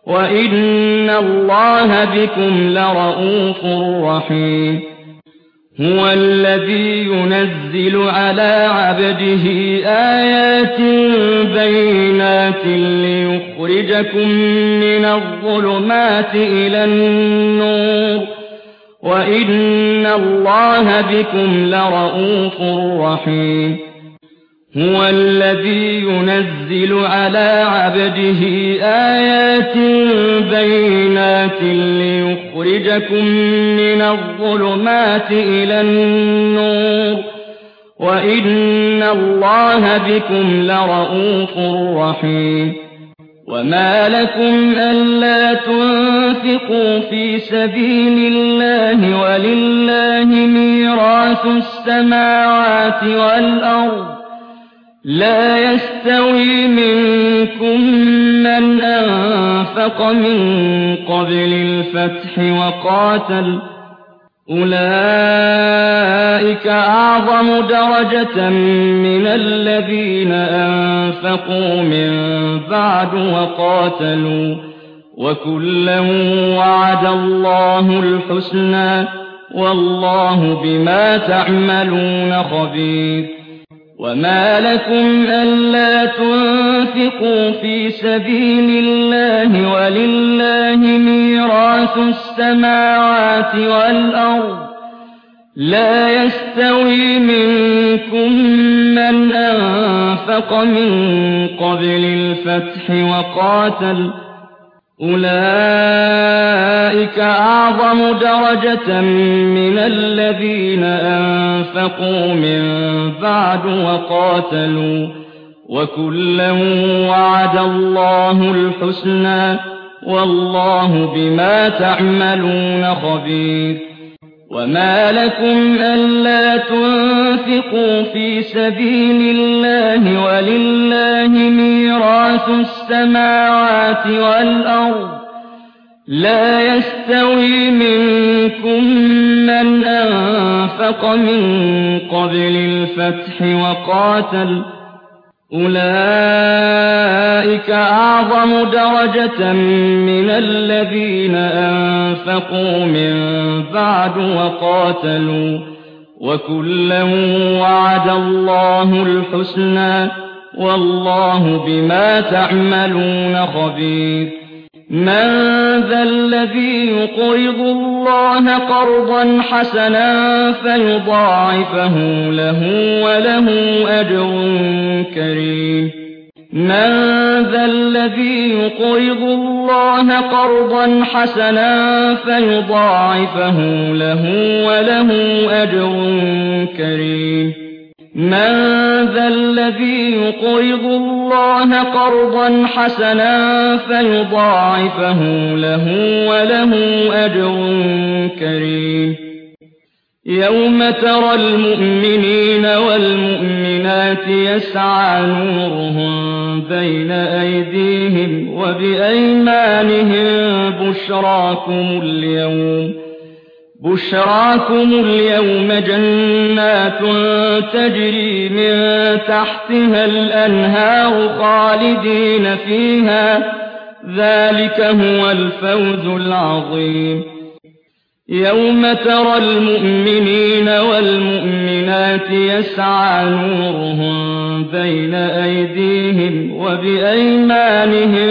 وإن الله بكم لرءوف رحيم هُوَ الَّذِي يُنَزِّلُ عَلَىٰ عَبْدِهِ آيَاتٍ بَيِّنَاتٍ لِّيُخْرِجَكُم مِّنَ الظُّلُمَاتِ إِلَى النُّورِ ۚ وَإِنَّ اللَّهَ بِكُمْ لَرَءُوفٌ رَّحِيمٌ هُوَ الَّذِي يُنَزِّلُ عَلَىٰ عَبْدِهِ آيَاتٍ بَيِّنَاتٍ لِّيُخْرِجَكُم مِّنَ الظُّلُمَاتِ إِلَى النُّورِ ۚ وَإِنَّ اللَّهَ بِكُمْ لَرَءُوفٌ رَّحِيمٌ وَمَا لَكُمْ أَلَّا تُنفِقُوا فِي سَبِيلِ اللَّهِ وَلِلَّهِ مِيرَاثُ السَّمَاوَاتِ وَالْأَرْضِ ۚ لَا يَسْتَوِي مِنكُم مَّنْ أَنفَقَ مِن قَبْلِ الْفَتْحِ وَقَاتَلَ ۚ أُولَٰئِكَ أَعْظَمُ دَرَجَةً مِّنَ الَّذِينَ أَنفَقُوا مِن بَعْدُ وَقَاتَلُوا ۚ وَكُلًّا وَعَدَ اللَّهُ الْحُسْنَىٰ ۚ وَاللَّهُ بِمَا تَعْمَلُونَ خَبِيرٌ وَمَا لَكُمْ أَلَّا تُنفِقُوا فِي سَبِيلِ اللَّهِ وَلِلَّهِ مِيرَاثُ السَّمَاوَاتِ وَالْأَرْضِ ۚ لَا يَسْتَوِي مِنكُم مَّنْ أَنفَقَ مِن قَبْلِ الْفَتْحِ وَقَاتَلَ ۚ أُولَٰئِكَ أَعْظَمُ دَرَجَةً مِّنَ الَّذِينَ أَنفَقُوا مِن بَعْدُ وَقَاتَلُوا ۚ وَكُلًّا وَعَدَ اللَّهُ الْحُسْنَىٰ ۚ وَاللَّهُ بِمَا تَعْمَلُونَ خَبِيرٌ وَمَا لَكُمْ أَلَّا تُنفِقُوا فِي سَبِيلِ اللَّهِ وَلِلَّهِ مِيرَاثُ السَّمَاوَاتِ وَالْأَرْضِ ۚ لَا يَسْتَوِي مِنكُم مَّنْ أَنفَقَ مِن قَبْلِ الْفَتْحِ وَقَاتَلَ ۚ أُولَٰئِكَ أَعْظَمُ دَرَجَةً مِّنَ الَّذِينَ أَنفَقُوا مِن بَعْدُ وَقَاتَلُوا ۚ وَكُلًّا وَعَدَ اللَّهُ الْحُسْنَىٰ ۚ وَاللَّهُ بِمَا تَعْمَلُونَ خَبِيرٌ مَّن ذَا الَّذِي يُقْرِضُ اللَّهَ قَرْضًا حَسَنًا فَيُضَاعِفَهُ لَهُ وَلَهُ أَجْرٌ كَرِيمٌ مَّن ذَا الَّذِي يُقْرِضُ اللَّهَ قَرْضًا حَسَنًا فَيُضَاعِفَهُ لَهُ وَلَهُ أَجْرٌ كَرِيمٌ مَّن ذَا الَّذِي يُقْرِضُ اللَّهَ قَرْضًا حَسَنًا فَيُضَاعِفَهُ لَهُ وَلَهُ أَجْرٌ كَرِيمٌ يَوْمَ تَرَى الْمُؤْمِنِينَ وَالْمُؤْمِنَاتِ يَسْعَىٰ نُورُهُم بَيْنَ أَيْدِيهِمْ وَبِأَيْمَانِهِم بُشْرَاكُمُ الْيَوْمَ جَنَّاتٌ تَجْرِي مِن تَحْتِهَا الْأَنْهَارُ خَالِدِينَ فِيهَا ۚ ذَٰلِكَ هُوَ الْفَوْزُ الْعَظِيمُ يَوْمَ تَرَى الْمُؤْمِنِينَ وَالْمُؤْمِنَاتِ يَسْعَىٰ نُورُهُم بَيْنَ أَيْدِيهِمْ وَبِأَيْمَانِهِم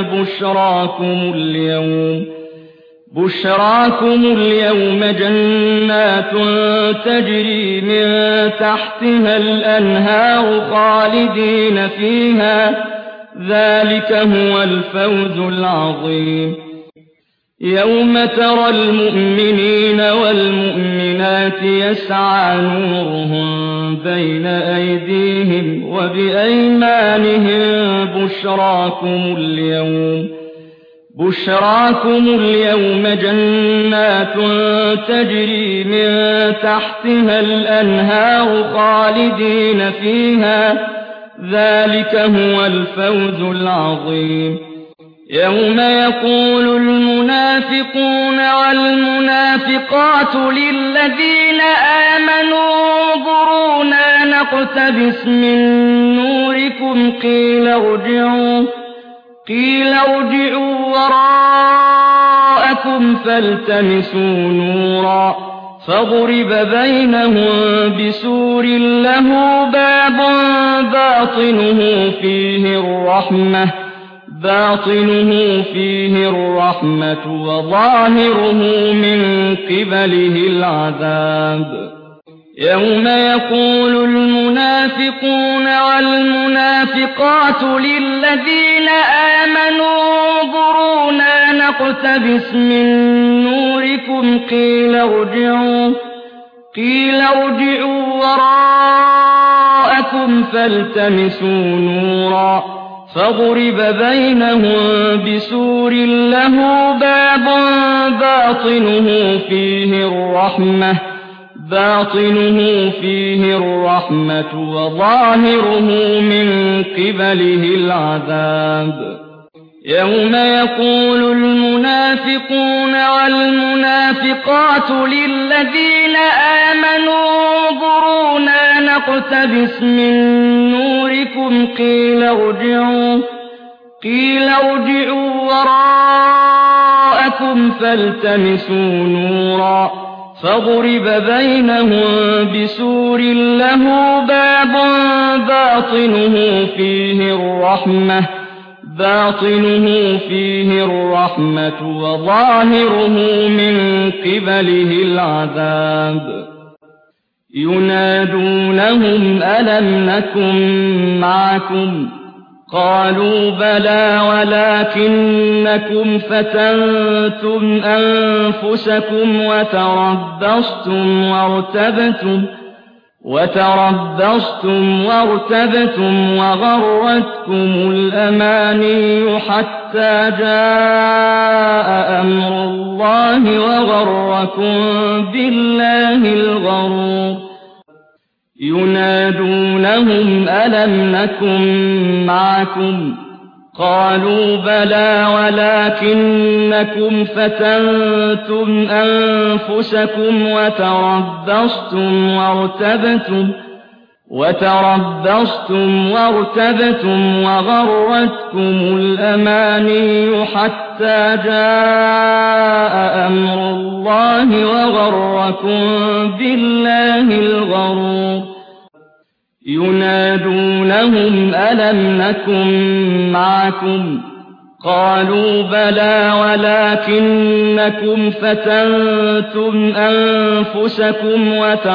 بُشْرَاكُمُ الْيَوْمَ جَنَّاتٌ تَجْرِي مِن تَحْتِهَا الْأَنْهَارُ خَالِدِينَ فِيهَا ۚ ذَٰلِكَ هُوَ الْفَوْزُ الْعَظِيمُ يَوْمَ تَرَى الْمُؤْمِنِينَ وَالْمُؤْمِنَاتِ يَسْعَىٰ نُورُهُم بَيْنَ أَيْدِيهِمْ وَبِأَيْمَانِهِم بُشْرَاكُمُ الْيَوْمَ جَنَّاتٌ تَجْرِي مِن تَحْتِهَا الْأَنْهَارُ خَالِدِينَ فِيهَا ۚ ذَٰلِكَ هُوَ الْفَوْزُ الْعَظِيمُ يَوْمَ يَقُولُ الْمُنَافِقُونَ وَالْمُنَافِقَاتُ لِلَّذِينَ آمَنُوا انظُرُونَا نَقْتَبِسْ مِن نُّورِكُمْ قِيلَ ارْجِعُوا وَرَاءَكُمْ فَالْتَمِسُوا نُورًا فاضرب بينهم بسور له باب باطنه فيه الرحمة وظاهره من قبله العذاب يوم يقول المنافقون والمنافقات للذين آمنوا انظرونا نقتبس من نوركم قيل ارجعوا وراءكم فالتمسوا نورا فاضرب بينهم بسور له باب باطنه فيه الرحمة وظاهره من قبله العذاب يوم يقول المنافقون والمنافقات للذين آمنوا انظرونا نقتبس من نوركم قيل ارجعوا وراءكم فالتمسوا نورا فاضرب بينهم بسور له باب باطنه فيه الرحمة وظاهره من قبله العذاب ينادونهم ألم نكن معكم قالوا بلى ولكنكم فتنتم أنفسكم وتربصتم وارتبتم وغرتكم الأماني حتى جاء أمر الله وغركم بالله الغرور ينادونهم ألم نكن معكم قالوا بلى ولكنكم فتنتم أنفسكم وتربصتم وارتبتم وغرتكم الأماني حتى جاء أمر الله وغركم بالله الغرور ينادونهم ألم نكن معكم قالوا بلى ولكنكم فتنتم أنفسكم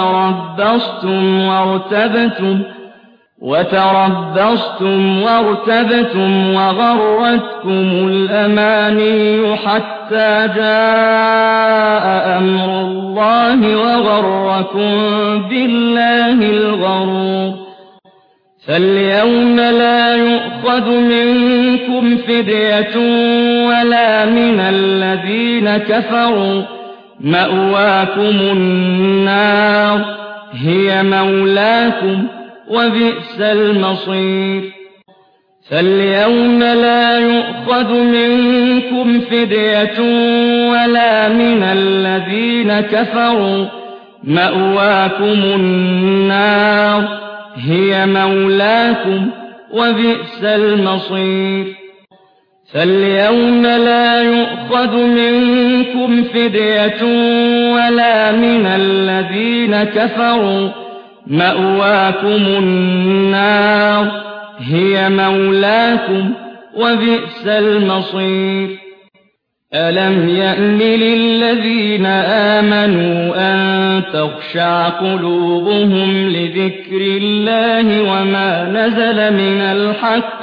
وتربصتم وارتبتم وغرتكم الأماني حتى جاء أمر الله وغركم بالله الغرور فاليوم لا يؤخذ منكم فدية ولا من الذين كفروا مأواكم النار هي مولاكم وبئس المصير فاليوم لا يؤخذ منكم فدية ولا من الذين كفروا مأواكم النار هي مولاكم وبئس المصير فاليوم لا يؤخذ منكم فدية ولا من الذين كفروا مأواكم النار هي مولاكم وبئس المصير ألم يأن للذين آمنوا أن تخشع قلوبهم لذكر الله وما نزل من الحق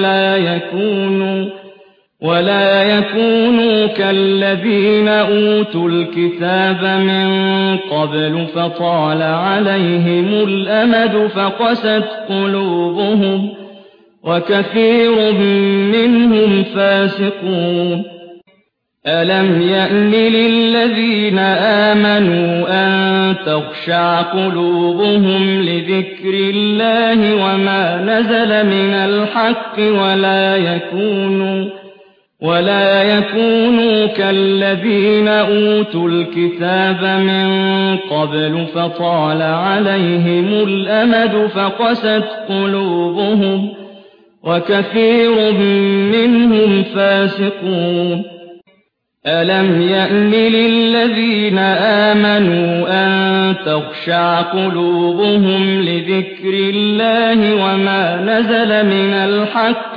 ولا يكونوا كالذين أوتوا الكتاب من قبل فطال عليهم الأمد فقست قلوبهم وكثير منهم فاسقون ألم يأن للذين آمنوا أن تخشع قلوبهم لذكر الله وما نزل من الحق ولا يكونوا كالذين أوتوا الكتاب من قبل فطال عليهم الأمد فقست قلوبهم وكثير منهم فاسقون أَلَمْ يَأْنِ لِلَّذِينَ آمَنُوا أَن تَخْشَعَ قُلُوبُهُمْ لِذِكْرِ اللَّهِ وَمَا نَزَلَ مِنَ الْحَقِّ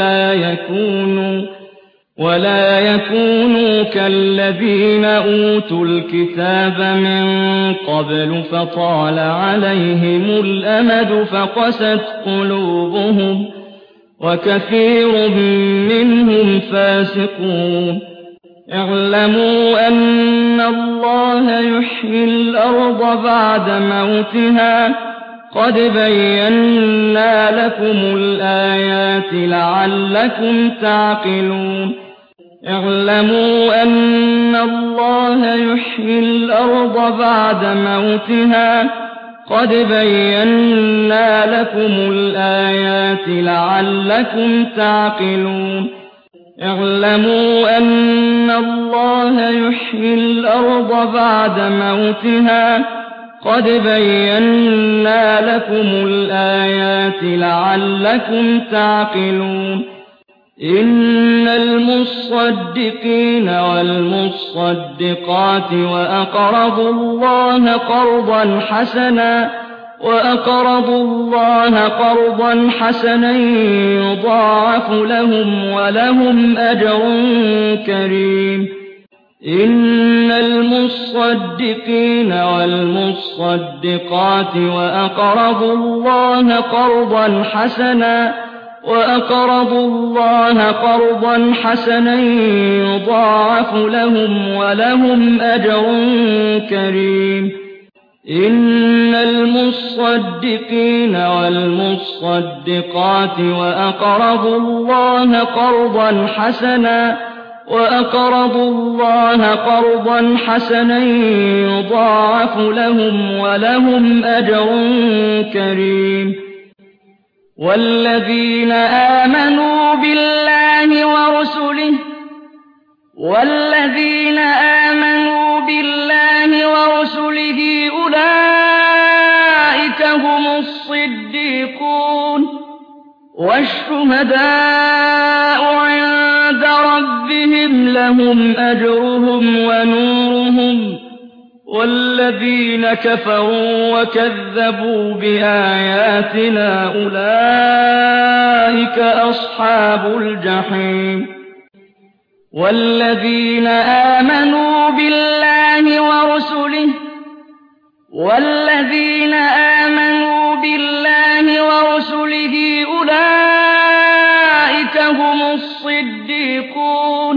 وَلَا يَكُونُوا كَالَّذِينَ أُوتُوا الْكِتَابَ مِن قَبْلُ فَطَالَ عَلَيْهِمُ الْأَمَدُ فَقَسَتْ قُلُوبُهُمْ وَكَثِيرٌ مِّنْهُمْ فَاسِقُونَ اعْلَمُوا أَنَّ اللَّهَ يُحْيِي الْأَرْضَ بَعْدَ مَوْتِهَا قَدْ بَيَّنَّا لَكُمُ الْآيَاتِ لَعَلَّكُمْ تَعْقِلُونَ اعْلَمُوا أَنَّ اللَّهَ يُحْيِي الْأَرْضَ بَعْدَ مَوْتِهَا قَدْ بَيَّنَّا لَكُمُ الْآيَاتِ لَعَلَّكُمْ تعْقِلُونَ اعْلَمُوا أَنَّ اللَّهَ يُحْيِي الْأَرْضَ بَعْدَ مَوْتِهَا قَدْ بَيَّنَّا لَكُمُ الْآيَاتِ لَعَلَّكُمْ تَعْقِلُونَ إِنَّ الْمُصَّدِّقِينَ وَالْمُصَّدِّقَاتِ وَأَقْرَضُوا اللَّهَ قَرْضًا حَسَنًا يُضَاعَفُ لَهُمْ وَلَهُمْ أَجْرٌ كَرِيمٌ إِنَّ الْمُصَّدِّقِينَ وَالْمُصَّدِّقَاتِ وَأَقْرَضُوا اللَّهَ قَرْضًا حَسَنًا يُضَاعَفُ لَهُمْ وَلَهُمْ أَجْرٌ كَرِيمٌ إِنَّ الْمُصَّدِّقِينَ وَالْمُصَّدِّقَاتِ وَأَقْرَضُوا اللَّهَ قَرْضًا حَسَنًا يُضَاعَفُ لَهُمْ وَلَهُمْ أَجْرٌ كَرِيمٌ وَالَّذِينَ آمَنُوا بِاللَّهِ وَرُسُلِهِ أُولَٰئِكَ هُمُ الصِّدِّيقُونَ وَالشُّهَدَاءُ عِندَ رَبِّهِمْ لَهُمْ أَجْرُهُمْ وَنُورُهُمْ وَالَّذِينَ كَفَرُوا وَكَذَّبُوا بِآيَاتِنَا أُولَٰئِكَ أَصْحَابُ الْجَحِيمِ وَالَّذِينَ آمَنُوا بِاللَّهِ وَرُسُلِهِ أُولَٰئِكَ هُمُ الصِّدِّيقُونَ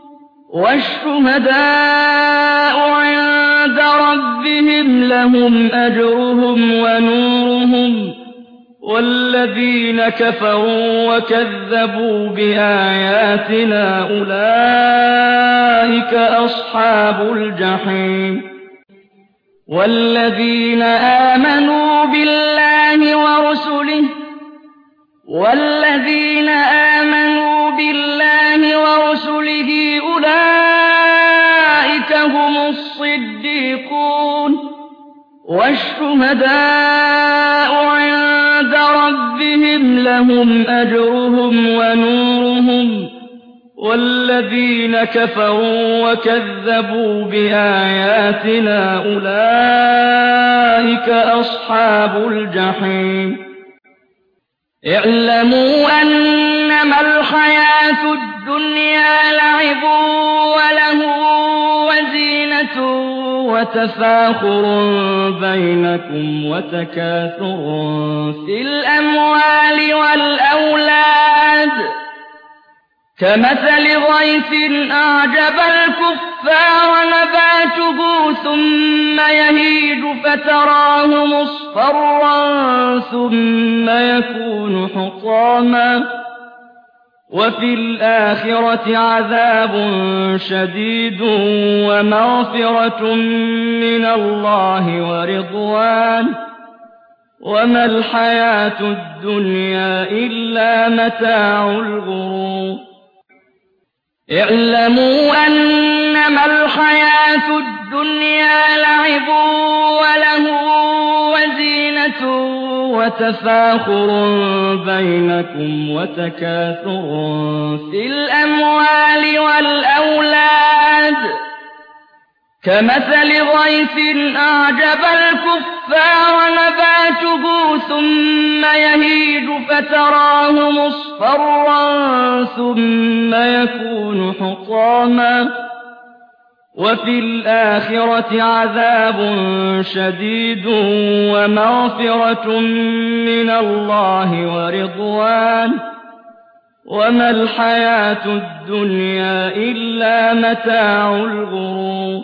وَالشُّهَدَاءُ عِندَ رَبِّهِمْ لَهُمْ أَجْرُهُمْ وَنُورُهُمْ وَالَّذِينَ كَفَرُوا وَكَذَّبُوا بِآيَاتِنَا أُولَٰئِكَ أَصْحَابُ الْجَحِيمِ وَالَّذِينَ آمَنُوا بِاللَّهِ وَرُسُلِهِ أُولَٰئِكَ هُمُ الصِّدِّيقُونَ وَالشُّهَدَاءُ عِندَ رَبِّهِمْ لَهُمْ أَجْرُهُمْ وَنُورُهُمْ وَالَّذِينَ كَفَرُوا وَكَذَّبُوا بِآيَاتِنَا أُولَٰئِكَ أَصْحَابُ الْجَحِيمِ اعْلَمُوا أَنَّمَا الْحَيَاةُ الدُّنْيَا لَعِبٌ وَلَهْوٌ وَزِينَةٌ وَتَفَاخُرٌ بَيْنَكُمْ وَتَكَاثُرٌ فِي الْأَمْوَالِ وَالْأَوْلَادِ كَمَثَلِ غَيْثٍ أَعْجَبَ الْكُفَّارَ نَبَاتُهُ ثُمَّ يَهِيجُ فَتَرَاهُ مُصْفَرًّا ثُمَّ يَكُونُ حُطَامًا وَفِي الْآخِرَةِ عَذَابٌ شَدِيدٌ وَمَغْفِرَةٌ مِّنَ اللَّهِ وَرِضْوَانٌ وَمَا الْحَيَاةُ الدُّنْيَا إِلَّا مَتَاعُ الْغُرُورِ اعْلَمُوا أَنَّمَا الْحَيَاةُ الدُّنْيَا لَعِبٌ وَلَهْوٌ وَزِينَةٌ وَتَفَاخُرٌ بَيْنَكُمْ وَتَكَاثُرٌ فِي الْأَمْوَالِ وَالْأَوْلَادِ كمثل غيث أعجب الكفار نباته ثم يهيج فتراه مصفرا ثم يكون حطاما وفي الآخرة عذاب شديد ومغفرة من الله ورضوان وما الحياة الدنيا إلا متاع الغرور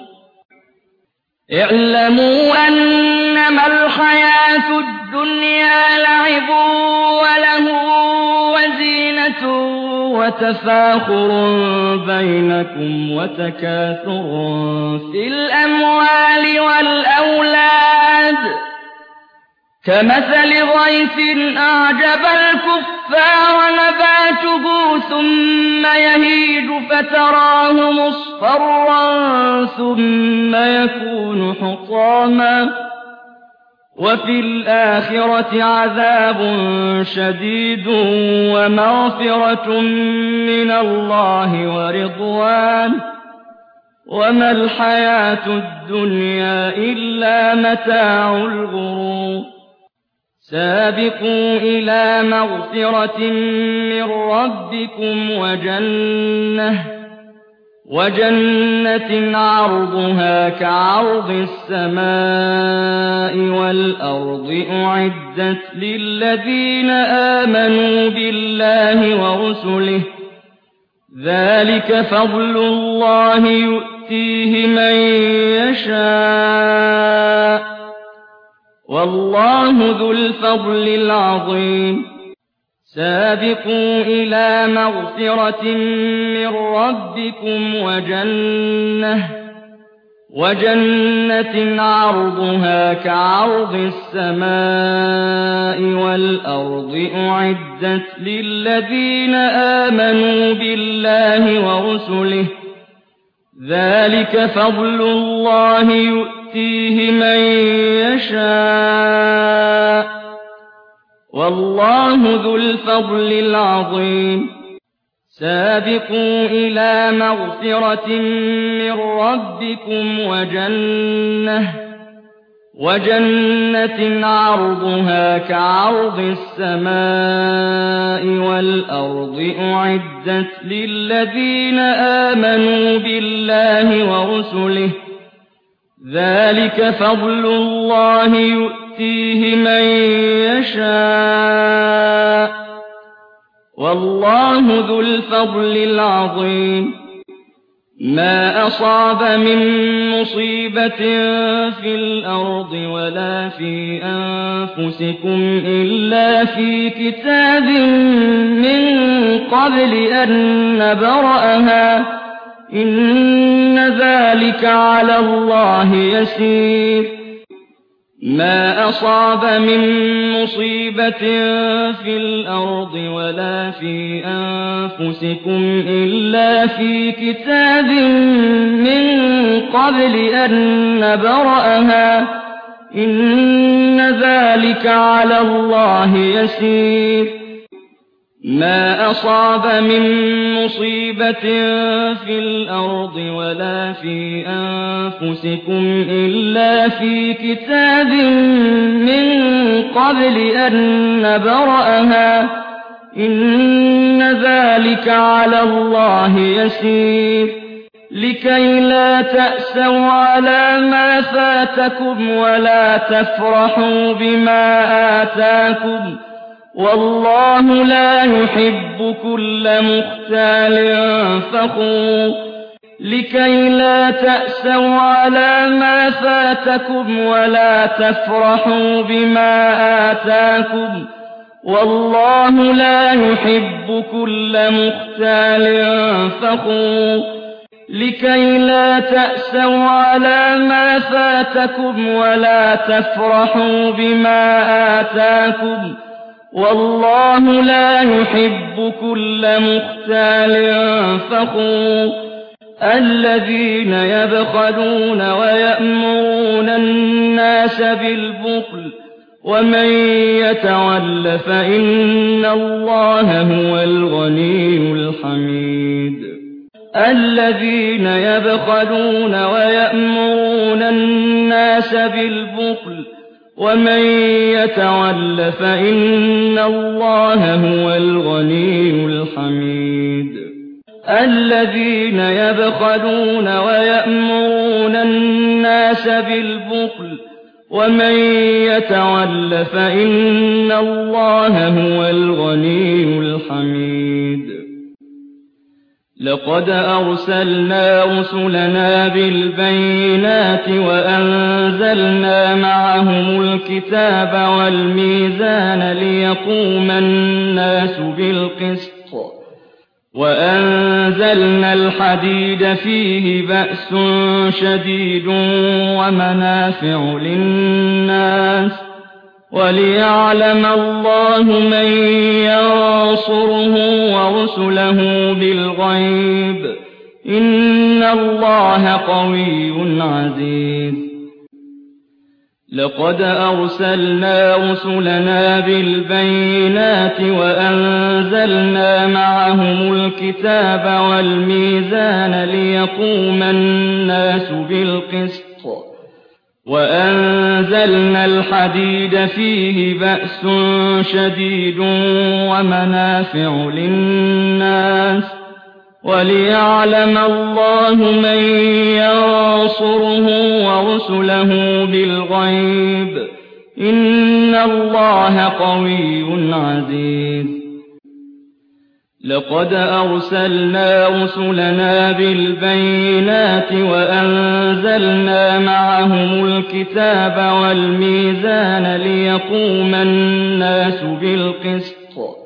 اعلموا أنما الحياة الدنيا لعب وله وزينة وتفاخر بينكم وتكاثر في الأموال والأولاد كمثل غيث أعجب الكفار نباته ثم يهيج فتراه مصفرا ثم يكون حطاما وفي الآخرة عذاب شديد ومغفرة من الله ورضوان وما الحياة الدنيا إلا متاع الغرور سابقوا إلى مغفرة من ربكم وجنة عرضها كعرض السماء والأرض أعدت للذين آمنوا بالله ورسله ذلك فضل الله يؤتيه من يشاء والله ذو الفضل العظيم سابقوا إلى مغفرة من ربكم وجنة عرضها كعرض السماء والأرض أعدت للذين آمنوا بالله ورسله ذلك فضل الله يؤتيه من يشاء والله ذو الفضل العظيم سابقوا إلى مغفرة من ربكم وجنة عرضها كعرض السماء والأرض أعدت للذين آمنوا بالله ورسله ذلك فضل الله يؤتيه من يشاء والله ذو الفضل العظيم ما أصاب من مصيبة في الأرض ولا في أنفسكم إلا في كتاب من قبل أن نبرأها إن ذلك على الله يسير ما أصاب من مصيبة في الأرض ولا في أنفسكم إلا في كتاب من قبل أن نبرأها إن ذلك على الله يسير ما أصاب من مصيبة في الأرض ولا في أنفسكم إلا في كتاب من قبل أن نبرأها إن ذلك على الله يسير لكي لا تأسوا على ما فاتكم ولا تفرحوا بما آتاكم والله لا يحب كل مختال فخور لكي لا تأسوا على ما فاتكم ولا تفرحوا بما آتاكم والله لا يحب كل مختال فخور لكي لا تأسوا على ما فاتكم ولا تفرحوا بما آتاكم والله لا يحب كل مختال فخور الذين يبخلون ويأمرون الناس بالبخل ومن يتول فإن الله هو الغني الحميد الذين يبخلون ويأمرون الناس بالبخل ومن يتول فإن الله هو الغني الحميد الذين يبخلون ويأمرون الناس بالبخل ومن يتول فإن الله هو الغني الحميد لقد أرسلنا رسلنا بالبينات وأنزلنا معهم الكتاب والميزان ليقوم الناس بالقسط وأنزلنا الحديد فيه بأس شديد ومنافع للناس وليعلم الله من ينصره ورسله بالغيب إن الله قوي عزيز لقد أرسلنا رسلنا بالبينات وأنزلنا معهم الكتاب والميزان ليقوم الناس بالقسط وأنزلنا الحديد فيه بأس شديد ومنافع للناس وليعلم الله من ينصره ورسله بالغيب إن الله قوي عزيز لقد أرسلنا رسلنا بالبينات وأنزلنا معهم الكتاب والميزان ليقوم الناس بالقسط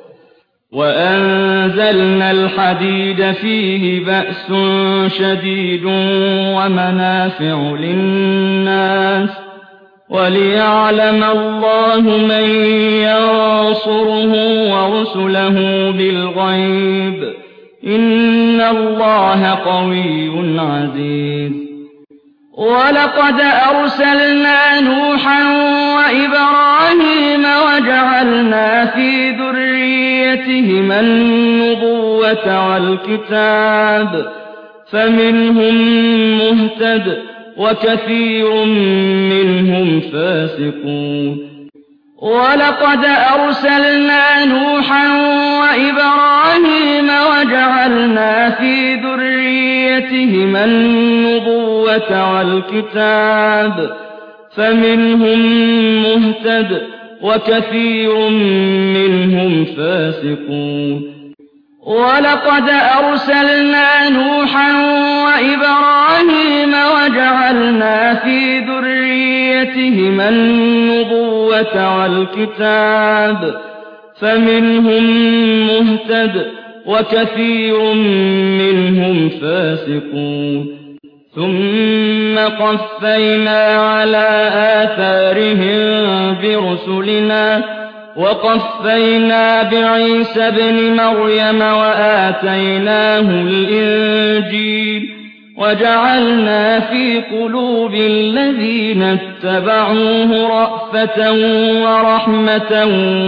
وأنزلنا الحديد فيه بأس شديد ومنافع للناس وليعلم الله من ينصره ورسله بالغيب إن الله قوي عزيز ولقد أرسلنا نوحا وإبراهيم وجعلنا في ذريتهما النبوة والكتاب فمنهم مهتد وكثير منهم فاسقون ولقد أرسلنا نوحا وإبراهيم وجعلنا في ذريتهما النبوة والكتاب فمنهم مهتد وكثير منهم فاسقون ولقد أرسلنا نوحا وإبراهيم وجعلنا في ذريتهما النبوة والكتاب فمنهم مهتد وكثير منهم فاسقون ثم قفينا على آثارهم برسلنا وقفينا بعيسى ابن مريم وآتيناه الإنجيل وجعلنا في قلوب الذين اتبعوه رأفة ورحمة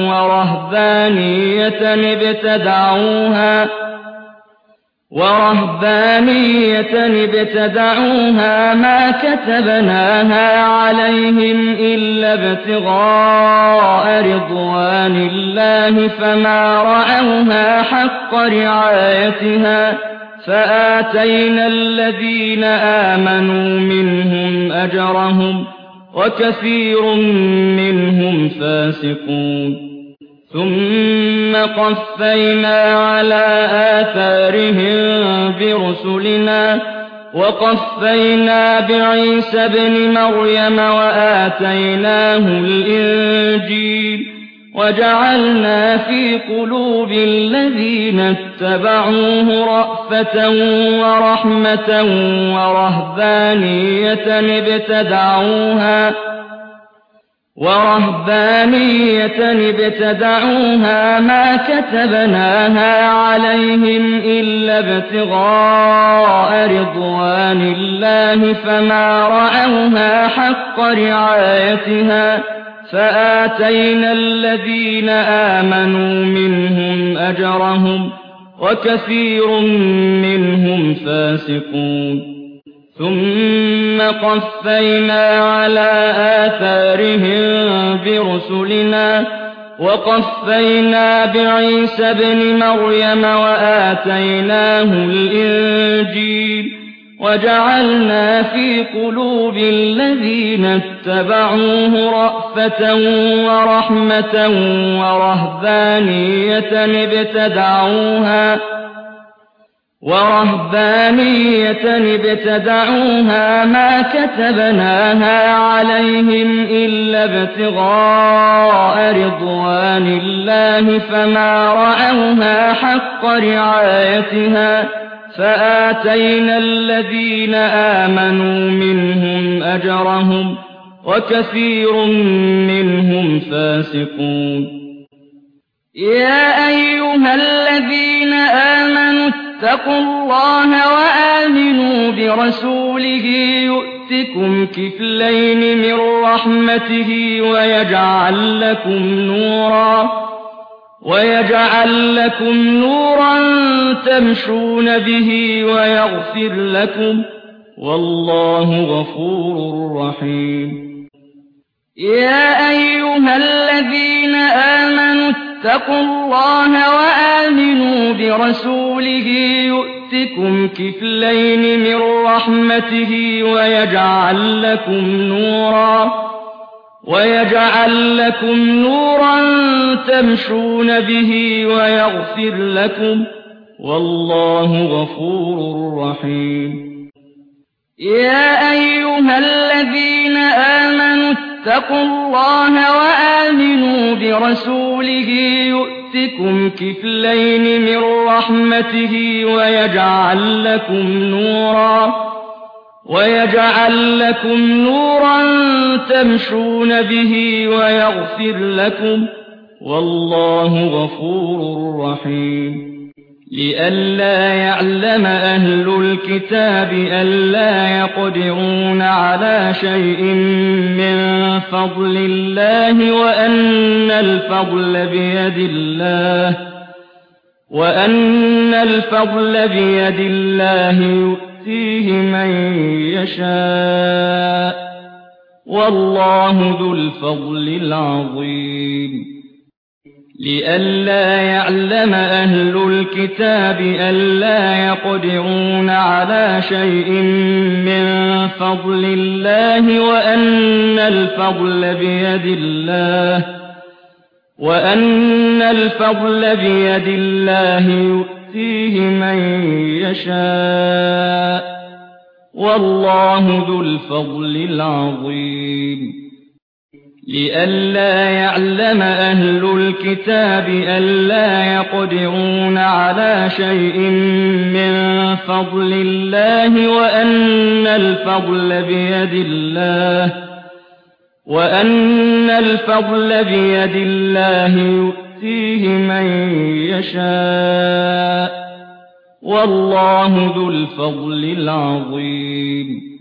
ورهبانية ابتدعوها ما كتبناها عليهم إلا ابتغاء رضوان الله فما رعوها حق رعايتها فآتينا الذين آمنوا منهم أجرهم وكثير منهم فاسقون ثم قفينا على آثارهم برسلنا وقفينا بعيسى ابن مريم وآتيناه الإنجيل وجعلنا في قلوب الذين اتبعوه رأفة ورحمة ورهبانية ابتدعوها ما كتبناها عليهم إلا ابتغاء رضوان الله فما رعوها حق رعايتها فآتينا الذين آمنوا منهم أجرهم وكثير منهم فاسقون ثم قفينا على آثارهم برسلنا وقفينا بعيسى ابن مريم وآتيناه الإنجيل وجعلنا في قلوب الذين اتبعوه رأفة ورحمة ورهبانية ابتدعوها ما كتبناها عليهم إلا ابتغاء رضوان الله فما رعوها حق رعايتها فآتينا الذين آمنوا منهم أجرهم وكثير منهم فاسقون يا أيها الذين آمنوا اتقوا الله وآمنوا برسوله يؤتكم كفلين من رحمته ويجعل لكم نورا تمشون به ويغفر لكم والله غفور رحيم يا أيها الذين آمنوا اتقوا الله وآمنوا برسوله يؤتكم كفلين من رحمته ويجعل لكم نورا تمشون به ويغفر لكم والله غفور رحيم يا أيها الذين آمنوا اتقوا الله وآمنوا برسوله يؤتكم كفلين من رحمته ويجعل لكم نورا تمشون به ويغفر لكم والله غفور رحيم لئلا يعلم أهل الكتاب ألا يقدرون على شيء من فضل الله وأن الفضل بيد الله يؤتيه من يشاء والله ذو الفضل العظيم لئلا يعلم أهل الكتاب ألا يقدرون على شيء من فضل الله وأن الفضل بيد الله يؤتيه من يشاء والله ذو الفضل العظيم لئلا يعلم أهل الكتاب ألا يقدرون على شيء من فضل الله وأن الفضل بيد الله يؤتيه من يشاء والله ذو الفضل العظيم